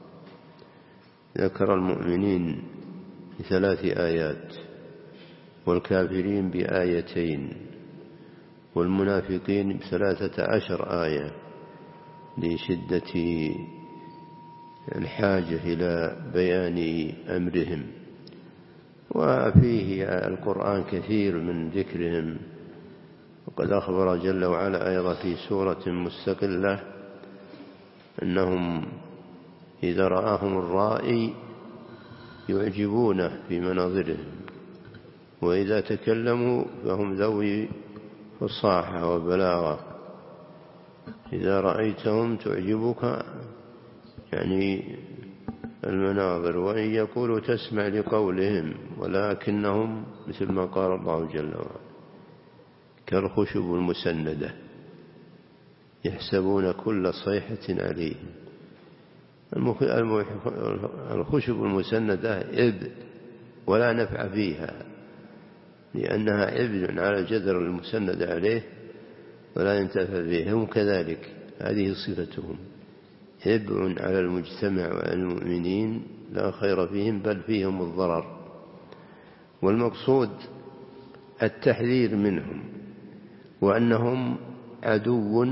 ذكر المؤمنين بثلاث آيات، والكافرين بآيتين، والمنافقين بثلاثة عشر آية لشدة الحاجة إلى بيان أمرهم. وفيه القرآن كثير من ذكرهم، وقد أخبر جل وعلا أيضا في سورة مستقلة أنهم إذا رآهم الرائي يعجبونه في مناظرهم، وإذا تكلموا فهم ذوي فصاحة وبلاغة. إذا رأيتهم تعجبك يعني المناظر، وإن يقولوا تسمع لقولهم ولكنهم مثل ما قال الله جل وعلا كالخشب المسندة يحسبون كل صيحة عليهم. الخشب المسندة عبء ولا نفع فيها، لأنها عبء على الجدر المسند عليه ولا ينتفع به. هم كذلك، هذه صفتهم، عبء على المجتمع وعلى المؤمنين لا خير فيهم بل فيهم الضرر. والمقصود التحذير منهم، وأنهم عدو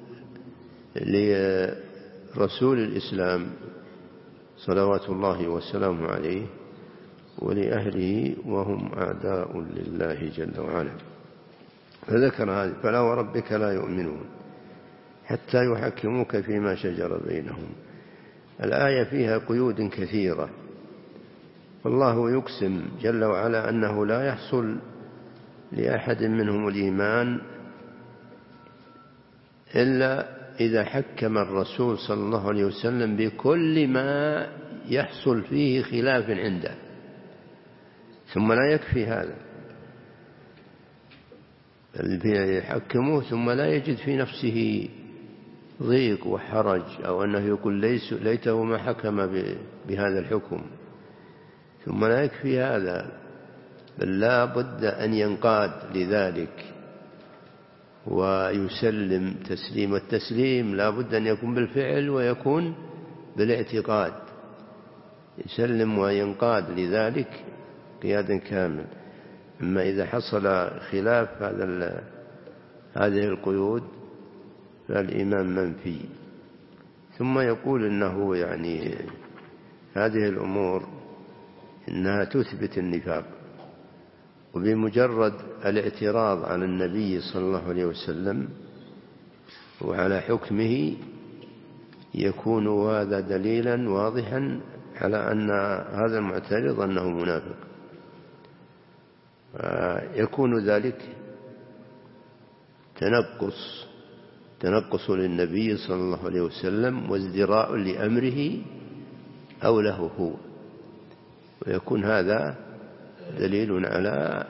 لرسول الإسلام صلوات الله وسلامه عليه ولأهله، وهم أعداء لله جل وعلا. فذكر هذه فلا وربك لا يؤمنون حتى يحكموك فيما شجر بينهم. الآية فيها قيود كثيرة، والله يقسم جل وعلا أنه لا يحصل لأحد منهم الإيمان إلا إذا حكم الرسول صلى الله عليه وسلم بكل ما يحصل فيه خلاف عنده. ثم لا يكفي هذا، يحكموه ثم لا يجد في نفسه ضيق وحرج أو أنه يقول ليس ليته ما حكم بهذا الحكم. ثم لا يكفي هذا، بل لا بد أن ينقاد لذلك ويسلم تسليم. التسليم لا بد أن يكون بالفعل ويكون بالاعتقاد، يسلم وينقاد لذلك قيادا كامل. أما إذا حصل خلاف هذا هذه القيود فالإيمان منفي. ثم يقول إنه يعني هذه الأمور إنها تثبت النفاق، وبمجرد الاعتراض على النبي صلى الله عليه وسلم وعلى حكمه يكون هذا دليلا واضحا على أن هذا المعترض أنه منافق. يكون ذلك تنقص تنقص للنبي صلى الله عليه وسلم وازدراء لأمره أو له هو، ويكون هذا دليل على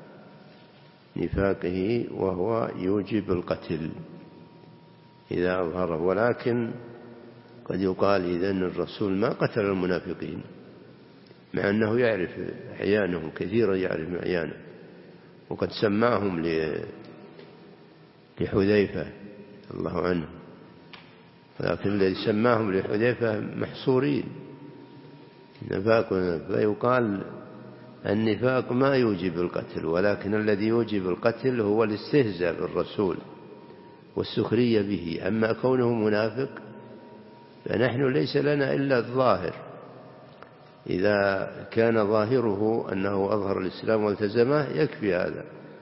نفاقه وهو يوجب القتل إذا أظهره. ولكن قد يقال إذن الرسول ما قتل المنافقين، مع أنه يعرف أحيانهم كثيرا، يعرف أحيانا، وقد سماهم لحذيفة الله عنه، ولكن الذي سماهم لحذيفة محصورين نفاق. فيقال النفاق ما يوجب القتل، ولكن الذي يوجب القتل هو الاستهزاء بالرسول والسخرية به. أما كونه منافق فنحن ليس لنا إلا الظاهر، إذا كان ظاهره أنه أظهر الإسلام والتزمه يكفي هذا.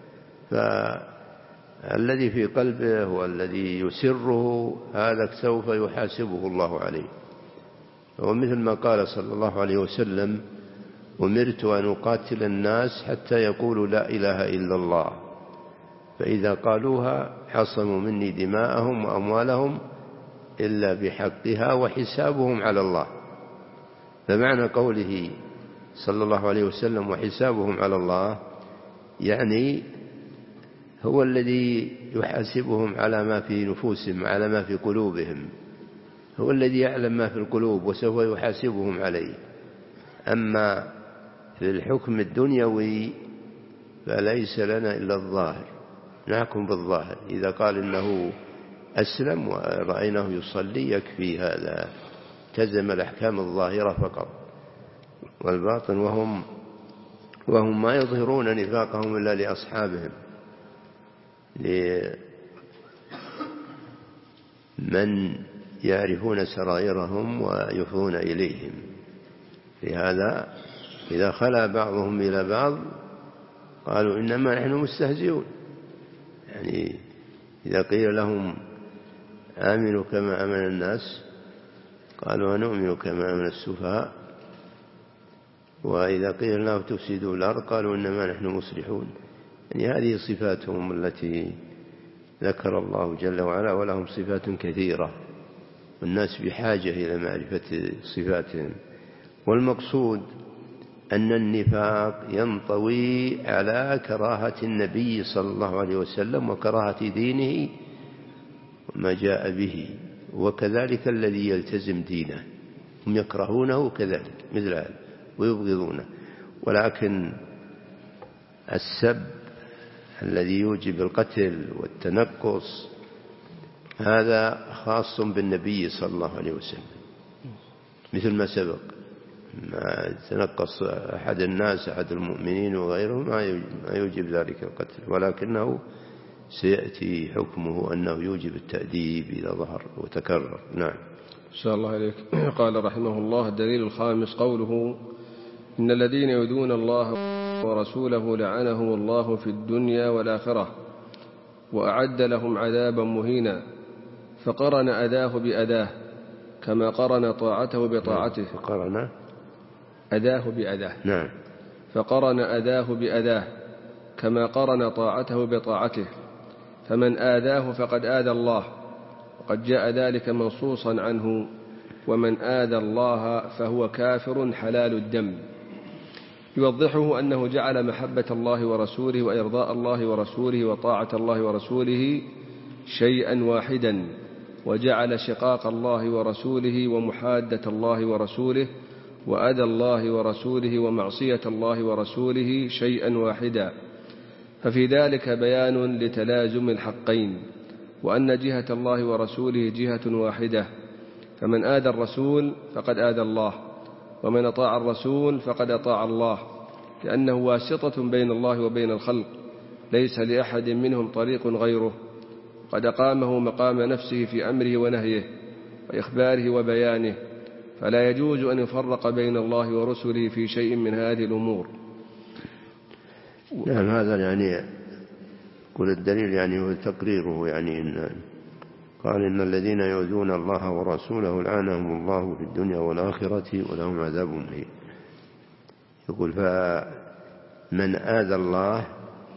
فالذي في قلبه والذي يسره هذا سوف يحاسبه الله عليه. ومثل ما قال صلى الله عليه وسلم: أمرت أن أقاتل الناس حتى يقولوا لا إله إلا الله، فإذا قالوها حصموا مني دماءهم وأموالهم إلا بحقها وحسابهم على الله. فمعنى قوله صلى الله عليه وسلم وحسابهم على الله يعني هو الذي يحاسبهم على ما في نفوسهم، على ما في قلوبهم، هو الذي يعلم ما في القلوب وسوف يحاسبهم عليه. أما في الحكم الدنيوي فليس لنا إلا الظاهر، نحكم بالظاهر. إذا قال إنه أسلم ورأيناه يصلي يكفي هذا، تزم الأحكام الظاهرة فقط، والباطن وهم وهم ما يظهرون نفاقهم إلا لأصحابهم، لمن يعرفون سرائرهم ويفضون إليهم. لهذا إذا خلا بعضهم إلى بعض قالوا إنما نحن مستهزئون. يعني إذا قيل لهم آمنوا كما آمن الناس قالوا ونؤمن كما آمن السفهاء، وإذا قيل لهم تفسدوا الأرض قالوا إنما نحن مصلحون. يعني هذه صفاتهم التي ذكر الله جل وعلا، ولهم صفات كثيرة، والناس بحاجة إلى معرفة صفاتهم. والمقصود أن النفاق ينطوي على كراهة النبي صلى الله عليه وسلم وكراهة دينه وما جاء به، وكذلك الذي يلتزم دينه هم يكرهونه كذلك مثل هذا ويبغضونه. ولكن السب الذي يوجب القتل والتنقص هذا خاص بالنبي صلى الله عليه وسلم، مثل ما سبق، ما تنقص أحد الناس أحد المؤمنين وغيره ما يوجب ذلك القتل، ولكنه سيأتي حكمه أنه يوجب التأديب إذا ظهر وتكرر. نعم. شاء الله عليك. قال رحمه الله: الدليل الخامس قوله: إن الذين يؤذون الله ورسوله لعنهم الله في الدنيا والآخرة وأعد لهم عذابا مهينا. فقرن أذاه بأذاه كما قرن طاعته بطاعته. فقرن أذاه بأذاه. نعم. فقرن أذاه بأذاه كما قرن طاعته بطاعته، فمن آذاه فقد آذى الله، وقد جاء ذلك منصوصا عنه: ومن آذى الله فهو كافر حلال الدم. يوضحه أنه جعل محبة الله ورسوله وإرضاء الله ورسوله وطاعة الله ورسوله شيئا واحدا، وجعل شقاق الله ورسوله ومحادة الله ورسوله وأذى الله ورسوله ومعصية الله ورسوله شيئا واحدا. ففي ذلك بيان لتلازم الحقين، وأن جهة الله ورسوله جهة واحدة. فمن آذى الرسول فقد آذى الله، ومن أطاع الرسول فقد أطاع الله، لأنه واسطة بين الله وبين الخلق، ليس لأحد منهم طريق غيره، وقد أقامه مقام نفسه في أمره ونهيه وإخباره وبيانه، فلا يجوز أن يفرق بين الله ورسله في شيء من هذه الأمور. نعم، هذا يعني كل الدليل يعني هو تقريره، يعني إن قال إن الذين يؤذون الله ورسوله لعنهم الله في الدنيا والآخرة ولهم عذاب مهين. يقول فمن آذى الله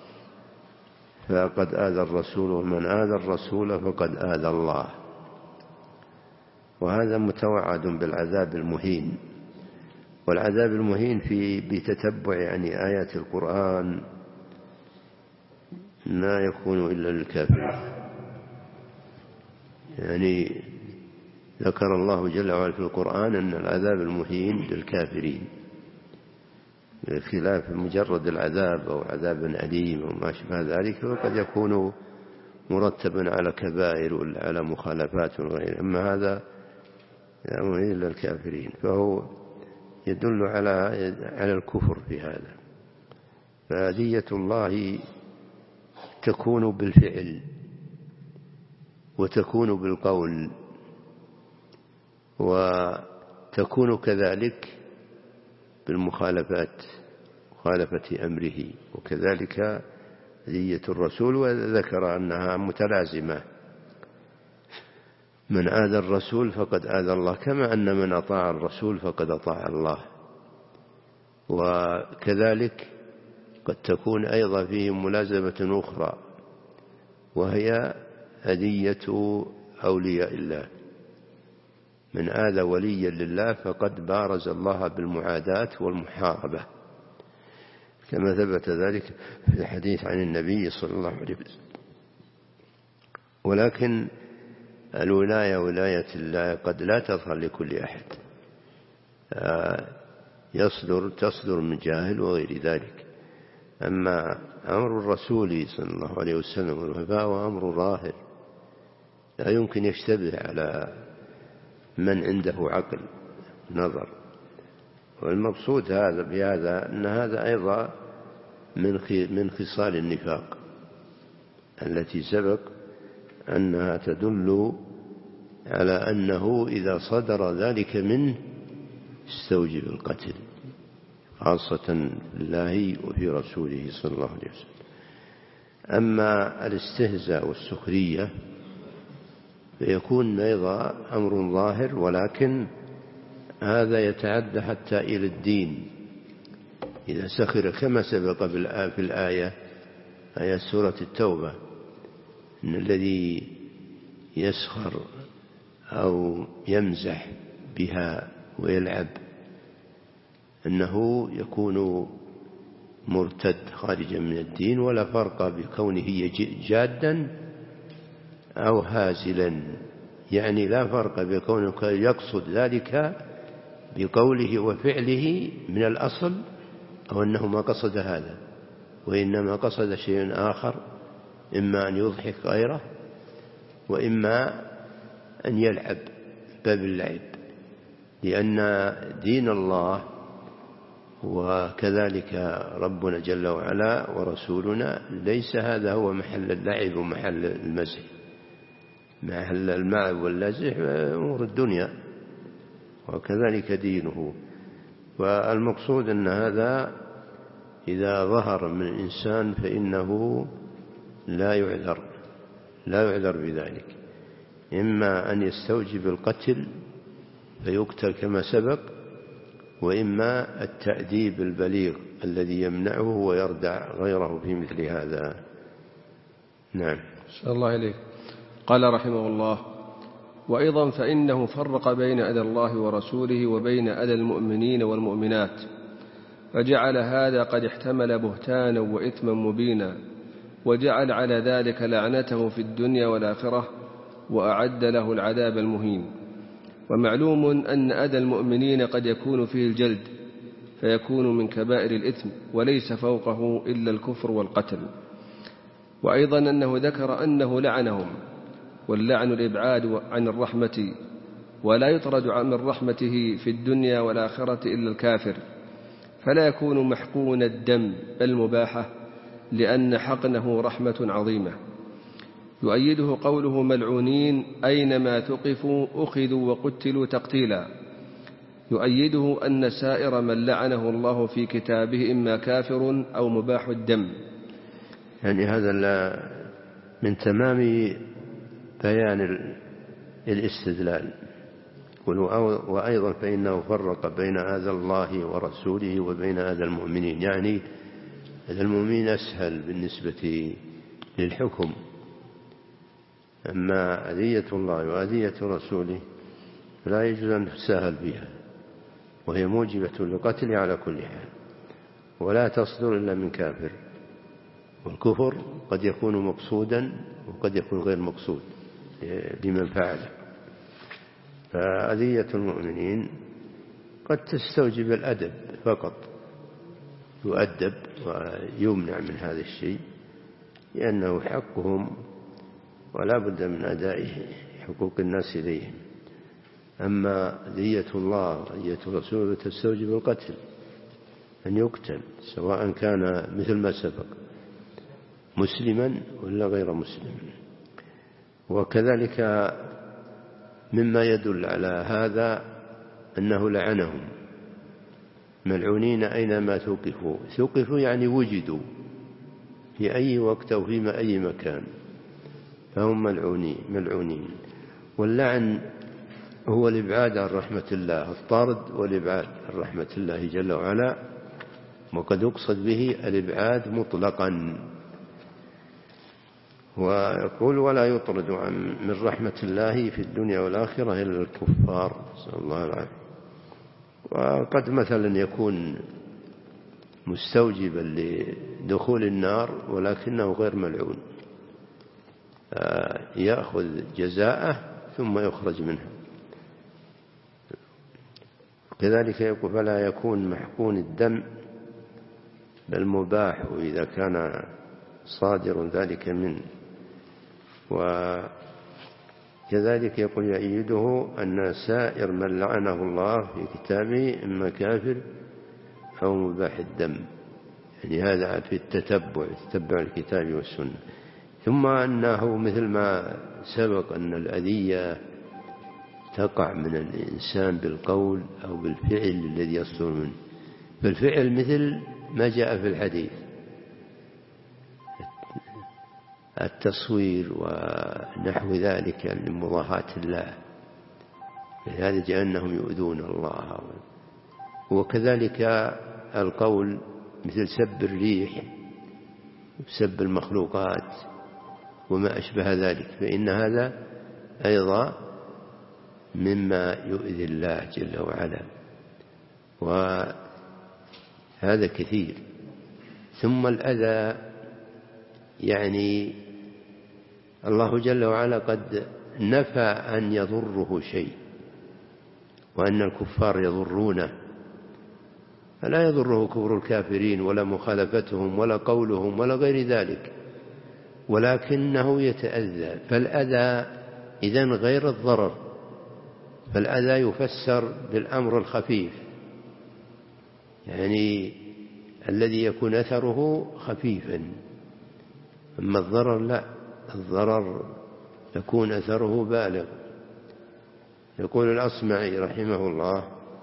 فقد آذى الرسول، ومن آذى الرسول فقد آذى الله، وهذا متوعد بالعذاب المهين. والعذاب المهين في بتتبع يعني آيات القرآن لا يكون إلا للكافرين. يعني ذكر الله جل وعلا في القرآن أن العذاب المهين للكافرين، خلاف مجرد العذاب أو عذاب أليم أو ما شابه ذلك، وقد يكون مرتبا على كبائر ولا على مخالفات وغيره. أما هذا مهين للكافرين فهو يدل على على الكفر في هذا. فأذية الله تكون بالفعل وتكون بالقول وتكون كذلك بالمخالفات، مخالفة أمره، وكذلك أذية الرسول، وذكر أنها متلازمة. من آذى الرسول فقد آذى الله، كما أن من أطاع الرسول فقد أطاع الله. وكذلك قد تكون أيضا فيه ملازمة أخرى، وهي أذية أولياء الله. من آذى وليا لله فقد بارز الله بالمعاداة والمحاربة، كما ثبت ذلك في الحديث عن النبي صلى الله عليه وسلم. ولكن الولاية ولاية الله قد لا تظهر لكل أحد، يصدر تصدر من جاهل وغير ذلك. أما أمر الرسول صلى الله عليه وسلم فهو أمر ظاهر لا يمكن يشتبه على من عنده عقل نظر. والمقصود هذا بهذا أن هذا أيضا من من خصال النفاق التي سبق أنها تدل على أنه إذا صدر ذلك منه استوجب القتل، خاصة بالله وفي رسوله صلى الله عليه وسلم. أما الاستهزاء والسخرية فيكون أيضا أمر ظاهر، ولكن هذا يتعدى حتى إلى الدين إذا سخر، كما سبق في الآية آية سورة التوبة إن الذي يسخر أو يمزح بها ويلعب أنه يكون مرتد خارجا من الدين، ولا فرق بكونه جادا أو هازلا. يعني لا فرق بكونه يقصد ذلك بقوله وفعله من الأصل، أو أنه ما قصد هذا وإنما قصد شيء آخر، إما أن يضحك غيره وإما أن يلعب باب اللعب. لأن دين الله وكذلك ربنا جل وعلا ورسولنا ليس هذا هو محل اللعب ومحل المزح. محل الملعب واللزح أمور الدنيا، وكذلك دينه. والمقصود أن هذا إذا ظهر من الإنسان فإنه لا يعذر لا يعذر بذلك، إما أن يستوجب القتل فيقتل كما سبق، وإما التأديب البليغ الذي يمنعه ويردع غيره في مثل هذا. نعم. صلى الله عليه. قال رحمه الله: وأيضا فإنه فرق بين أذى الله ورسوله وبين أذى المؤمنين والمؤمنات، فجعل هذا قد احتمل بهتانا وإثما مبينا، وجعل على ذلك لعنته في الدنيا والآخرة، وأعد له العذاب المهين. ومعلوم أن أذى المؤمنين قد يكون فيه الجلد فيكون من كبائر الإثم، وليس فوقه إلا الكفر والقتل. وأيضا أنه ذكر أنه لعنهم، واللعن الإبعاد عن الرحمة، ولا يطرد من رحمته في الدنيا والآخرة إلا الكافر، فلا يكون محقون الدم بل مباحة، لأن حقنه رحمة عظيمة. يؤيده قوله ملعونين أينما ثقفوا أخذوا وقتلوا تقتيلا. يؤيده أن سائر من لعنه الله في كتابه إما كافر أو مباح الدم. يعني هذا من تمام بيان الاستدلال. وأيضا فإنه فرق بين أذى الله ورسوله وبين أذى المؤمنين، يعني أذى المؤمنين أسهل بالنسبة للحكم، أما أذية الله وأذية رسوله فلا يجوز أن تساهل بها، وهي موجبة للقتل على كل حال، ولا تصدر إلا من كافر. والكفر قد يكون مقصودا وقد يكون غير مقصود لمن فعله. فأذية المؤمنين قد تستوجب الأدب فقط، يؤدب ويمنع من هذا الشيء لأنه حقهم ولا بد من أداء حقوق الناس إليهم. أما أذية الله وأذية رسوله تستوجب القتل، أن يقتل سواء كان مثل ما سبق مسلما ولا غير مسلم. وكذلك مما يدل على هذا أنه لعنهم ملعونين أينما ثقفوا. ثقفوا يعني وجدوا في أي وقت أو في أي مكان فهم ملعونين ملعونين. واللعن هو الإبعاد عن رحمة الله، الطرد والإبعاد عن رحمة الله جل وعلا، وقد يقصد به الإبعاد مطلقا. ويقول ولا يطرد من رحمة الله في الدنيا والآخرة إلا الكفار، نسأل الله العافية. وقد مثلا يكون مستوجبا لدخول النار ولكنه غير ملعون، يأخذ جزاءه ثم يخرج منها. كذلك يقول فلا يكون محقون الدم بل مباح إذا كان صادر ذلك منه. وكذلك يقول يؤيده أن سائر من لعنه الله في كتابه إما كافر أو مباح الدم، يعني هذا في التتبع تتبع الكتاب والسنة. ثم أنه مثل ما سبق أن الأذية تقع من الإنسان بالقول أو بالفعل الذي يصدر منه. بالفعل مثل ما جاء في الحديث التصوير ونحو ذلك لمضاهاة الله، لهذا جاء أنهم يؤذون الله. وكذلك القول مثل سب الريح وسب المخلوقات وما أشبه ذلك، فإن هذا أيضا مما يؤذي الله جل وعلا، وهذا كثير. ثم الأذى يعني الله جل وعلا قد نفى أن يضره شيء، وأن الكفار يضرونه، فلا يضره كفر الكافرين ولا مخالفتهم ولا قولهم ولا غير ذلك، ولكنه يتأذى. فالأذى إذن غير الضرر، فالأذى يفسر بالأمر الخفيف، يعني الذي يكون أثره خفيفا. أما الضرر لا، الضرر يكون أثره بالغ. يقول الأصمعي رحمه الله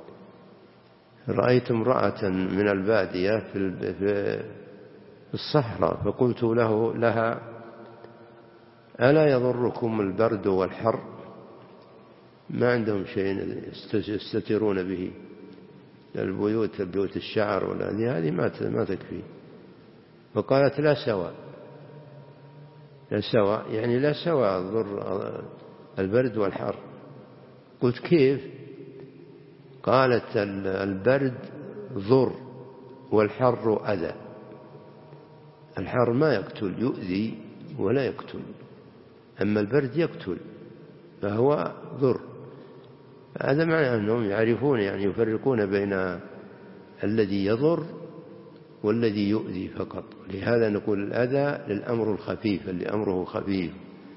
رأيت امرأة من البادية في الصحراء فقلت له لها ألا يضركم البرد والحر؟ ما عندهم شيء يستترون به، البيوت بيوت الشعر ولا هذه ما تكفي. فقالت لا سواء، لا سواء يعني لا سواء ضر البرد والحر. قلت كيف؟ قالت البرد ضر والحر أذى. الحر ما يقتل، يؤذي ولا يقتل، أما البرد يقتل فهو ضر. هذا معنى أنهم يعرفون يعني يفرقون بين الذي يضر والذي يؤذي فقط. لهذا نقول الأذى للأمر الخفيف اللي أمره خفيف،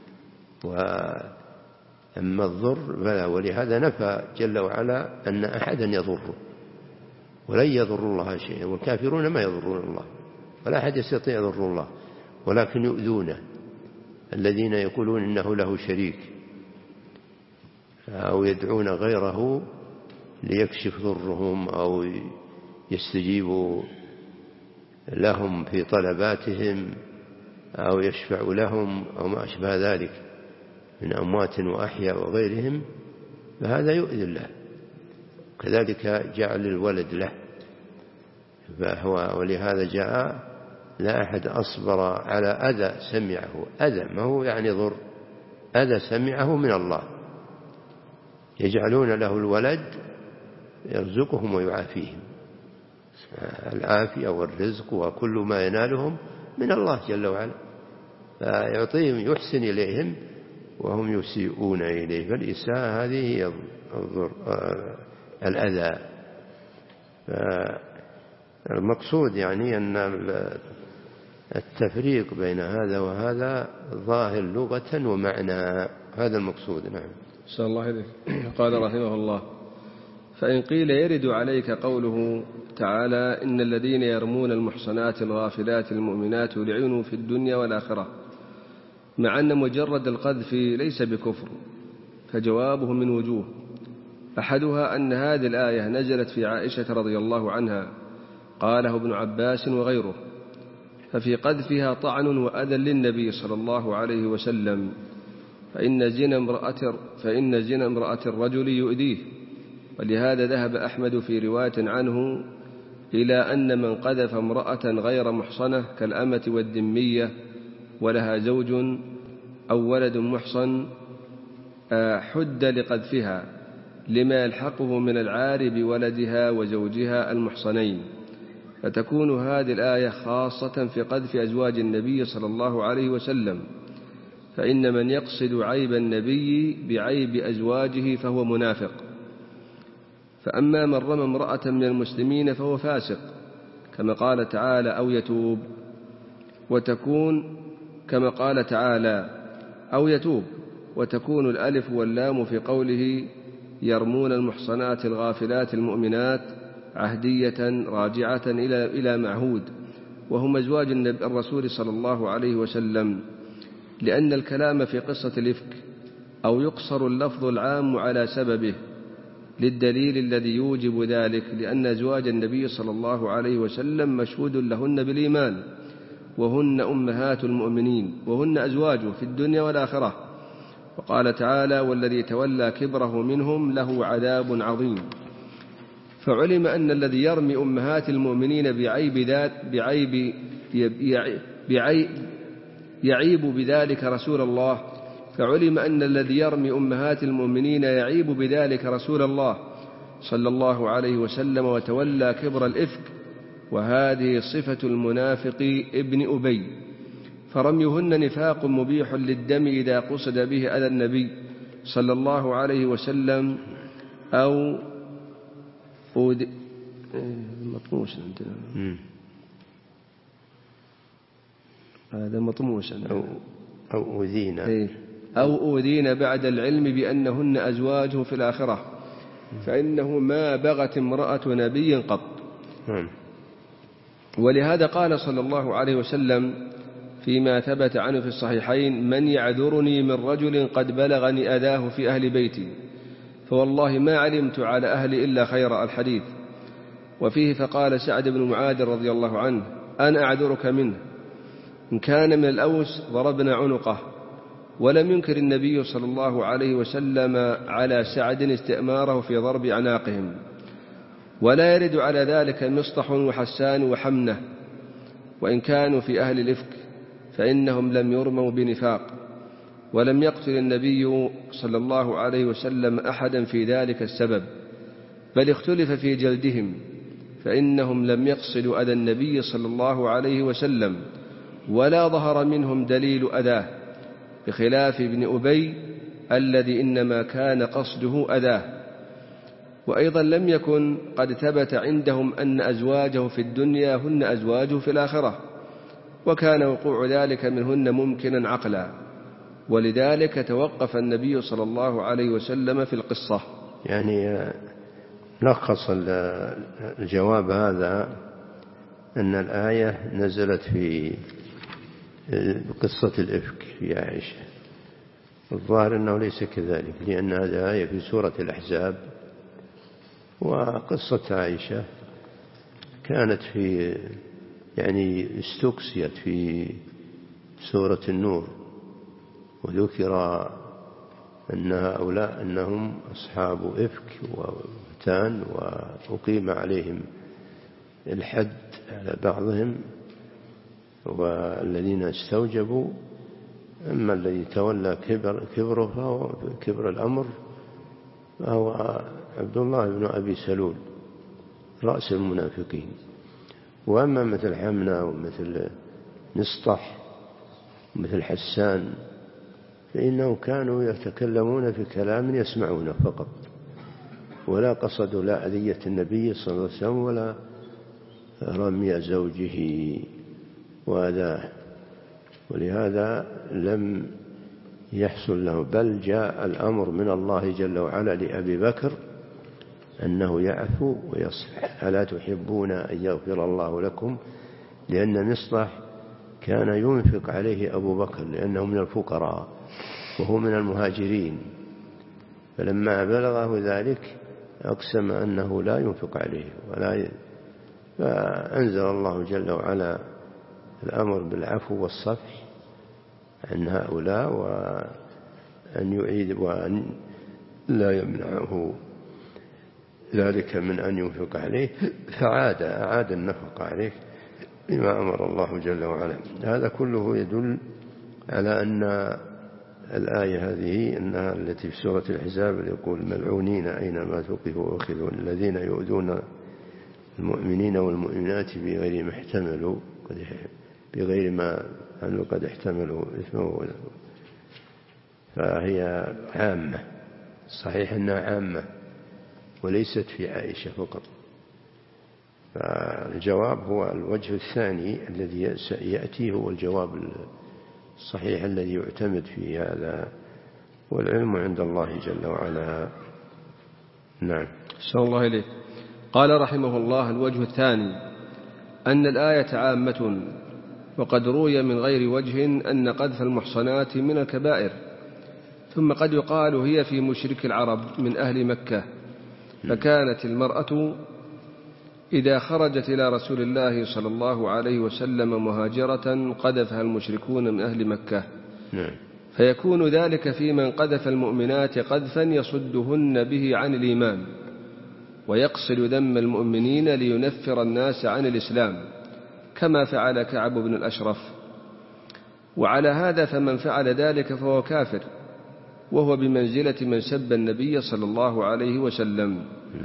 وأما الضر فلا. ولهذا نفى جل وعلا أن أحدا يضره، ولن يضر الله شيئا، والكافرون ما يضرون الله، ولا أحد يستطيع يضر الله، ولكن يؤذونه. الذين يقولون إنه له شريك أو يدعون غيره ليكشف ضرهم أو يستجيب لهم في طلباتهم أو يشفع لهم أو ما أشبه ذلك من أموات وأحياء وغيرهم، فهذا يؤذي الله. كذلك جعل الولد له، فهو ولهذا جاء لا أحد أصبر على أذى سمعه، أذى ما هو يعني ضر، أذى سمعه من الله، يجعلون له الولد يرزقهم ويعافيهم، العافية والرزق وكل ما ينالهم من الله جل وعلا، فيعطيهم يحسن إليهم وهم يسيئون إليه، فالإساءة هذه هي الضر الأذى. المقصود يعني أن التفريق بين هذا وهذا ظاهر لغة ومعنى، هذا المقصود. نعم. صلى الله عليه. قال رحمه الله: فإن قيل يرد عليك قوله تعالى: إن الذين يرمون المحصنات الغافلات المؤمنات لعنوا في الدنيا والآخرة، مع أن مجرد القذف ليس بكفر، فجوابه من وجوه: أحدها أن هذه الآية نزلت في عائشة رضي الله عنها، قاله ابن عباس وغيره، ففي قذفها طعن وأذى للنبي صلى الله عليه وسلم، فإن زنا امرأة, فإن زنا امرأة الرجل يؤذيه، ولهذا ذهب أحمد في رواية عنه إلى أن من قذف امرأة غير محصنة كالأمة والذمية ولها زوج أو ولد محصن حد لقذفها لما يلحقه من العار بولدها وزوجها المحصنين، فتكون هذه الآية خاصة في قذف أزواج النبي صلى الله عليه وسلم، فإن من يقصد عيب النبي بعيب أزواجه فهو منافق. فأما من رمى امرأة من المسلمين فهو فاسق، كما قال تعالى: أو يتوب، وتكون كما قال تعالى أو يتوب، وتكون الألف واللام في قوله يرمون المحصنات الغافلات المؤمنات عهدية راجعة إلى إلى معهود، وهم أزواج الرسول صلى الله عليه وسلم، لأن الكلام في قصة الإفك أو يقصر اللفظ العام على سببه للدليل الذي يوجب ذلك، لأن أزواج النبي صلى الله عليه وسلم مشهود لهن بالإيمان، وهن أمهات المؤمنين، وهن أزواجه في الدنيا والآخرة. وقال تعالى: والذي تولى كبره منهم له عذاب عظيم. فعلم أن الذي يرمي أمهات المؤمنين بعيب ذات بعيب بعيب يعيب بذلك رسول الله فعلم أن الذي يرمي أمهات المؤمنين يعيب بذلك رسول الله صلى الله عليه وسلم وتولى كبر الإفك، وهذه صفة المنافق ابن أبي، فرميهن نفاق مبيح للدم إذا قصد به أذى النبي صلى الله عليه وسلم أو أود... مطموس عندنا هذا مطموس أو أو أوذينا أو أوذينا بعد العلم بأنهن أزواجه في الآخرة، فإنه ما بغت امرأة نبي قط. ولهذا قال صلى الله عليه وسلم فيما ثبت عنه في الصحيحين: من يعذرني من رجل قد بلغني أذاه في أهل بيتي فوالله ما علمت على أهلي إلا خير، الحديث. وفيه فقال سعد بن معاذ رضي الله عنه: أنا أعذرك منه، إن كان من الأوس ضربنا عنقه. ولم ينكر النبي صلى الله عليه وسلم على سعد استئماره في ضرب أعناقهم، ولا يرد على ذلك مصطح وحسان وحمنة، وإن كانوا في أهل الإفك فإنهم لم يرموا بنفاق، ولم يقتل النبي صلى الله عليه وسلم أحدا في ذلك السبب، بل اختلف في جلدهم، فإنهم لم يقصدوا أذى النبي صلى الله عليه وسلم ولا ظهر منهم دليل أذاه، بخلاف ابن أبي الذي إنما كان قصده أذاه. وأيضا لم يكن قد ثبت عندهم أن أزواجه في الدنيا هن أزواجه في الآخرة، وكان وقوع ذلك منهن ممكنا عقلا، ولذلك توقف النبي صلى الله عليه وسلم في القصة. يعني لخص الجواب هذا أن الآية نزلت في بقصة الإفك في عائشة. الظاهر أنه ليس كذلك، لأن هذا آية في سورة الأحزاب، وقصة عائشة كانت في يعني استقصيت في سورة النور، وذكر أن هؤلاء أنهم أصحاب إفك وبهتان، وأقيم عليهم الحد على بعضهم، والذين استوجبوا أما الذي تولى كبر كبره فهو كبر الأمر فهو عبد الله بن أبي سلول رأس المنافقين. وأما مثل حمنا ومثل نسطح ومثل حسان فإنهم كانوا يتكلمون في كلام يسمعونه فقط، ولا قصدوا لا أذية النبي صلى الله عليه وسلم ولا رمي زوجه وأذاه، ولهذا لم يحصل له، بل جاء الأمر من الله جل وعلا لأبي بكر أنه يعفو ويصفح، ألا تحبون أن يغفر الله لكم؟ لأن مصطح كان ينفق عليه أبو بكر لأنه من الفقراء وهو من المهاجرين، فلما بلغه ذلك أقسم أنه لا ينفق عليه ولا ي... فأنزل الله جل وعلا الأمر بالعفو والصفح عن هؤلاء، وأن يعيد وأن لا يمنعه ذلك من أن ينفق عليه، فعاد أعاد النفق عليه بما أمر الله جل وعلا. هذا كله يدل على أن الآية هذه أنها التي في سورة الأحزاب يقول ملعونين أينما ثقفوا أخذوا، الذين يؤذون المؤمنين والمؤمنات بغير ما احتملوا بغير ما أنه قد احتملوا إثمه، فهي عامة، صحيح أنها عامة وليست في عائشة فقط. فالجواب هو الوجه الثاني الذي يأتي، هو الجواب الصحيح الذي يعتمد في هذا، والعلم عند الله جل وعلا. نعم. صلى الله عليه. قال رحمه الله: الوجه الثاني أن الآية عامة، وقد روي من غير وجه أن قذف المحصنات من الكبائر، ثم قد يقال هي في مشرك العرب من أهل مكة، فكانت المرأة إذا خرجت إلى رسول الله صلى الله عليه وسلم مهاجرة قذفها المشركون من أهل مكة، فيكون ذلك في من قذف المؤمنات قذفا يصدهن به عن الإيمان، ويقصد ذم المؤمنين لينفر الناس عن الإسلام، كما فعل كعب بن الأشرف. وعلى هذا فمن فعل ذلك فهو كافر، وهو بمنزلة من سب النبي صلى الله عليه وسلم.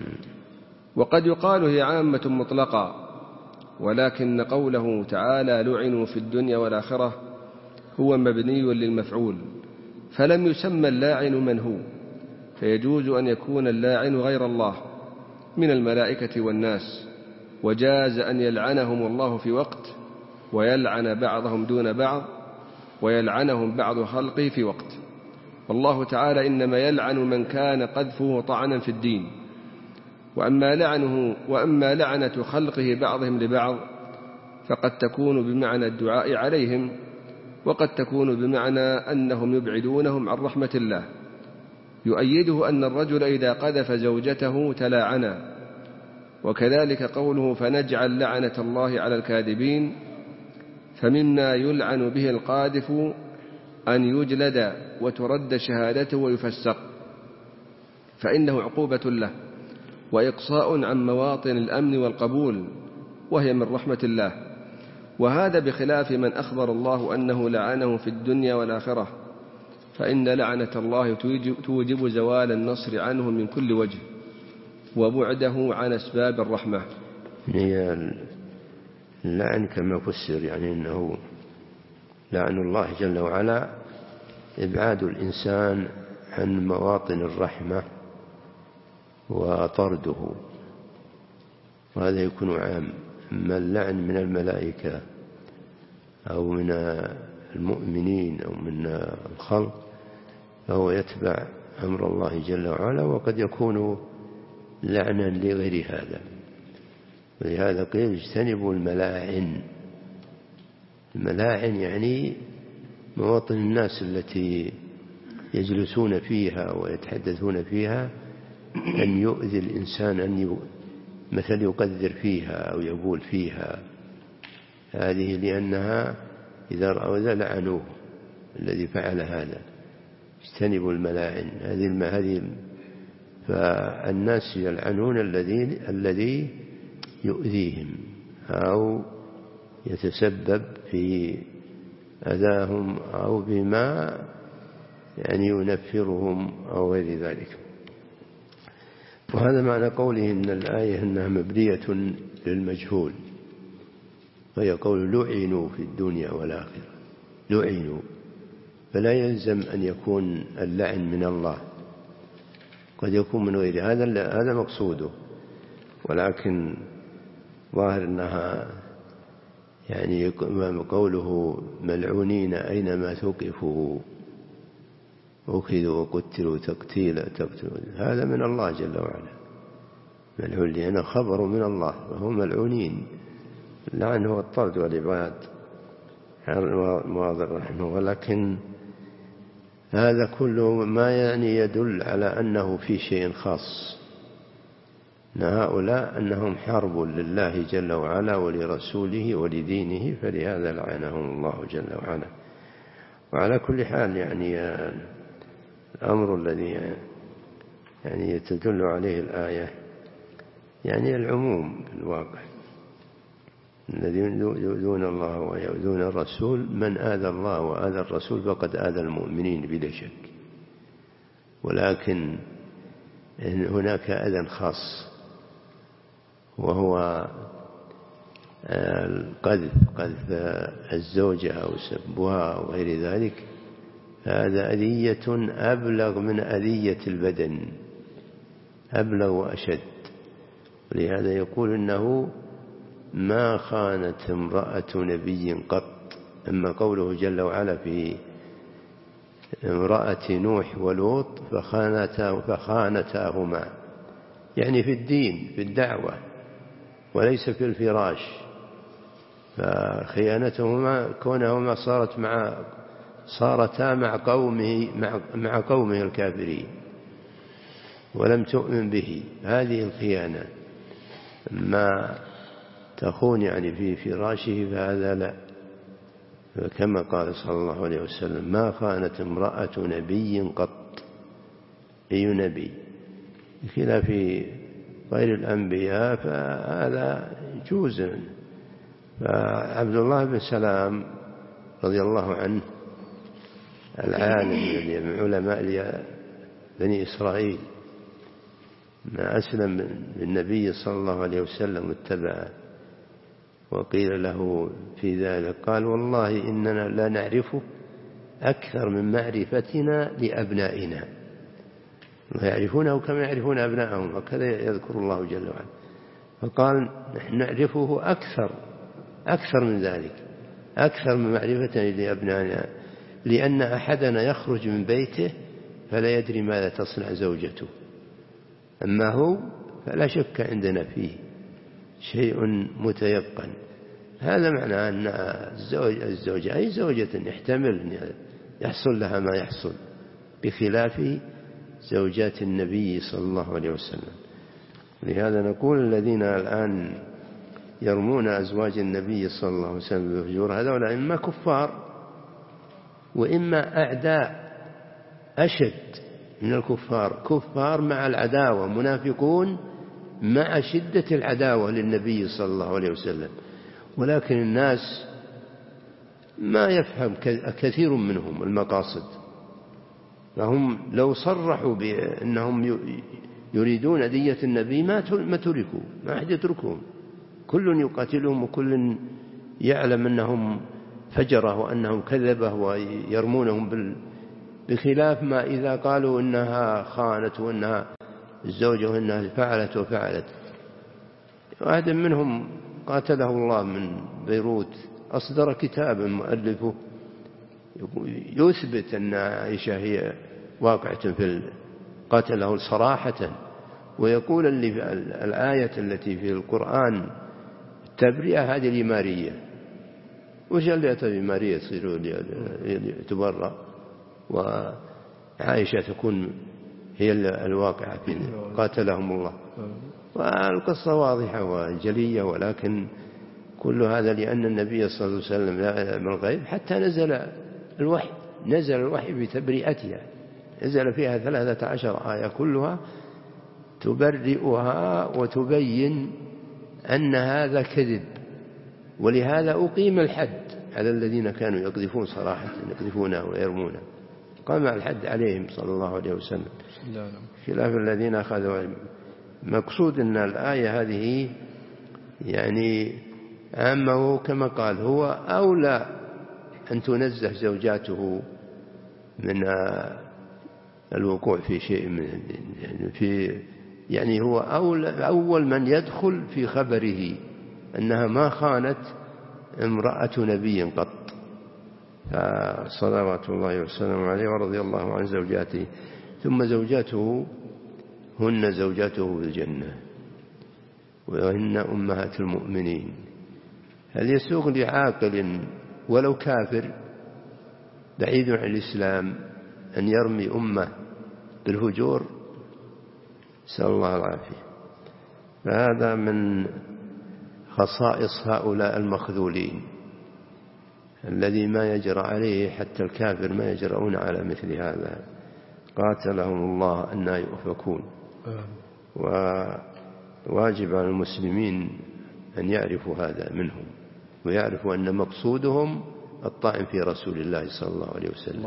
وقد يقال هي عامة مطلقة، ولكن قوله تعالى لعنوا في الدنيا والآخرة هو مبني للمفعول، فلم يسمى اللاعن من هو، فيجوز أن يكون اللاعن غير الله من الملائكة والناس، وجاز أن يلعنهم الله في وقت ويلعن بعضهم دون بعض ويلعنهم بعض خلقه في وقت. والله تعالى إنما يلعن من كان قذفه طعنا في الدين. وأما لعنه وأما لعنة خلقه بعضهم لبعض فقد تكون بمعنى الدعاء عليهم، وقد تكون بمعنى أنهم يبعدونهم عن رحمة الله. يؤيده أن الرجل إذا قذف زوجته تلاعنا، وكذلك قوله فنجعل لعنة الله على الكاذبين، فمما يلعن به القاذف أن يجلد وترد شهادته ويفسق، فإنه عقوبة له وإقصاء عن مواطن الأمن والقبول، وهي من رحمة الله. وهذا بخلاف من أخبر الله أنه لعنه في الدنيا والآخرة، فإن لعنة الله توجب زوال النصر عنه من كل وجه وبعده عن أسباب الرحمة. هي اللعن كما فسر يعني أنه لعن الله جل وعلا إبعاد الإنسان عن مواطن الرحمة وطرده، وهذا يكون عام. أما اللعن من الملائكة أو من المؤمنين أو من الخلق فهو يتبع أمر الله جل وعلا، وقد يكون لعنا لغير هذا. ولهذا قيل اجتنبوا الملاعن، الملاعن يعني مواطن الناس التي يجلسون فيها ويتحدثون فيها، أن يؤذي الإنسان، أن مثل يقذر فيها أو يبول فيها، هذه لأنها إذا رأوا ذا لعنوه الذي فعل هذا. اجتنبوا الملاعن هذه هذه فالناس يلعنون الذي الذي يؤذيهم أو يتسبب في أذاهم أو بما يعني ينفرهم أو غير ذلك. وهذا معنى قوله إن الآية أنها مبنية للمجهول، وهي قول لعنوا في الدنيا والآخرة، لعنوا، فلا يلزم أن يكون اللعن من الله، قد يكون من غير هذا هذا مقصوده، ولكن ظاهر أنها يعني قوله ملعونين أينما ثقفوا أخذوا وقتلوا تقتيلا تقتلوا، هذا من الله جل وعلا، ملعون لأنه خبر من الله وهو ملعونين. اللعن هو الطرد والإبعاد واضح رحمه، ولكن هذا كله ما يعني يدل على أنه في شيء خاص، أن هؤلاء أنهم حرب لله جل وعلا ولرسوله ولدينه، فلهذا لعنهم الله جل وعلا. وعلى كل حال يعني الأمر الذي يعني تدل عليه الآية يعني العموم في الواقع، الذين يؤذون الله ويؤذون الرسول، من آذى الله وآذى الرسول فقد آذى المؤمنين بلا شك، ولكن هناك أذى خاص وهو القذف، قذف الزوجة أو سبها أو غير ذلك، هذا أذية أبلغ من أذية البدن، أبلغ وأشد. ولهذا يقول إنه ما خانت امرأة نبي قط. أما قوله جل وعلا في امرأة نوح ولوط فخانتا فخانتاهما، يعني في الدين في الدعوة وليس في الفراش، فخيانتهما كونهما صارت مع صارتا مع قومه مع, مع قومه الكافرين ولم تؤمن به، هذه الخيانة. ما تخون يعني في فراشه فهذا لا، كما قال صلى الله عليه وسلم ما خانت امرأة نبي قط، أي نبي، بخلاف غير الأنبياء فهذا يجوز. فعبد الله بن سلام رضي الله عنه العالم الذي من علماء بني إسرائيل ما أسلم بالنبي صلى الله عليه وسلم واتبعه، وقيل له في ذلك قال والله إننا لا نعرفه أكثر من معرفتنا لأبنائنا، يعرفونه كما يعرفون أبنائهم، وكذا يذكر الله جل وعلا. فقال نحن نعرفه أكثر أكثر من ذلك، أكثر من معرفتنا لأبنائنا، لأن أحدنا يخرج من بيته فلا يدري ماذا تصنع زوجته، أما هو فلا شك عندنا فيه شيء متيقن. هذا معنى أن الزوج الزوجة أي زوجة يحتمل أن يحصل لها ما يحصل، بخلاف زوجات النبي صلى الله عليه وسلم. لهذا نقول الذين الآن يرمون أزواج النبي صلى الله عليه وسلم بالفجور هذول إما كفار وإما أعداء أشد من الكفار، كفار مع العداوة، منافقون مع شدة العداوة للنبي صلى الله عليه وسلم. ولكن الناس ما يفهم كثير منهم المقاصد، فهم لو صرحوا بأنهم يريدون أذية النبي ما تركوا، ما أحد يتركهم، كل يقاتلهم وكل يعلم أنهم فجرة وأنهم كذبة ويرمونهم، بخلاف ما إذا قالوا إنها خانت وإنها الزوجة وإنها فعلت وفعلت. واحد منهم قاتله الله من بيروت أصدر كتابا مؤلفه يثبت أن عائشة هي واقعة في قاتله صراحة، ويقول اللي في الآية التي في القرآن التبرئة هذه الإمارية، وش اللي أتى بماريا تصير تبرأ وعائشة تكون هي الواقعة في قاتلهم الله. والقصة واضحة وجلية، ولكن كل هذا لأن النبي صلى الله عليه وسلم لا يعلم الغيب حتى نزل الوحي، نزل الوحي بتبرئتها، نزل فيها ثلاثة عشر آية كلها تبرئها وتبين أن هذا كذب. ولهذا أقيم الحد على الذين كانوا يقذفون صراحة، يقذفونه ويرمونه، قام الحد عليهم صلى الله عليه وسلم، خلاف الذين أخذوا. مقصود أن الآية هذه يعني عامه كما قال، هو أولى أن تنزه زوجاته من الوقوع في شيء من يعني في يعني هو أول, أول من يدخل في خبره أنها ما خانت امرأة نبي قط، صلوات الله وسلامه عليه ورضي الله عن زوجاته. ثم زوجاته هن زوجاته في الجنة وهن أمهات المؤمنين. هل يسوغ لعاقل ولو كافر بعيد عن الإسلام أن يرمي أمه بالهجور؟ نسأل الله العافية. فهذا من خصائص هؤلاء المخذولين الذي ما يجرى عليه حتى الكافر ما يجرؤون على مثل هذا، قاتلهم الله أن يؤفكون. وواجب على المسلمين أن يعرفوا هذا منهم، ويعرفوا أن مقصودهم الطعن في رسول الله صلى الله عليه وسلم.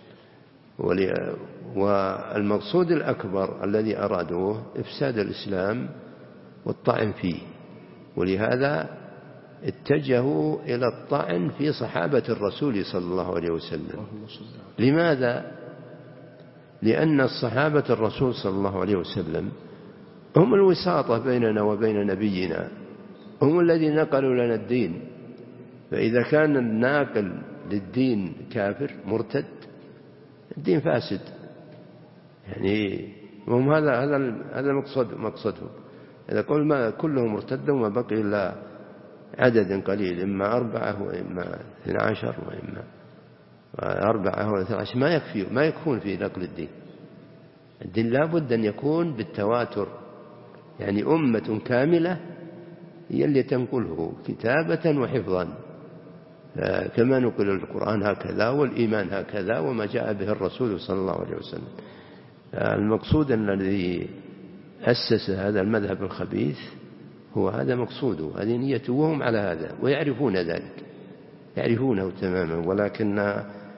والمقصود الأكبر الذي أرادوه إفساد الإسلام والطعن فيه، ولهذا اتجهوا إلى الطعن في صحابة الرسول صلى الله عليه وسلم. لماذا؟ لأن الصحابة الرسول صلى الله عليه وسلم هم الوساطة بيننا وبين نبينا، هم الذين نقلوا لنا الدين. فإذا كان الناقل للدين كافر مرتد الدين فاسد، يعني وهم هذا هذا هذا مقصد مقصدهم. إذا قل ما كلهم مرتدوا وما بقي إلا عدد قليل، إما أربعة وإما اثنا عشر وإما أربعة واثنا عشر، ما يكفي ما يكون في نقل الدين. الدين لابد أن يكون بالتواتر، يعني أمة كاملة هي اللي تنقله كتابة وحفظا، كما نقل القرآن هكذا والإيمان هكذا وما جاء به الرسول صلى الله عليه وسلم. المقصود الذي أسس هذا المذهب الخبيث هو هذا مقصوده، هذه نيته، وهم على هذا ويعرفون ذلك، يعرفونه تماما، ولكن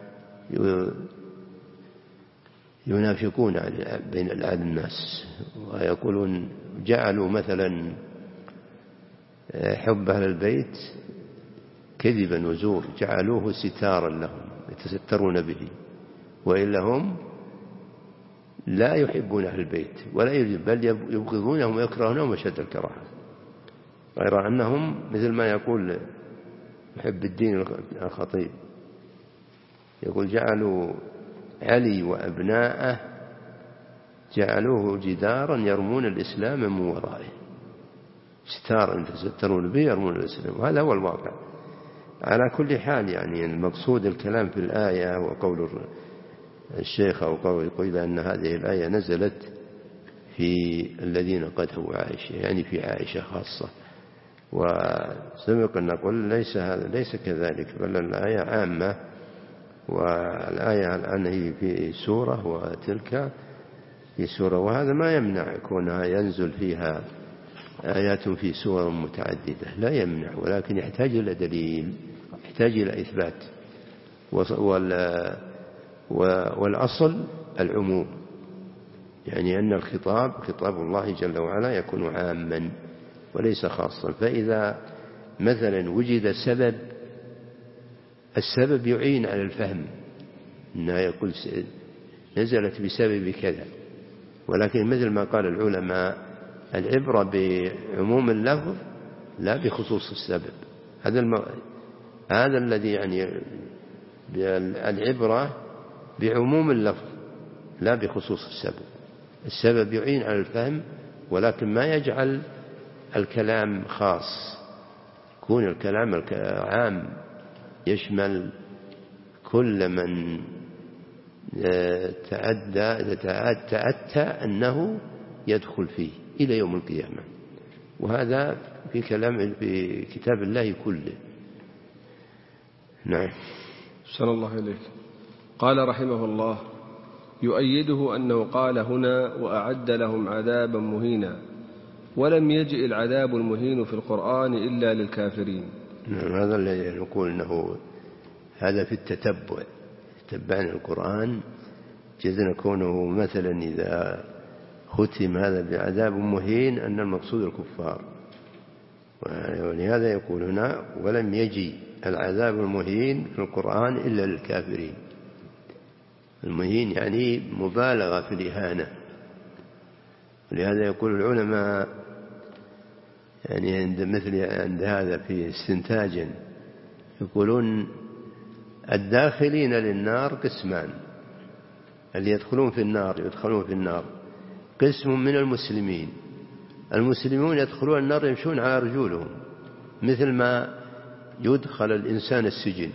ينافقون بين الناس ويقولون جعلوا مثلا حب أهل البيت كذبا وزور، جعلوه ستارا لهم يتسترون به، وإلا هم لا يحبون أهل البيت ولا يجب، بل يبغضونهم ويكرهونهم وشد الكراهة. غير أنهم مثل ما يقول محب الدين الخطيب، يقول جعلوا علي وأبناءه جعلوه جدارا يرمون الإسلام من ورائه، ستارا يتسترون به يرمون الإسلام، وهذا هو الواقع. على كل حال يعني المقصود الكلام في الآية وقول الشيخ أو قول يقول أن هذه الآية نزلت في الذين قتلوا عائشة، يعني في عائشة خاصة. وسبق أن نقول ليس هذا ليس كذلك، بل الآية عامة، والآية الآن هي في سورة وتلك في سورة، وهذا ما يمنع كونها ينزل فيها آيات في سور متعددة، لا يمنع، ولكن يحتاج إلى دليل، يحتاج إلى إثبات. والأصل العموم، يعني أن الخطاب خطاب الله جل وعلا يكون عاما وليس خاصا. فإذا مثلا وجد سبب، السبب يعين على الفهم، إنها يقول نزلت بسبب كذا، ولكن مثل ما قال العلماء العبرة بعموم اللفظ لا بخصوص السبب. هذا الم... هذا الذي يعني العبرة بعموم اللفظ لا بخصوص السبب. السبب يعين على الفهم، ولكن ما يجعل الكلام خاص، يكون الكلام عام يشمل كل من تعدى تعدى أنه يدخل فيه إلى يوم القيامة. وهذا في كلام في كتاب الله كله. نعم. صلى الله عليه. قال رحمه الله: يؤيده أنه قال هنا: وأعد لهم عذابا مهينا، ولم يجئ العذاب المهين في القرآن إلا للكافرين. نعم، هذا الذي نقول أنه هذا في التتبع، تتبعنا القرآن جزنا كونه مثلا إذا ختم هذا بعذاب مهين أن المقصود الكفار، ولهذا يقول هنا: ولم يجي العذاب المهين في القرآن إلا للكافرين. المهين يعني مبالغة في الإهانة، ولهذا يقول العلماء يعني عند مثل عند هذا في استنتاجا يقولون: الداخلين للنار قسمان، اللي يدخلون في النار يدخلون في النار قسم من المسلمين، المسلمون يدخلون النار يمشون على رجولهم مثل ما يدخل الإنسان السجن.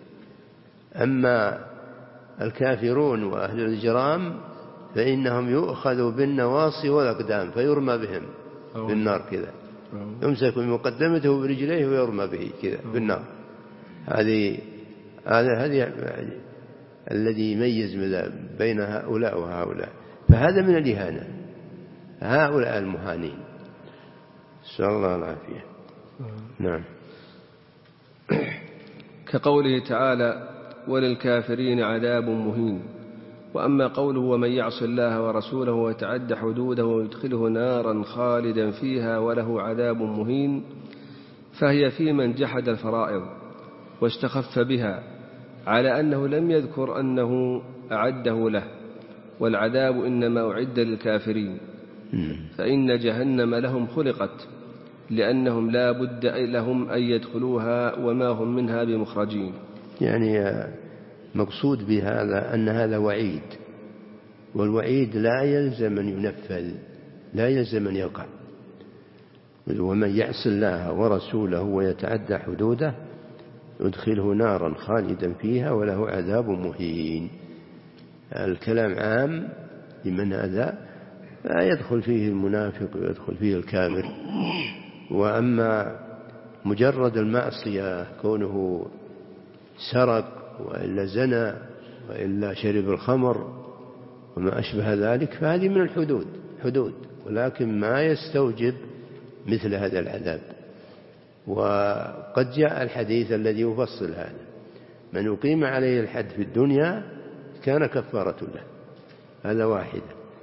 أما الكافرون وأهل الإجرام فإنهم يؤخذوا بالنواصي والأقدام فيرمى بهم في النار كذا، يمسك بمقدمته برجليه ويرمى به كذا في النار. هذه هذا هذه الذي يميز بين هؤلاء وهؤلاء، فهذا من الإهانة، هؤلاء المهانين، نسأل الله العافية. نعم. كقوله تعالى: وللكافرين عذاب مهين. وأما قوله: ومن يعص الله ورسوله ويتعد حدوده ويدخله نارا خالدا فيها وله عذاب مهين، فهي في من جحد الفرائض واستخف بها، على أنه لم يذكر أنه أعده له، والعذاب إنما أعد للكافرين، فإن جهنم لهم خلقت لأنهم لا بد لهم أن يدخلوها وما هم منها بمخرجين. يعني مقصود بهذا أن هذا وعيد، والوعيد لا يلزم أن ينفذ، لا يلزم أن يقع. ومن يعص الله ورسوله ويتعدى حدوده يدخله نارا خالدا فيها وله عذاب مهين. الكلام عام لمن هذا لا يدخل فيه المنافق ويدخل فيه الكافر. وأما مجرد المعصية كونه سرق وإلا زنى وإلا شرب الخمر وما أشبه ذلك فهذه من الحدود حدود، ولكن ما يستوجب مثل هذا العذاب. وقد جاء الحديث الذي يفصل هذا: من أقيم عليه الحد في الدنيا كان كفارة له، هذا واحدة.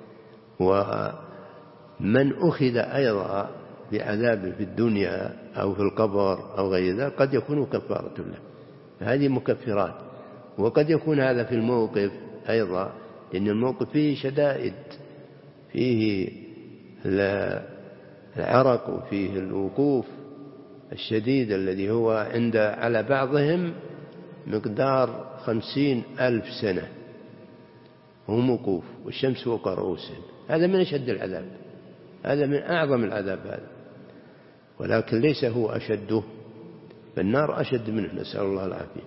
ومن أخذ أيضا بعذاب في الدنيا أو في القبر أو غير ذلك قد يكون كفارة له، هذه مكفرات. وقد يكون هذا في الموقف أيضا، لأن الموقف فيه شدائد، فيه العرق وفيه الوقوف الشديد الذي هو عند على بعضهم مقدار خمسين ألف سنة هم وقوف والشمس فوق رؤوسهم، هذا من أشد العذاب، هذا من أعظم العذاب هذا، ولكن ليس هو أشده، فالنار أشد منه، نسأل الله العافية.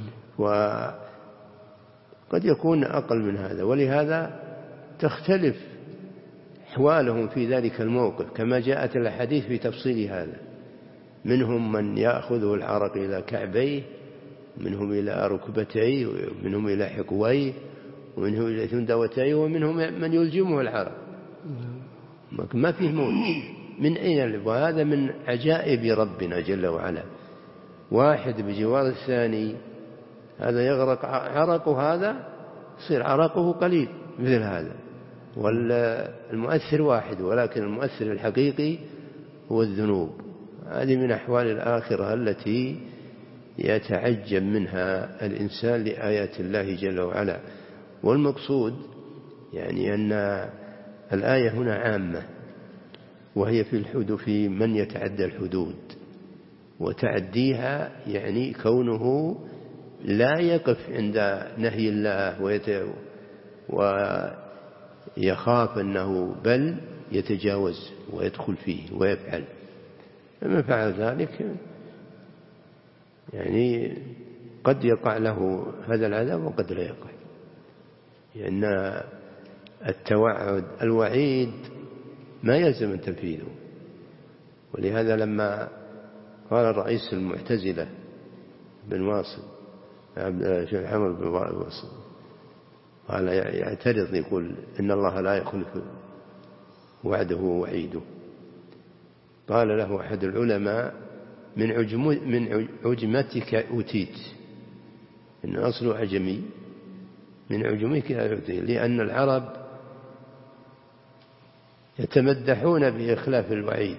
وقد يكون أقل من هذا، ولهذا تختلف أحوالهم في ذلك الموقف كما جاءت الأحاديث في تفصيل هذا. منهم من يأخذه العرق إلى كعبيه، ومنهم إلى ركبتيه، ومنهم إلى حقويه، ومنهم إلى ثندوتيه، ومنهم من يلجمه العرق، ما فيه موت. من أين؟ وهذا من عجائب ربنا جل وعلا، واحد بجوار الثاني، هذا يغرق عرقه، هذا يصير عرقه قليل مثل هذا، والمؤثر واحد، ولكن المؤثر الحقيقي هو الذنوب. هذه من أحوال الآخرة التي يتعجب منها الإنسان لآيات الله جل وعلا. والمقصود يعني أن الآية هنا عامة، وهي في الحدود، في من يتعدى الحدود، وتعديها يعني كونه لا يقف عند نهي الله ويخاف أنه بل يتجاوز ويدخل فيه ويفعل. فمن فعل ذلك يعني قد يقع له هذا العذاب وقد لا يقع، لأن التوعد الوعيد ما يلزم تنفيذه. ولهذا لما قال رئيس المعتزلة بن واصل شيخ حمد بن واصل قال يعترض يقول إن الله لا يخلف وعده ووعيده، قال له أحد العلماء من من عجمتك أوتيت، إن أصل عجمي من عجمك أوتيت، لأن العرب يتمدحون بإخلاف الوعيد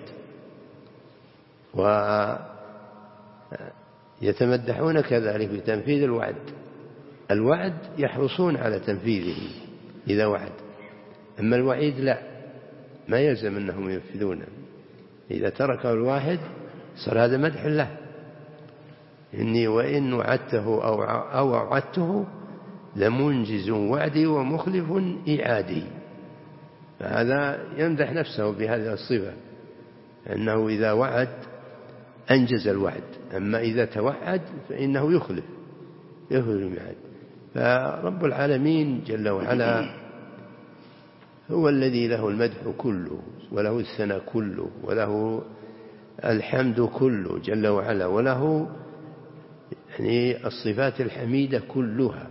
ويتمدحون كذلك بتنفيذ الوعد. الوعد يحرصون على تنفيذه إذا وعد، أما الوعيد لا، ما يلزم أنهم ينفذونه. إذا تركه الواحد صار هذا مدح له، إني وإن وعدته أو وعدته لمنجز وعدي ومخلف إعادي. فهذا يمدح نفسه بهذه الصفة، أنه إذا وعد أنجز الوعد، أما إذا توعد فإنه يخلف يخلف الميعاد. فرب العالمين جل وعلا هو الذي له المدح كله وله الثناء كله وله الحمد كله جل وعلا، وله يعني الصفات الحميدة كلها.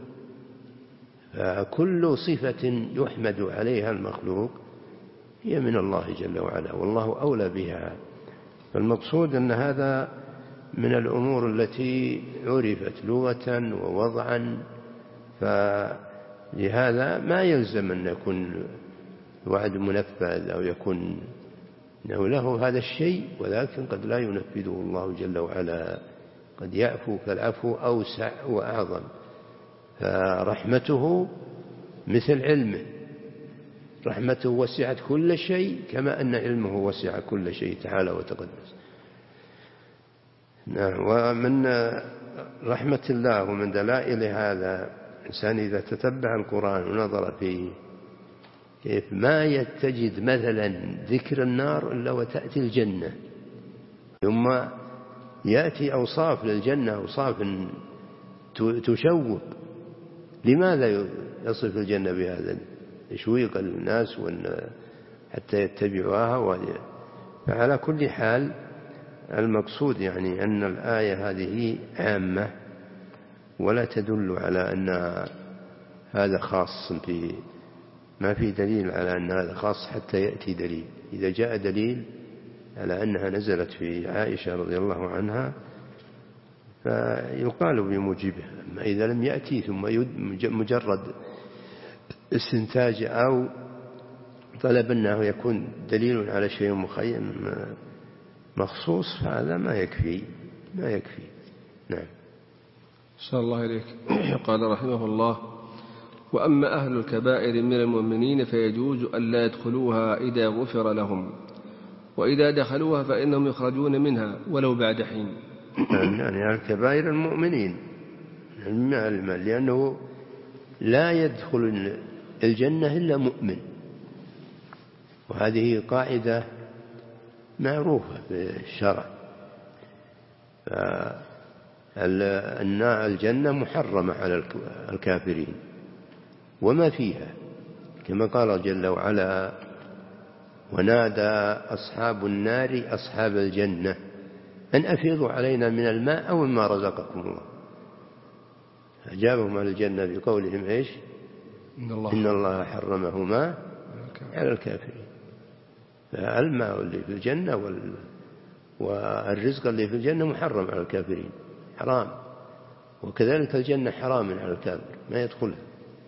فكل صفة يحمد عليها المخلوق هي من الله جل وعلا، والله أولى بها. فالمقصود أن هذا من الأمور التي عرفت لغة ووضعا، فلهذا ما يلزم أن يكون وعد منفذ أو يكون أنه له هذا الشيء، ولكن قد لا ينفذه الله جل وعلا، قد يعفو فالعفو أوسع وأعظم. فرحمته مثل علمه، رحمته وسعت كل شيء كما أن علمه وسع كل شيء تعالى وتقدس. ومن رحمة الله ومن دلائل هذا الإنسان إذا تتبع القرآن ونظر فيه كيف ما تجد مثلا ذكر النار إلا وتأتي الجنة، ثم يأتي أوصاف للجنة، أوصاف تشوق. لماذا يصف الجنة بهذا؟ تشويق الناس حتى يتبعوها. فعلى كل حال المقصود يعني أن الآية هذه عامة ولا تدل على أن هذا خاص، في ما في دليل على أن هذا خاص حتى يأتي دليل. إذا جاء دليل على أنها نزلت في عائشة رضي الله عنها فيقال بموجبه، أما إذا لم يأتي ثم مجرد استنتاج أو طلب أنه يكون دليل على شيء مخيم مخصوص فهذا ما يكفي ما يكفي. نعم. صلى الله عليك. قال رحمه الله: وأما أهل الكبائر من المؤمنين فيجوز أن لا يدخلوها إذا غفر لهم، وإذا دخلوها فإنهم يخرجون منها ولو بعد حين. يعني الكبائر المؤمنين لأنه لا يدخل الجنة إلا مؤمن، وهذه قاعدة معروفة في الشرع. أن الجنة محرمة على الكافرين وما فيها، كما قال جل وعلا: ونادى أصحاب النار أصحاب الجنة أن أفيضوا علينا من الماء أو مما رزقكم الله. أجابهم على الجنة بقولهم إيش؟ إن الله, إن الله حرمهما على الكافرين. فالماء اللي في الجنة وال... والرزق اللي في الجنة محرم على الكافرين، حرام. وكذلك الجنة حرام على الكافر ما يدخلها.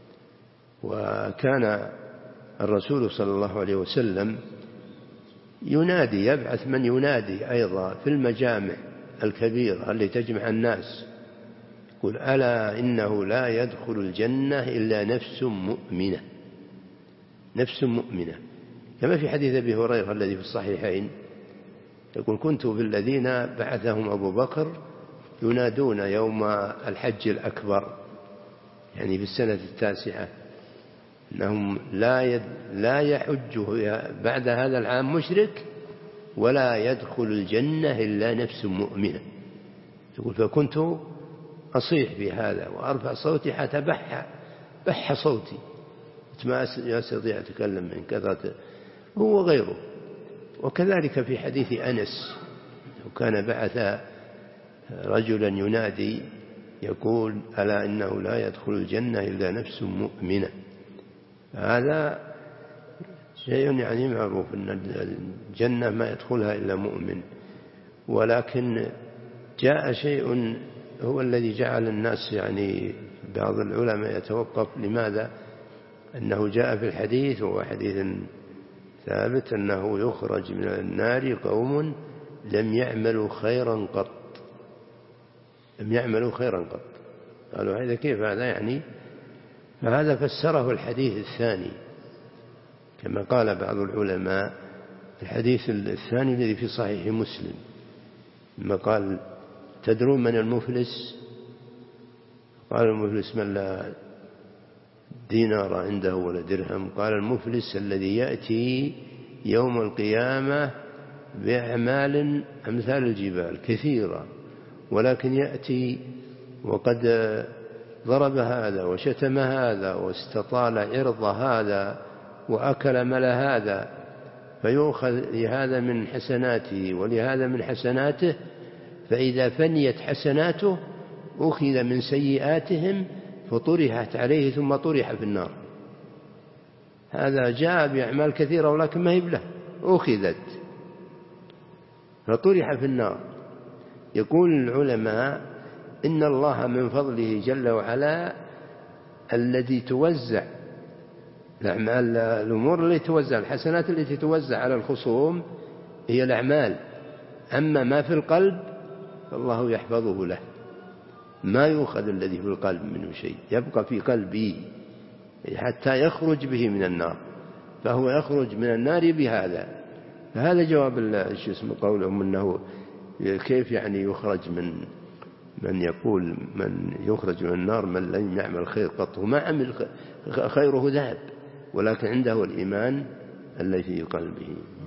وكان الرسول صلى الله عليه وسلم ينادي، يبعث من ينادي أيضا في المجامع الكبيرة اللي تجمع الناس، يقول: ألا إنه لا يدخل الجنة إلا نفس مؤمنة، نفس مؤمنة، كما في حديث أبي هريرة الذي في الصحيحين يقول: كنت في الذين بعثهم أبو بكر ينادون يوم الحج الأكبر، يعني في السنة التاسعة، أنهم لا يد لا يحج بعد هذا العام مشرك ولا يدخل الجنة إلا نفس مؤمنة. يقول: فكنت أصيح في هذا وأرفع صوتي حتى بح بح صوتي ما أستطيع أتكلم من كثرة هو غيره. وكذلك في حديث أنس وكان بعث رجلا ينادي يقول ألا إنه لا يدخل الجنة إلا نفس مؤمنة. هذا شيء يعني معروف أن الجنة ما يدخلها إلا مؤمن. ولكن جاء شيء هو الذي جعل الناس يعني بعض العلماء يتوقف لماذا أنه جاء في الحديث وهو حديث ثابت أنه يخرج من النار قوم لم يعملوا خيرا قط لم يعملوا خيرا قط. قالوا هذا كيف هذا يعني؟ فهذا فسره الحديث الثاني كما قال بعض العلماء الحديث الثاني الذي في صحيح مسلم لما قال تدرون من المفلس؟ قال المفلس من لا دينار عنده ولا درهم. قال المفلس الذي يأتي يوم القيامة بأعمال أمثال الجبال كثيرة ولكن يأتي وقد ضرب هذا وشتم هذا واستطال عرض هذا وأكل مل هذا فيؤخذ لهذا من حسناته ولهذا من حسناته فإذا فنيت حسناته أخذ من سيئاتهم فطرحت عليه ثم طرح في النار. هذا جاء بأعمال كثيرة ولكن ما هي له أخذت فطرح في النار. يقول العلماء إن الله من فضله جل وعلا الذي توزع الأعمال الأمور التي توزع الحسنات التي توزع على الخصوم هي الأعمال. أما ما في القلب فالله يحفظه له ما يؤخذ الذي في القلب منه شيء يبقى في قلبه حتى يخرج به من النار فهو يخرج من النار بهذا. فهذا جواب شو اسمه قولهم أنه كيف يعني يخرج من من يقول من يخرج من النار من لم يعمل خير قط وما عمل خيره ذهب ولكن عنده الإيمان الذي في قلبه.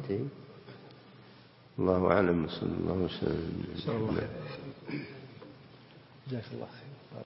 الله أعلم. صلى الله وسلم. جزاك الله خير.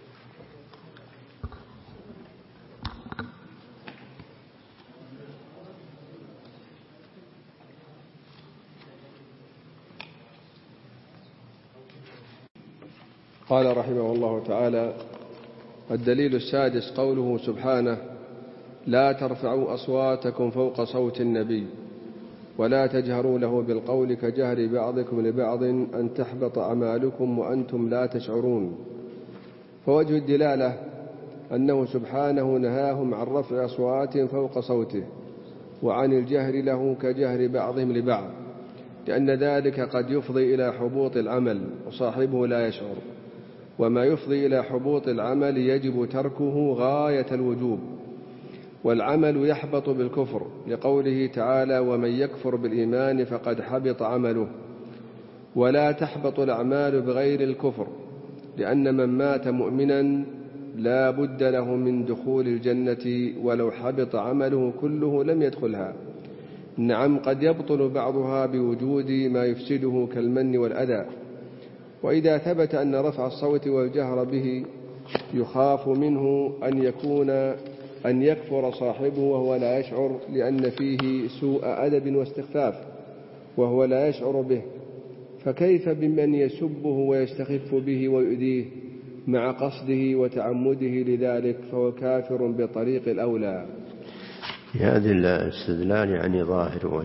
قال رحمه الله تعالى: الدليل السادس قوله سبحانه: لا ترفعوا أصواتكم فوق صوت النبي ولا تجهروا له بالقول كجهر بعضكم لبعض أن تحبط أعمالكم وأنتم لا تشعرون. فوجه الدلالة أنه سبحانه نهاهم عن رفع أصوات فوق صوته وعن الجهر له كجهر بعضهم لبعض لأن ذلك قد يفضي إلى حبوط العمل وصاحبه لا يشعر. وما يفضي إلى حبوط العمل يجب تركه غاية الوجوب والعمل يحبط بالكفر لقوله تعالى: ومن يكفر بالإيمان فقد حبط عمله. ولا تحبط الأعمال بغير الكفر لأن من مات مؤمنا لا بد له من دخول الجنة ولو حبط عمله كله لم يدخلها. نعم قد يبطل بعضها بوجود ما يفسده كالمن والأذى. وإذا ثبت أن رفع الصوت والجهر به يخاف منه أن يكون أن يكفر صاحبه وهو لا يشعر لأن فيه سوء أدب واستخفاف وهو لا يشعر به. فكيف بمن يسبه ويستخف به ويؤذيه مع قصده وتعمده لذلك فهو كافر بطريق الأولى. هذا الاستدلال يعني ظاهر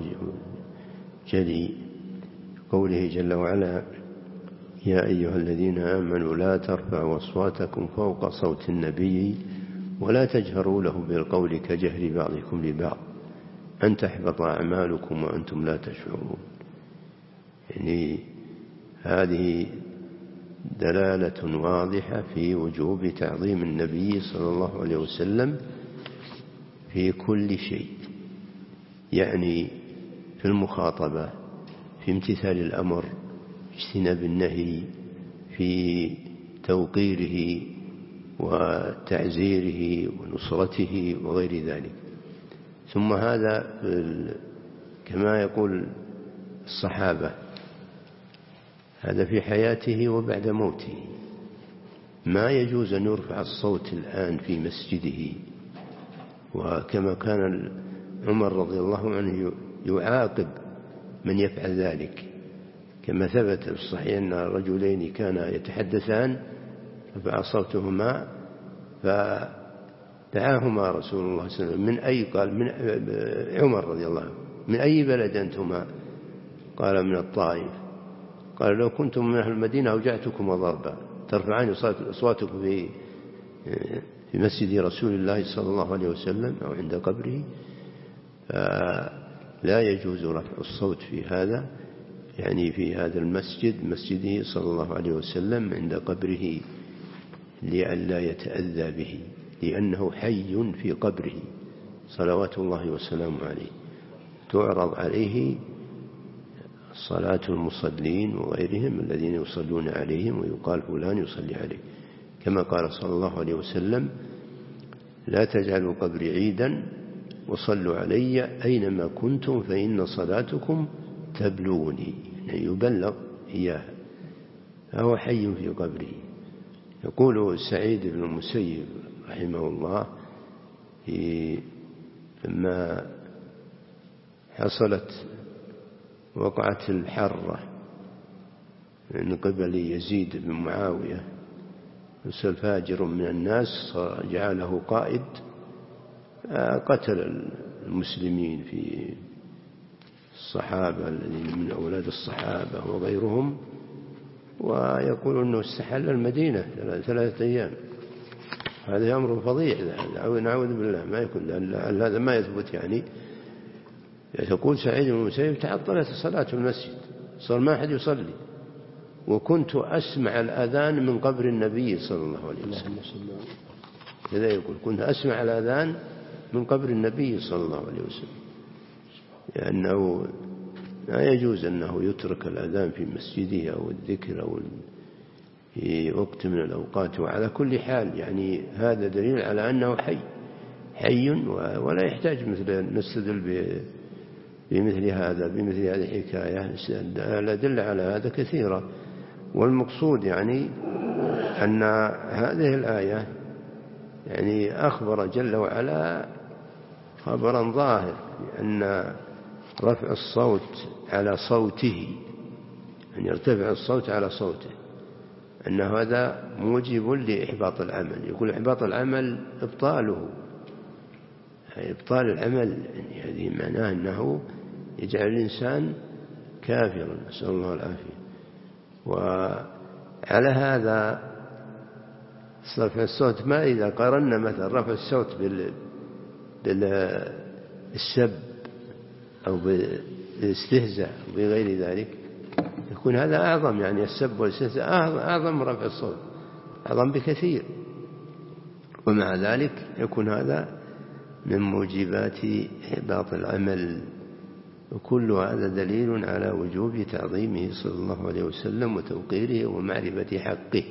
وجلي قوله جل وعلا: يا أيها الذين آمنوا لا ترفعوا أصواتكم فوق صوت النبي ولا تجهروا له بالقول كجهر بعضكم لبعض أن تحبط أعمالكم وأنتم لا تشعرون. يعني هذه دلالة واضحة في وجوب تعظيم النبي صلى الله عليه وسلم في كل شيء، يعني في المخاطبة، في امتثال الأمر، في اجتناب النهي، في توقيره وتعزيره ونصرته وغير ذلك. ثم هذا كما يقول الصحابة هذا في حياته وبعد موته، ما يجوز أن يرفع الصوت الآن في مسجده، وكما كان عمر رضي الله عنه يعاقب من يفعل ذلك، كما ثبت في الصحيح أن رجلين كانا يتحدثان رفع صوتهما فدعاهما رسول الله صلى الله عليه وسلم من أي قال من عمر رضي الله عنه من أي بلد أنتما؟ قال من الطائف. قال لو كنتم من أهل المدينة أوجعتكم وضربا ترفعان أصواتكم في في مسجد رسول الله صلى الله عليه وسلم أو عند قبره، فلا يجوز رفع الصوت في هذا، يعني في هذا المسجد مسجده صلى الله عليه وسلم عند قبره، لئلا يتأذى به، لأنه حي في قبره صلوات الله وسلامه عليه، تعرض عليه صلاة المصلين وغيرهم الذين يصلون عليهم ويقال فلان يصلي عليه، كما قال صلى الله عليه وسلم لا تجعلوا قبري عيدا وصلوا علي أينما كنتم فإن صلاتكم تبلغني، يعني يبلغ إياه، فهو حي في قبره. يقول سعيد بن المسيب رحمه الله لما حصلت وقعة الحرة من قبل يزيد بن معاوية، أرسل فاجر من الناس جعله قائد، قتل المسلمين في الصحابة الذين من أولاد الصحابة وغيرهم، ويقول أنه استحل المدينة ثلاثة أيام. هذا أمر فظيع، نعوذ بالله ما يكون، هذا ما يثبت. يعني يقول سعيد بن المسيب تعطلت صلاة المسجد، صار ما أحد يصلي، وكنت أسمع الأذان من قبر النبي صلى الله عليه وسلم. كذا يقول كنت أسمع الأذان من قبر النبي صلى الله عليه وسلم، لأنه لا يجوز أنه يترك الأذان في مسجده أو الذكر أو في وقت من الأوقات. وعلى كل حال يعني هذا دليل على أنه حي حي ولا يحتاج مثل نستدل بمثل هذا بمثل هذه الحكاية. الأدلة على هذا كثيرة، والمقصود يعني أن هذه الآية يعني أخبر جل وعلا خبرا ظاهر أن رفع الصوت على صوته، أن يرتفع الصوت على صوته، أن هذا موجب لإحباط العمل. يقول إحباط العمل إبطاله، إبطال العمل، يعني هذه معناه أنه يجعل الإنسان كافرا، نسأل الله العافية. وعلى هذا رفع الصوت، ما إذا قارنا مثلا رفع الصوت بالسب أو بالاستهزاء أو بغير ذلك، يكون هذا أعظم، يعني السب والاستهزاء أعظم من رفع الصوت، أعظم بكثير. ومع ذلك يكون هذا من موجبات إحباط العمل، وكل هذا دليل على وجوب تعظيمه صلى الله عليه وسلم وتوقيره ومعرفة حقه.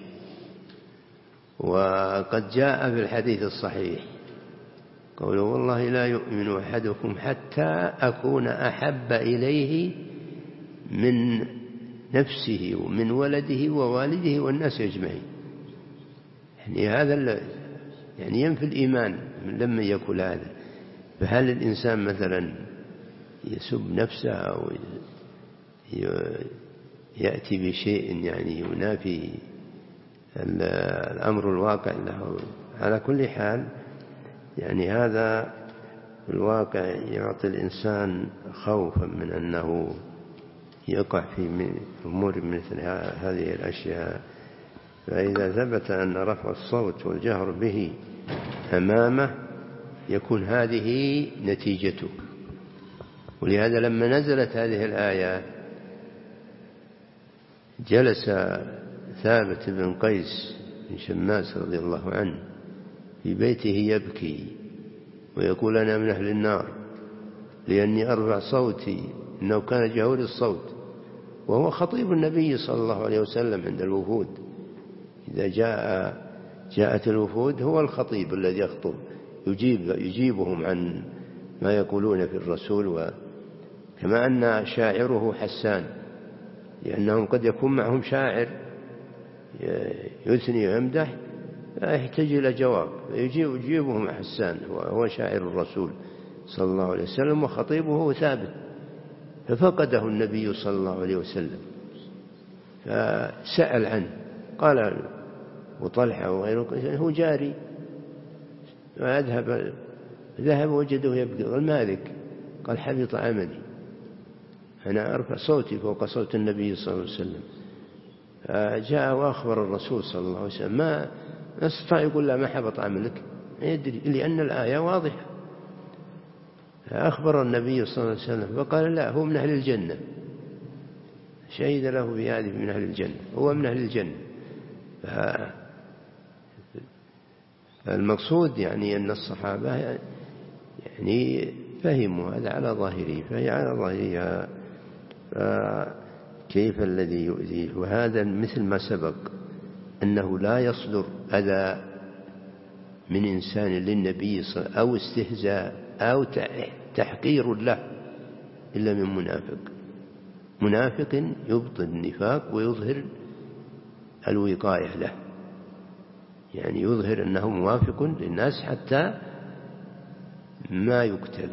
وقد جاء في الحديث الصحيح قوله والله لا يؤمن أحدكم حتى أكون أحب إليه من نفسه ومن ولده ووالده والناس أجمعين. يعني هذا يعني ينفي الإيمان لما يقول هذا. فهل الإنسان مثلا يسب نفسه أو يأتي بشيء يعني ينافي الأمر الواقع له؟ على كل حال يعني هذا الواقع يعطي الإنسان خوفا من أنه يقع في أمور مثل هذه الأشياء. فإذا ثبت أن رفع الصوت والجهر به أمامه يكون هذه نتيجته. ولهذا لما نزلت هذه الآية جلس ثابت بن قيس بن شماس رضي الله عنه في بيته يبكي ويقول أنا من أهل النار لأني أرفع صوتي، إنه كان جهور الصوت، وهو خطيب النبي صلى الله عليه وسلم عند الوفود. إذا جاء جاءت الوفود هو الخطيب الذي يخطب، يجيب يجيبهم عن ما يقولون في الرسول. وكما أن شاعره حسان، لأنهم قد يكون معهم شاعر يثني ويمدح يحتاج إلى جواب، يجيب يجيبهم حسان وهو شاعر الرسول صلى الله عليه وسلم وخطيبه ثابت، ففقده النبي صلى الله عليه وسلم فسأل عنه، قال وطلحة وغيره هو جاري، فأذهب ذهب وجده يبكي، قال مالك؟ قال حبط عملي، أنا أرفع صوتي فوق صوت النبي صلى الله عليه وسلم. فجاء وأخبر الرسول صلى الله عليه وسلم، ما نستطيع يقول لا ما حبط عملك، يدري لأن الآية واضحة. فأخبر النبي صلى الله عليه وسلم فقال لا هو من أهل الجنة، شهد له بهذه من أهل الجنة، هو من أهل الجنة. فالمقصود يعني أن الصحابة يعني فهموا هذا على ظاهره، فهي على ظاهرها، فكيف الذي يؤذيه؟ وهذا مثل ما سبق أنه لا يصدر أذى من إنسان للنبي صلى الله عليه وسلم أو استهزاء أو تحقير له إلا من منافق. منافق يبطن النفاق ويظهر الوقاية له، يعني يظهر أنه موافق للناس حتى ما يقتل.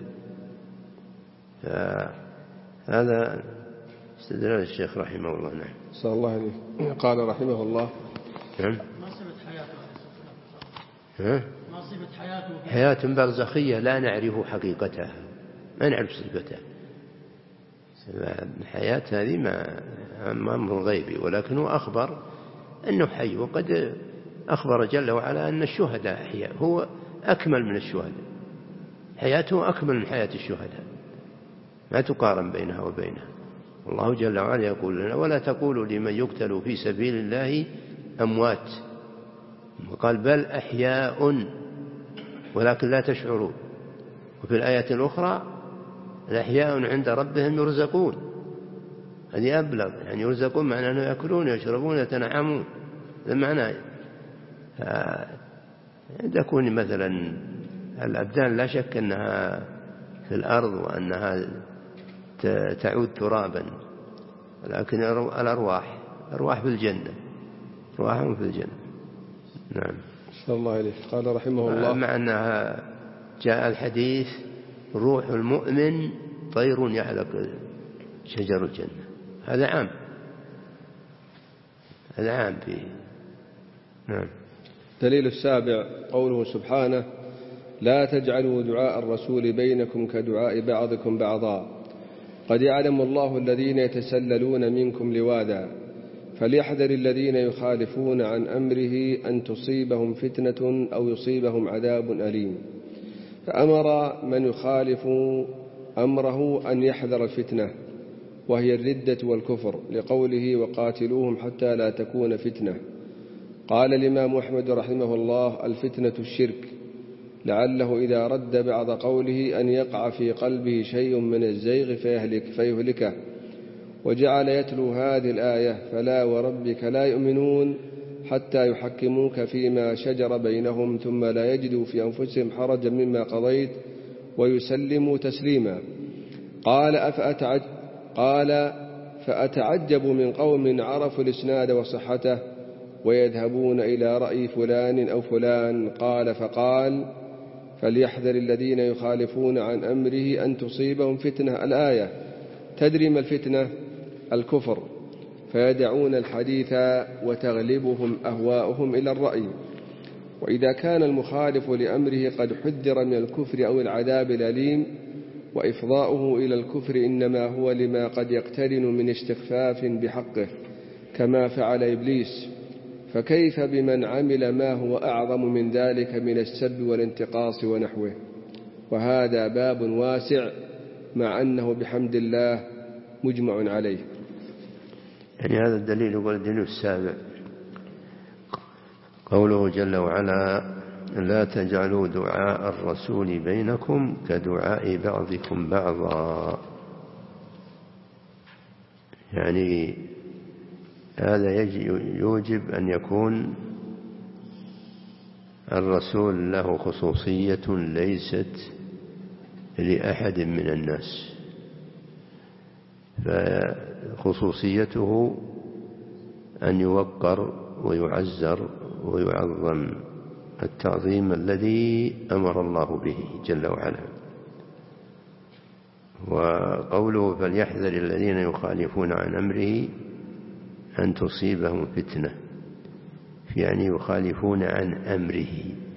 هذا استدلال الشيخ رحمه الله. نعم. صلى الله عليه. قال رحمه الله نعم. ما صفة حياته؟ ها؟ ما صفة حياته؟ حياة برزخية لا نعرف حقيقتها، ما نعرف صفتها. الحياة هذه ما أمر غيبي، ولكنه أخبر أنه حي، وقد أخبر جل وعلا أن الشهداء أحياء، هو أكمل من الشهداء، حياته أكمل من حياة الشهداء، ما تقارن بينها وبينها. الله جل وعلا يقول لنا ولا تقولوا لمن يقتل في سبيل الله أموات، وقال بل أحياء ولكن لا تشعرون. وفي الآية الأخرى الأحياء عند ربهم يرزقون، هذه أبلغ، يعني يرزقون معنى أنه يأكلون يشربون يتنعمون، هذا معناه. تكون مثلا الأبدان لا شك أنها في الأرض وأنها تعود ترابا، لكن الأرواح أرواح في الجنة، أرواحهم في الجنة. نعم. صلى الله عليه. قال رحمه الله مع أنها جاء الحديث روح المؤمن طير يعلق شجر الجنة، هذا عام، هذا عام فيه. نعم. دليل السابع قوله سبحانه لا تجعلوا دعاء الرسول بينكم كدعاء بعضكم بعضا قد يعلم الله الذين يتسللون منكم لواذا فليحذر الذين يخالفون عن أمره أن تصيبهم فتنة أو يصيبهم عذاب أليم. فأمر من يخالف أمره أن يحذر الفتنة وهي الردة والكفر لقوله وقاتلوهم حتى لا تكون فتنة. قال الإمام أحمد رحمه الله الفتنة الشرك، لعله إذا رد بعض قوله أن يقع في قلبه شيء من الزيغ فيهلك فيهلكه، وجعل يتلو هذه الآية فلا وربك لا يؤمنون حتى يحكموك فيما شجر بينهم ثم لا يجدوا في أنفسهم حرجا مما قضيت ويسلموا تسليما. قال أفأتعج قال فأتعجب من قوم عرفوا الإسناد وصحته ويذهبون إلى رأي فلان أو فلان. قال فقال فليحذر الذين يخالفون عن أمره أن تصيبهم فتنة. الآية تدري ما الفتنة؟ الكفر، فيدعون الحديث وتغلبهم أهواؤهم إلى الرأي. وإذا كان المخالف لأمره قد حذر من الكفر أو العذاب الأليم وإفضاؤه إلى الكفر إنما هو لما قد يقترن من استخفاف بحقه كما فعل إبليس، فكيف بمن عمل ما هو أعظم من ذلك من السب والانتقاص ونحوه. وهذا باب واسع مع أنه بحمد الله مجمع عليه. يعني هذا الدليل هو الدليل السابع، قوله جل وعلا لا تجعلوا دعاء الرسول بينكم كدعاء بعضكم بعضا. يعني هذا يوجب أن يكون الرسول له خصوصية ليست لأحد من الناس، فخصوصيته أن يوقر ويعزر ويعظم التعظيم الذي أمر الله به جل وعلا. وقوله فليحذر الذين يخالفون عن أمره أن تصيبهم فتنة، يعني يخالفون عن أمره،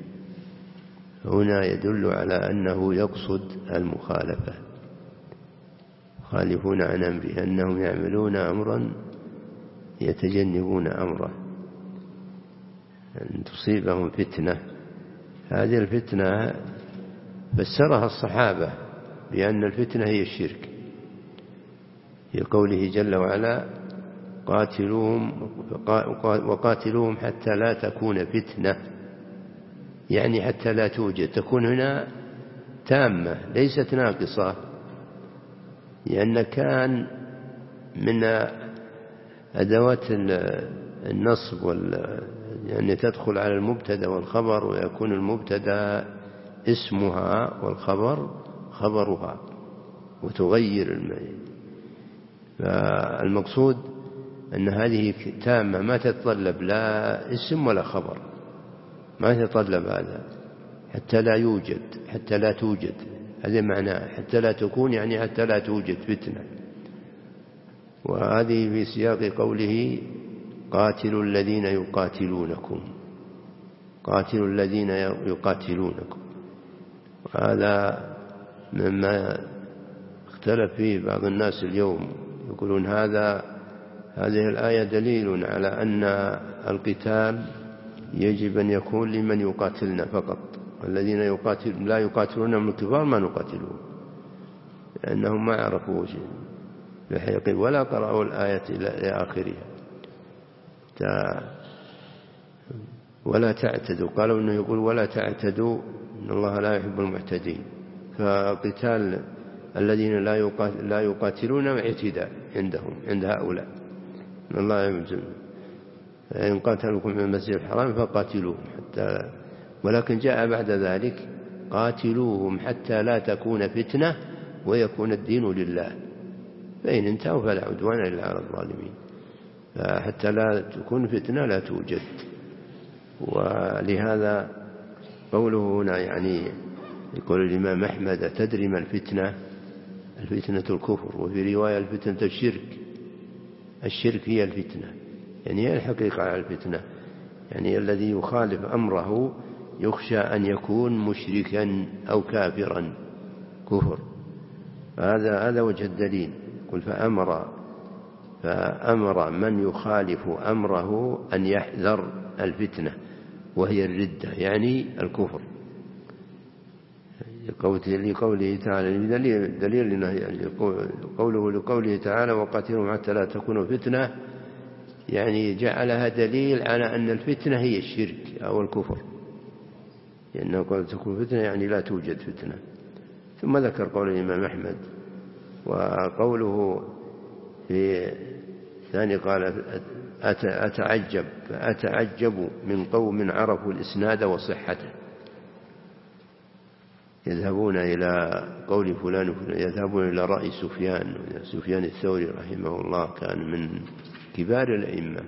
هنا يدل على أنه يقصد المخالفة، يخالفون عن أمره أنهم يعملون أمرا يتجنبون أمره، أن تصيبهم فتنة. هذه الفتنة فسرها الصحابة بأن الفتنة هي الشرك، في قوله جل وعلا قاتلوهم وقاتلوهم حتى لا تكون فتنة، يعني حتى لا توجد، تكون هنا تامة ليست ناقصة، لأن كان من أدوات النصب وال يعني تدخل على المبتدا والخبر، ويكون المبتدا اسمها والخبر خبرها، وتغير المعنى. فالمقصود أن هذه تامة ما تتطلب لا اسم ولا خبر، ما تتطلب هذا، حتى لا يوجد، حتى لا توجد، هذا معناه حتى لا تكون، يعني حتى لا توجد فتنة. وهذه في سياق قوله قاتلوا الذين يقاتلونكم، قاتلوا الذين يقاتلونكم، وهذا مما اختلف فيه بعض الناس اليوم، يقولون هذا هذه الآية دليل على أن القتال يجب أن يكون لمن يقاتلنا فقط، والذين يقاتل لا يقاتلون من الكفار ما نقاتلون، لأنهم ما عرفوا شيء بحقيقة ولا قرأوا الآية إلى آخرها. ولا تعتدوا، قالوا إنه يقول ولا تعتدوا إن الله لا يحب المعتدين، فقتال الذين لا يقاتلون اعتداء عندهم عند هؤلاء، إن الله يمزم إن قاتلوكم من المسجد الحرام فقاتلوهم حتى، ولكن جاء بعد ذلك قاتلوهم حتى لا تكون فتنة ويكون الدين لله، فإن انتهوا فلا عدوان إلا على الظالمين، فحتى لا تكون فتنة لا توجد. ولهذا قوله هنا يعني يقول الإمام أحمد تدري ما الفتنة؟ الفتنة الكفر، وفي رواية الفتنة الشرك، الشرك هي الفتنة، يعني هي الحقيقة على الفتنة، يعني الذي يخالف أمره يخشى أن يكون مشركا أو كافرا كفر. هذا هذا وجه الدليل. قل فأمر فأمر من يخالف أمره أن يحذر الفتنة وهي الردة، يعني الكفر، لقوله تعالى دليل, دليل قوله لقوله تعالى وقاتلهم حتى لا تكون فتنة، يعني جعلها دليل على أن الفتنة هي الشرك أو الكفر، لأنه قال تكون فتنة يعني لا توجد فتنة. ثم ذكر قول الإمام أحمد، وقوله في ثاني قال أتعجب فأتعجب من قوم عرفوا الإسناد وصحته، يذهبون إلى قول فلان وفلان، يذهبون إلى رأي سفيان سفيان الثوري رحمه الله، كان من كبار الأئمة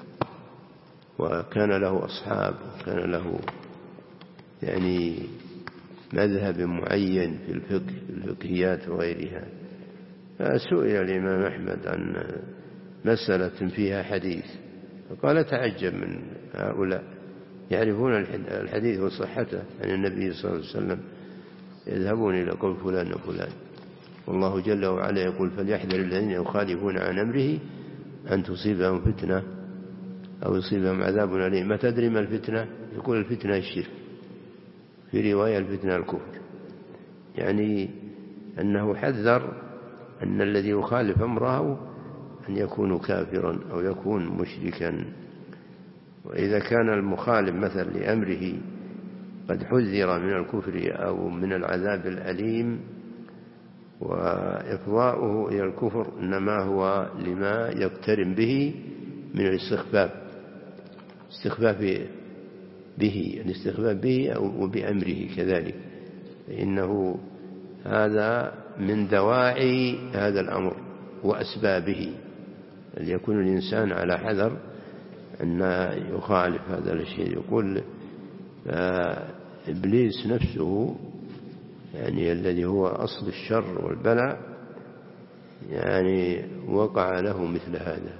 وكان له أصحاب، وكان له يعني مذهب معين في الفقه الفقهيات وغيرها. فسئل الإمام أحمد عن مسألة فيها حديث، فقال تعجب من هؤلاء يعرفون الحديث وصحته عن النبي صلى الله عليه وسلم، يذهبون إلى قول فلان وفلان، والله جل وعلا يقول فليحذر الذين يخالفون عن أمره أن تصيبهم فتنة أو يصيبهم عذاب أليم. ما تدري ما الفتنة؟ يقول الفتنة الشرك، في رواية الفتنة الكفر، يعني أنه حذر أن الذي يخالف أمره أن يكون كافرا أو يكون مشركا. وإذا كان المخالف مثلا لأمره قد حذر من الكفر أو من العذاب الأليم، وإفضاؤه إلى الكفر إنما هو لما يقترن به من الاستخفاف، استخفاف به، الاستخفاف به أو بأمره كذلك، فإنه هذا من دواعي هذا الأمر وأسبابه، أن يكون الإنسان على حذر أن يخالف هذا الشيء. يقول إبليس نفسه يعني الذي هو أصل الشر والبلاء يعني وقع له مثل هذا،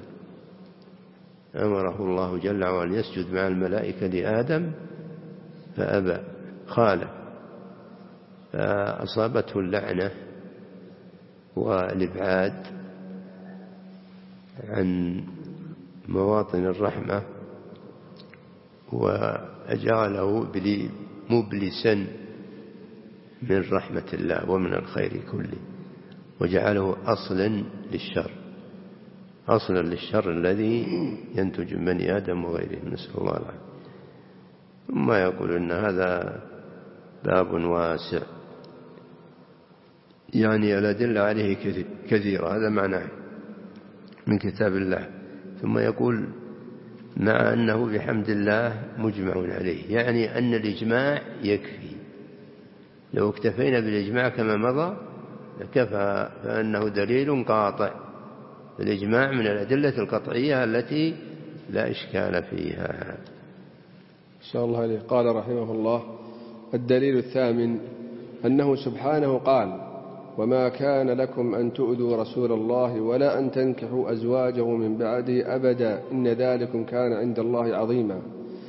أمره الله جل وعلا يسجد مع الملائكة لآدم فأبى خالف، فأصابته اللعنة والإبعاد عن مواطن الرحمة، وأجعله مبلسا من رحمة الله ومن الخير كله، وجعله أصلا للشر، أصلا للشر الذي ينتج من بني آدم وغيره، نسأل الله العافية. ثم يقول إن هذا باب واسع، يعني الأدلة عليه كثيرة، هذا معناه من كتاب الله. ثم يقول مع أنه بحمد الله مجمع عليه، يعني أن الإجماع يكفي، لو اكتفينا بالإجماع كما مضى لكفى، فأنه دليل قاطع. الإجماع من الأدلة القطعية التي لا إشكال فيها. إن شاء الله عليه. قال رحمه الله: الدليل الثامن أنه سبحانه قال: وما كان لكم أن تؤذوا رسول الله ولا أن تنكحوا أزواجه من بعده أبدا إن ذلكم كان عند الله عظيما،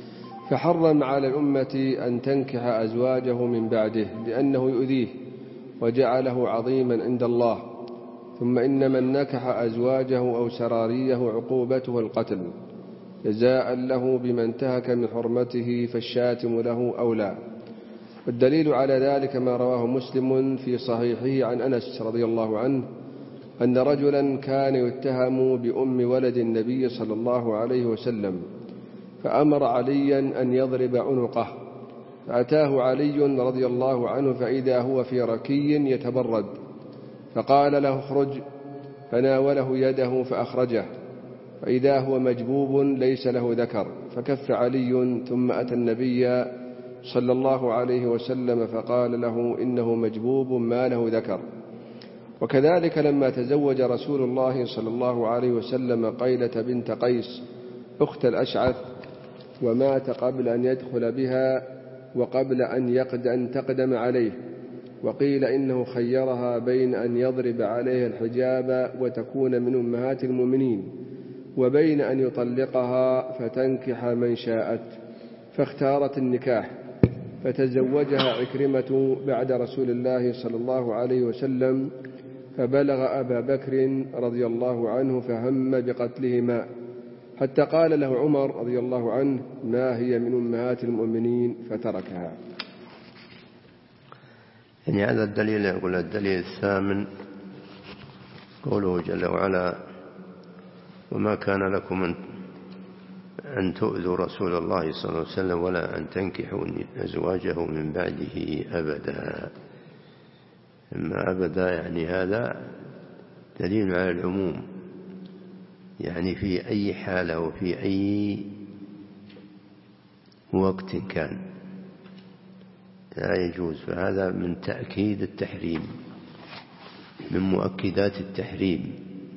فحرم على الأمة أن تنكح أزواجه من بعده لأنه يؤذيه وجعله عظيما عند الله. ثم إن من نكح أزواجه أو سراريه عقوبته القتل جزاء له بما انتهك من حرمته، فالشاتم له أولى. والدليل على ذلك ما رواه مسلم في صحيحه عن أنس رضي الله عنه أن رجلا كان يتهم بأم ولد النبي صلى الله عليه وسلم، فأمر عليا أن يضرب عنقه، فأتاه علي رضي الله عنه فإذا هو في ركي يتبرد، فقال له: اخرج، فناوله يده فأخرجه، فإذا هو مجبوب ليس له ذكر، فكف علي، ثم أتى النبي صلى الله عليه وسلم فقال له: إنه مجبوب ما له ذكر. وكذلك لما تزوج رسول الله صلى الله عليه وسلم قيلة بنت قيس أخت الأشعث ومات قبل أن يدخل بها وقبل أن يقد أن تقدم عليه، وقيل إنه خيرها بين أن يضرب عليها الحجاب وتكون من أمهات المؤمنين وبين أن يطلقها فتنكح من شاءت، فاختارت النكاح، فتزوجها عكرمة بعد رسول الله صلى الله عليه وسلم، فبلغ أبا بكر رضي الله عنه فهم بقتلهما، حتى قال له عمر رضي الله عنه: ما هي من أمهات المؤمنين، فتركها. يعني هذا الدليل. يقول الدليل الثامن قوله جل وعلا: وما كان لكم أن تؤذوا رسول الله صلى الله عليه وسلم ولا أن تنكحوا أزواجه من بعده أبدا. أما أبدا يعني هذا دليل على العموم، يعني في أي حالة وفي أي وقت كان لا يجوز. فهذا من تأكيد التحريم، من مؤكدات التحريم،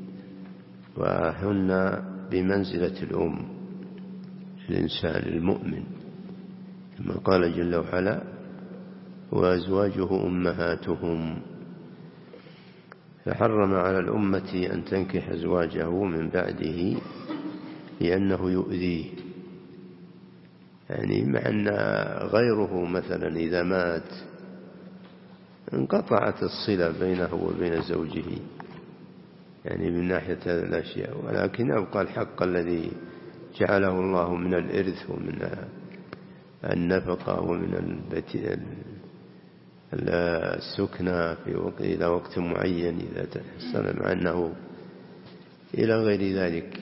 وهن بمنزلة الأم الإنسان المؤمن، كما قال جل وعلا: وأزواجه أمهاتهم. فحرم على الأمة أن تنكح أزواجه من بعده لأنه يؤذيه، يعني مع أن غيره مثلا إذا مات انقطعت الصلة بينه وبين زوجه، يعني من ناحية هذه الأشياء، ولكن أبقى الحق الذي جعله الله من الإرث ومن النفقة ومن السكنة في وقت إلى وقت معين إذا تحصل، مع أنه إلى غير ذلك،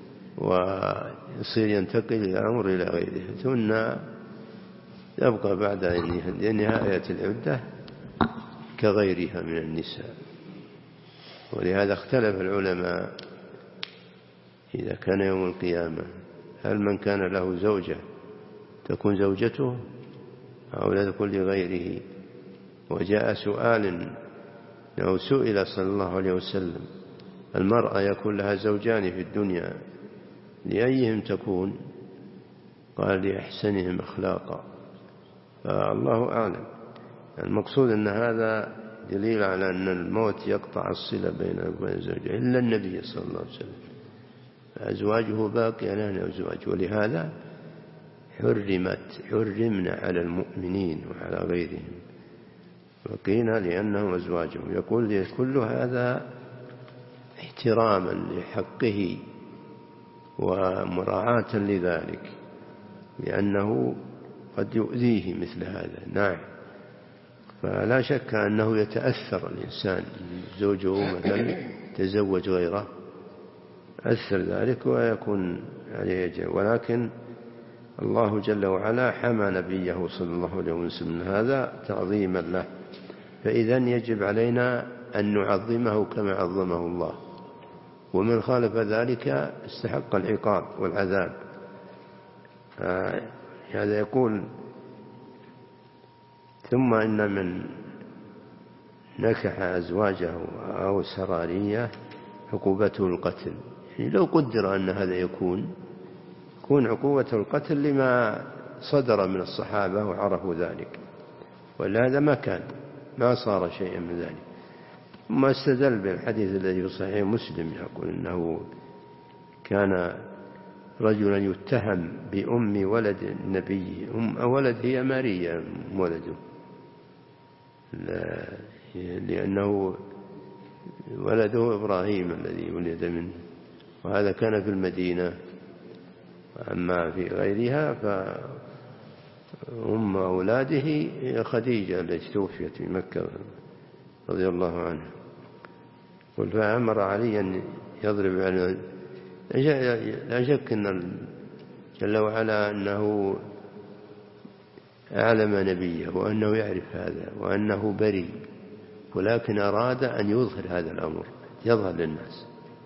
ويصير ينتقل الأمر إلى غيره، ثم يبقى بعد نهاية العدة كغيرها من النساء. ولهذا اختلف العلماء إذا كان يوم القيامة هل من كان له زوجة تكون زوجته أو لا تكون لغيره. وجاء سؤال أو سئل صلى الله عليه وسلم: المرأة يكون لها زوجان في الدنيا لأيهم تكون؟ قال لأحسنهم أخلاقا. فالله أعلم. المقصود أن هذا دليل على أن الموت يقطع الصلة بين وبين زوجه إلا النبي صلى الله عليه وسلم، أزواجه باقية لنا أزواج، ولهذا حرمت حرمنا على المؤمنين وعلى غيرهم، وقينا لأنهم أزواجهم. يقول كل هذا احتراما لحقه ومراعاة لذلك، لأنه قد يؤذيه مثل هذا. نعم. فلا شك أنه يتأثر الإنسان، زوجه مثلا تزوج غيره أثر ذلك ويكون عليه أجر، ولكن الله جل وعلا حمى نبيه صلى الله عليه وسلم من هذا تعظيما له، فإذن يجب علينا أن نعظمه كما عظمه الله، ومن خالف ذلك استحق العقاب والعذاب. هذا يقول: ثم إن من نكح أزواجه أو سرارية عقوبته القتل. يعني لو قدر أن هذا يكون يكون عقوبته القتل لما صدر من الصحابة وعرفوا ذلك، ولهذا ما كان ما صار شيئا من ذلك. ثم استدل بالحديث الذي في صحيح مسلم يقول إنه كان رجلا يتهم بأم ولد النبي، أم ولد هي ماريا ولده، لأنه ولده إبراهيم الذي ولد منه، وهذا كان في المدينة. أما في غيرها فأم أولاده خديجة التي توفيت في مكة رضي الله عنها. قل فأمر علي أن يضرب على، لا شك أن جل وعلا أنه أعلم نبيه وأنه يعرف هذا وأنه بريء، ولكن أراد أن يظهر هذا الأمر يظهر للناس.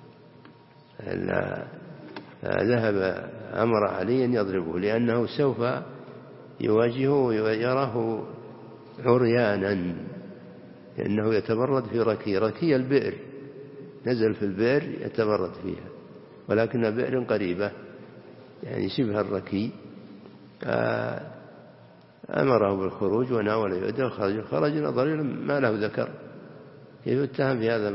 ذهب أمر علي أن يضربه لأنه سوف يواجهه ويراه عريانا، لأنه يتبرد في ركي ركي البئر، نزل في البئر يتبرد فيها، ولكنها بئر قريبة يعني شبه الركي. أمره بالخروج وناول يده، خرج خرج نظر ما له ذكر، يتهم في هذا.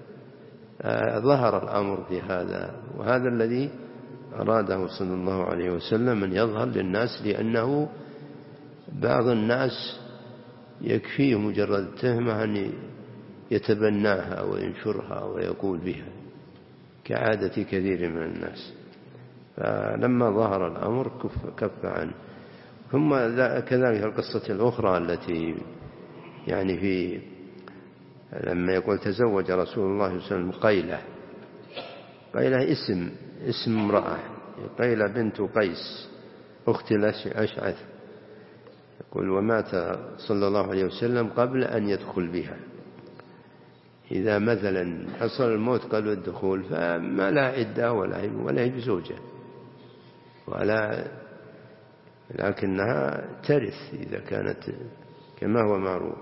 ظهر الأمر في هذا، وهذا الذي أراده صلى الله عليه وسلم أن يظهر للناس، لأنه بعض الناس يكفيه مجرد التهمة أن يتبناها وينشرها ويقول بها كعادة كثير من الناس. فلما ظهر الأمر كف, كف عنه. ثم كذلك القصة الأخرى التي يعني في لما يقول تزوج رسول الله صلى الله عليه وسلم قيلة. قيلة اسم اسم امرأة، قيلة بنت قيس أخت الأشعث. يقول ومات صلى الله عليه وسلم قبل أن يدخل بها. إذا مثلا حصل الموت قبل الدخول فما لا عدة ولا هي ولا هي بزوجة، ولا لكنها ترث إذا كانت كما هو معروف،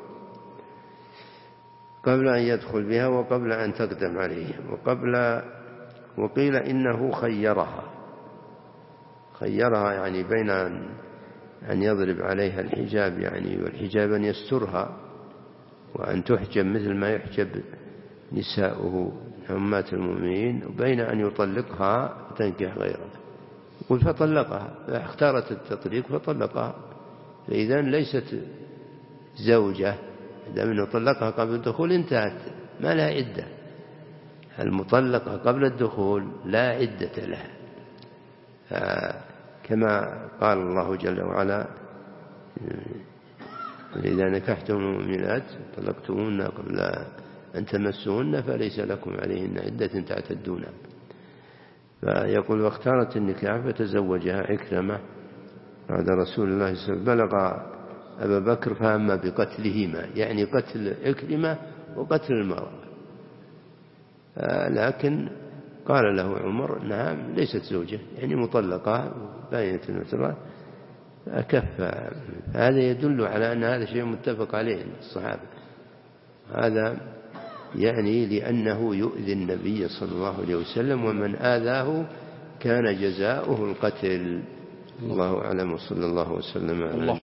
قبل أن يدخل بها وقبل أن تقدم عليه، وقبل وقيل إنه خيرها خيرها يعني بين أن يضرب عليها الحجاب يعني والحجاب أن يسترها وأن تحجب مثل ما يحجب نساؤه أمهات المؤمنين، وبين أن يطلقها تنكح غيرها. يقول فطلقها، اختارت التطليق فطلقها، فإذا ليست زوجة، إذا من طلقها قبل الدخول انتهت ما لها عدة. المطلقة قبل الدخول لا عدة لها، كما قال الله جل وعلا إذا نكحتم المؤمنات طلقتموهن قبل أن تمسوهن فليس لكم عليهن عدة تعتدونها. فيقول واختارت النكاح فتزوجها عكرمة بعد رسول الله صلى الله عليه وسلم، بلغ أبا بكر فهم بقتلهما، يعني قتل عكرمة وقتل المرأة. لكن قال له عمر نعم ليست زوجة، يعني مطلقة باينة المثلة، أكف. هذا يدل على أن هذا شيء متفق عليه الصحابة. هذا يعني لأنه يؤذي النبي صلى الله عليه وسلم، ومن آذاه كان جزاؤه القتل. الله أعلم، وصلى الله وسلم على